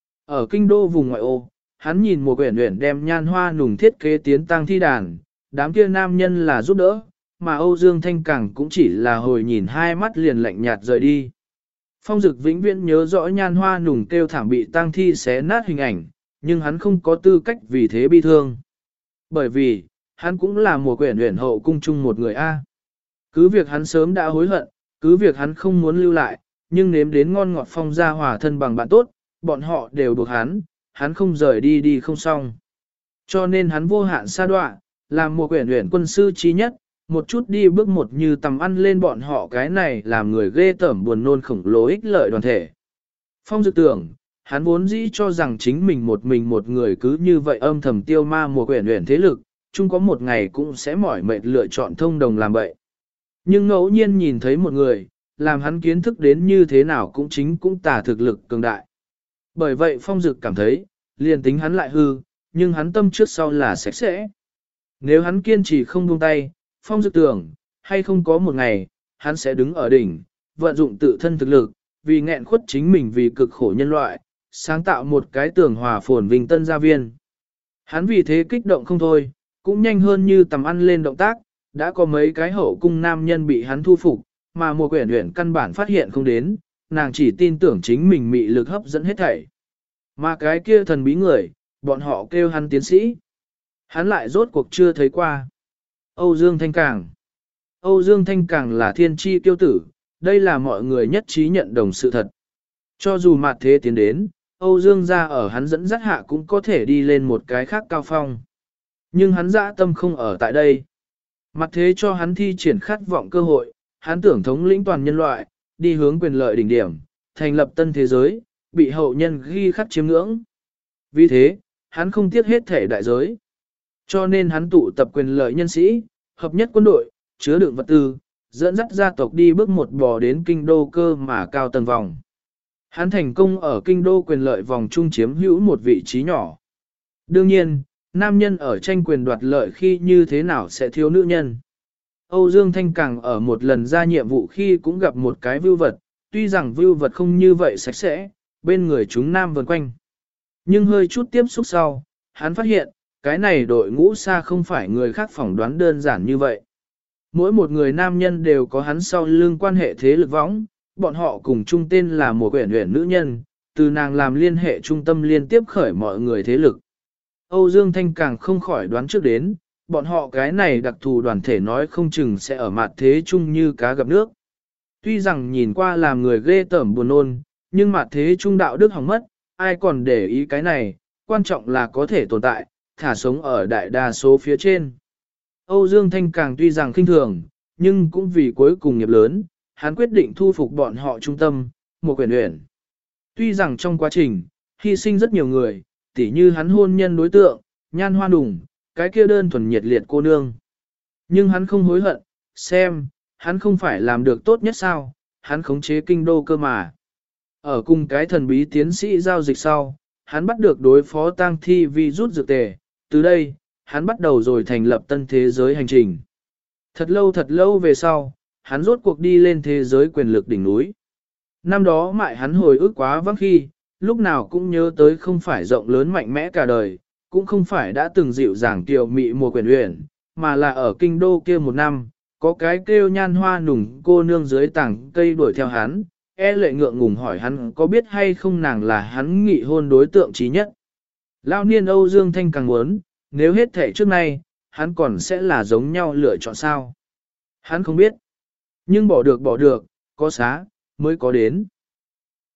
Ở kinh đô vùng ngoại ô, hắn nhìn một quyển uyển đem Nhan Hoa Nùng thiết kế tiến tăng thi đàn, đám kia nam nhân là giúp đỡ, mà Âu Dương Thanh Càng cũng chỉ là hồi nhìn hai mắt liền lạnh nhạt rời đi. Phong Dực vĩnh viễn nhớ rõ Nhan Hoa Nùng kêu thảm bị tang thi xé nát hình ảnh, nhưng hắn không có tư cách vì thế bi thương. Bởi vì, hắn cũng là một quyển uyển hậu cung chung một người A. Cứ việc hắn sớm đã hối hận, cứ việc hắn không muốn lưu lại, nhưng nếm đến ngon ngọt Phong gia hòa thân bằng bạn tốt, bọn họ đều buộc hắn, hắn không rời đi đi không xong. Cho nên hắn vô hạn sa đọa, làm một quyển uyển quân sư trí nhất, một chút đi bước một như tầm ăn lên bọn họ cái này làm người ghê tởm buồn nôn khổng lồ ích lợi đoàn thể. Phong Dực tưởng, hắn vốn dĩ cho rằng chính mình một mình một người cứ như vậy âm thầm tiêu ma một quyển uyển thế lực, chung có một ngày cũng sẽ mỏi mệt lựa chọn thông đồng làm vậy. Nhưng ngẫu nhiên nhìn thấy một người, làm hắn kiến thức đến như thế nào cũng chính cũng tả thực lực cường đại. Bởi vậy Phong Dực cảm thấy, liền tính hắn lại hư, nhưng hắn tâm trước sau là sạch sẽ. Nếu hắn kiên trì không buông tay, Phong Dực tưởng, hay không có một ngày, hắn sẽ đứng ở đỉnh, vận dụng tự thân thực lực, vì nghẹn khuất chính mình vì cực khổ nhân loại, sáng tạo một cái tường hòa phồn vinh tân gia viên. Hắn vì thế kích động không thôi, cũng nhanh hơn như tầm ăn lên động tác, đã có mấy cái hậu cung nam nhân bị hắn thu phục, mà một quyển uyển căn bản phát hiện không đến, nàng chỉ tin tưởng chính mình mị lực hấp dẫn hết thảy. Mà cái kia thần bí người, bọn họ kêu hắn tiến sĩ. Hắn lại rốt cuộc chưa thấy qua. Âu Dương Thanh Càng. Âu Dương Thanh Càng là thiên tri tiêu tử, đây là mọi người nhất trí nhận đồng sự thật. Cho dù mặt thế tiến đến, Âu Dương gia ở hắn dẫn dắt hạ cũng có thể đi lên một cái khác cao phong. Nhưng hắn dã tâm không ở tại đây. Mặt thế cho hắn thi triển khát vọng cơ hội, hắn tưởng thống lĩnh toàn nhân loại, đi hướng quyền lợi đỉnh điểm, thành lập tân thế giới, bị hậu nhân ghi khắc chiếm ngưỡng. Vì thế, hắn không tiếc hết thể đại giới. Cho nên hắn tụ tập quyền lợi nhân sĩ, hợp nhất quân đội, chứa đựng vật tư, dẫn dắt gia tộc đi bước một bò đến kinh đô cơ mà cao tầng vòng. Hắn thành công ở kinh đô quyền lợi vòng trung chiếm hữu một vị trí nhỏ. Đương nhiên, nam nhân ở tranh quyền đoạt lợi khi như thế nào sẽ thiếu nữ nhân. Âu Dương Thanh Càng ở một lần ra nhiệm vụ khi cũng gặp một cái vưu vật, tuy rằng vưu vật không như vậy sạch sẽ, bên người chúng nam vần quanh. Nhưng hơi chút tiếp xúc sau, hắn phát hiện, cái này đội ngũ xa không phải người khác phỏng đoán đơn giản như vậy. Mỗi một người nam nhân đều có hắn sau lưng quan hệ thế lực võng, bọn họ cùng chung tên là một quyển luyện nữ nhân, từ nàng làm liên hệ trung tâm liên tiếp khởi mọi người thế lực. Âu Dương Thanh càng không khỏi đoán trước đến, bọn họ cái này đặc thù đoàn thể nói không chừng sẽ ở mặt thế chung như cá gặp nước. Tuy rằng nhìn qua làm người ghê tởm buồn nôn, nhưng mặt thế chung đạo đức hỏng mất, ai còn để ý cái này, quan trọng là có thể tồn tại, thả sống ở đại đa số phía trên. Âu Dương Thanh càng tuy rằng khinh thường, nhưng cũng vì cuối cùng nghiệp lớn, hắn quyết định thu phục bọn họ trung tâm, một quyển luyện. Tuy rằng trong quá trình, hy sinh rất nhiều người, tỉ như hắn hôn nhân đối tượng, nhan hoa đùng, cái kia đơn thuần nhiệt liệt cô nương. Nhưng hắn không hối hận, xem, hắn không phải làm được tốt nhất sao, hắn khống chế kinh đô cơ mà. Ở cùng cái thần bí tiến sĩ giao dịch sau, hắn bắt được đối phó tang thi vi rút dược tề, từ đây, hắn bắt đầu rồi thành lập tân thế giới hành trình. Thật lâu thật lâu về sau, hắn rốt cuộc đi lên thế giới quyền lực đỉnh núi. Năm đó mại hắn hồi ức quá vắng khi, lúc nào cũng nhớ tới không phải rộng lớn mạnh mẽ cả đời, cũng không phải đã từng dịu dàng tiểu mị mùa quyền uyển, mà là ở kinh đô kia một năm, có cái kêu nhan hoa nùng cô nương dưới tảng cây đuổi theo hắn, e lệ ngượng ngùng hỏi hắn có biết hay không nàng là hắn nghị hôn đối tượng trí nhất. Lao niên Âu Dương Thanh càng muốn, nếu hết thể trước nay, hắn còn sẽ là giống nhau lựa chọn sao. Hắn không biết, nhưng bỏ được bỏ được, có xá, mới có đến.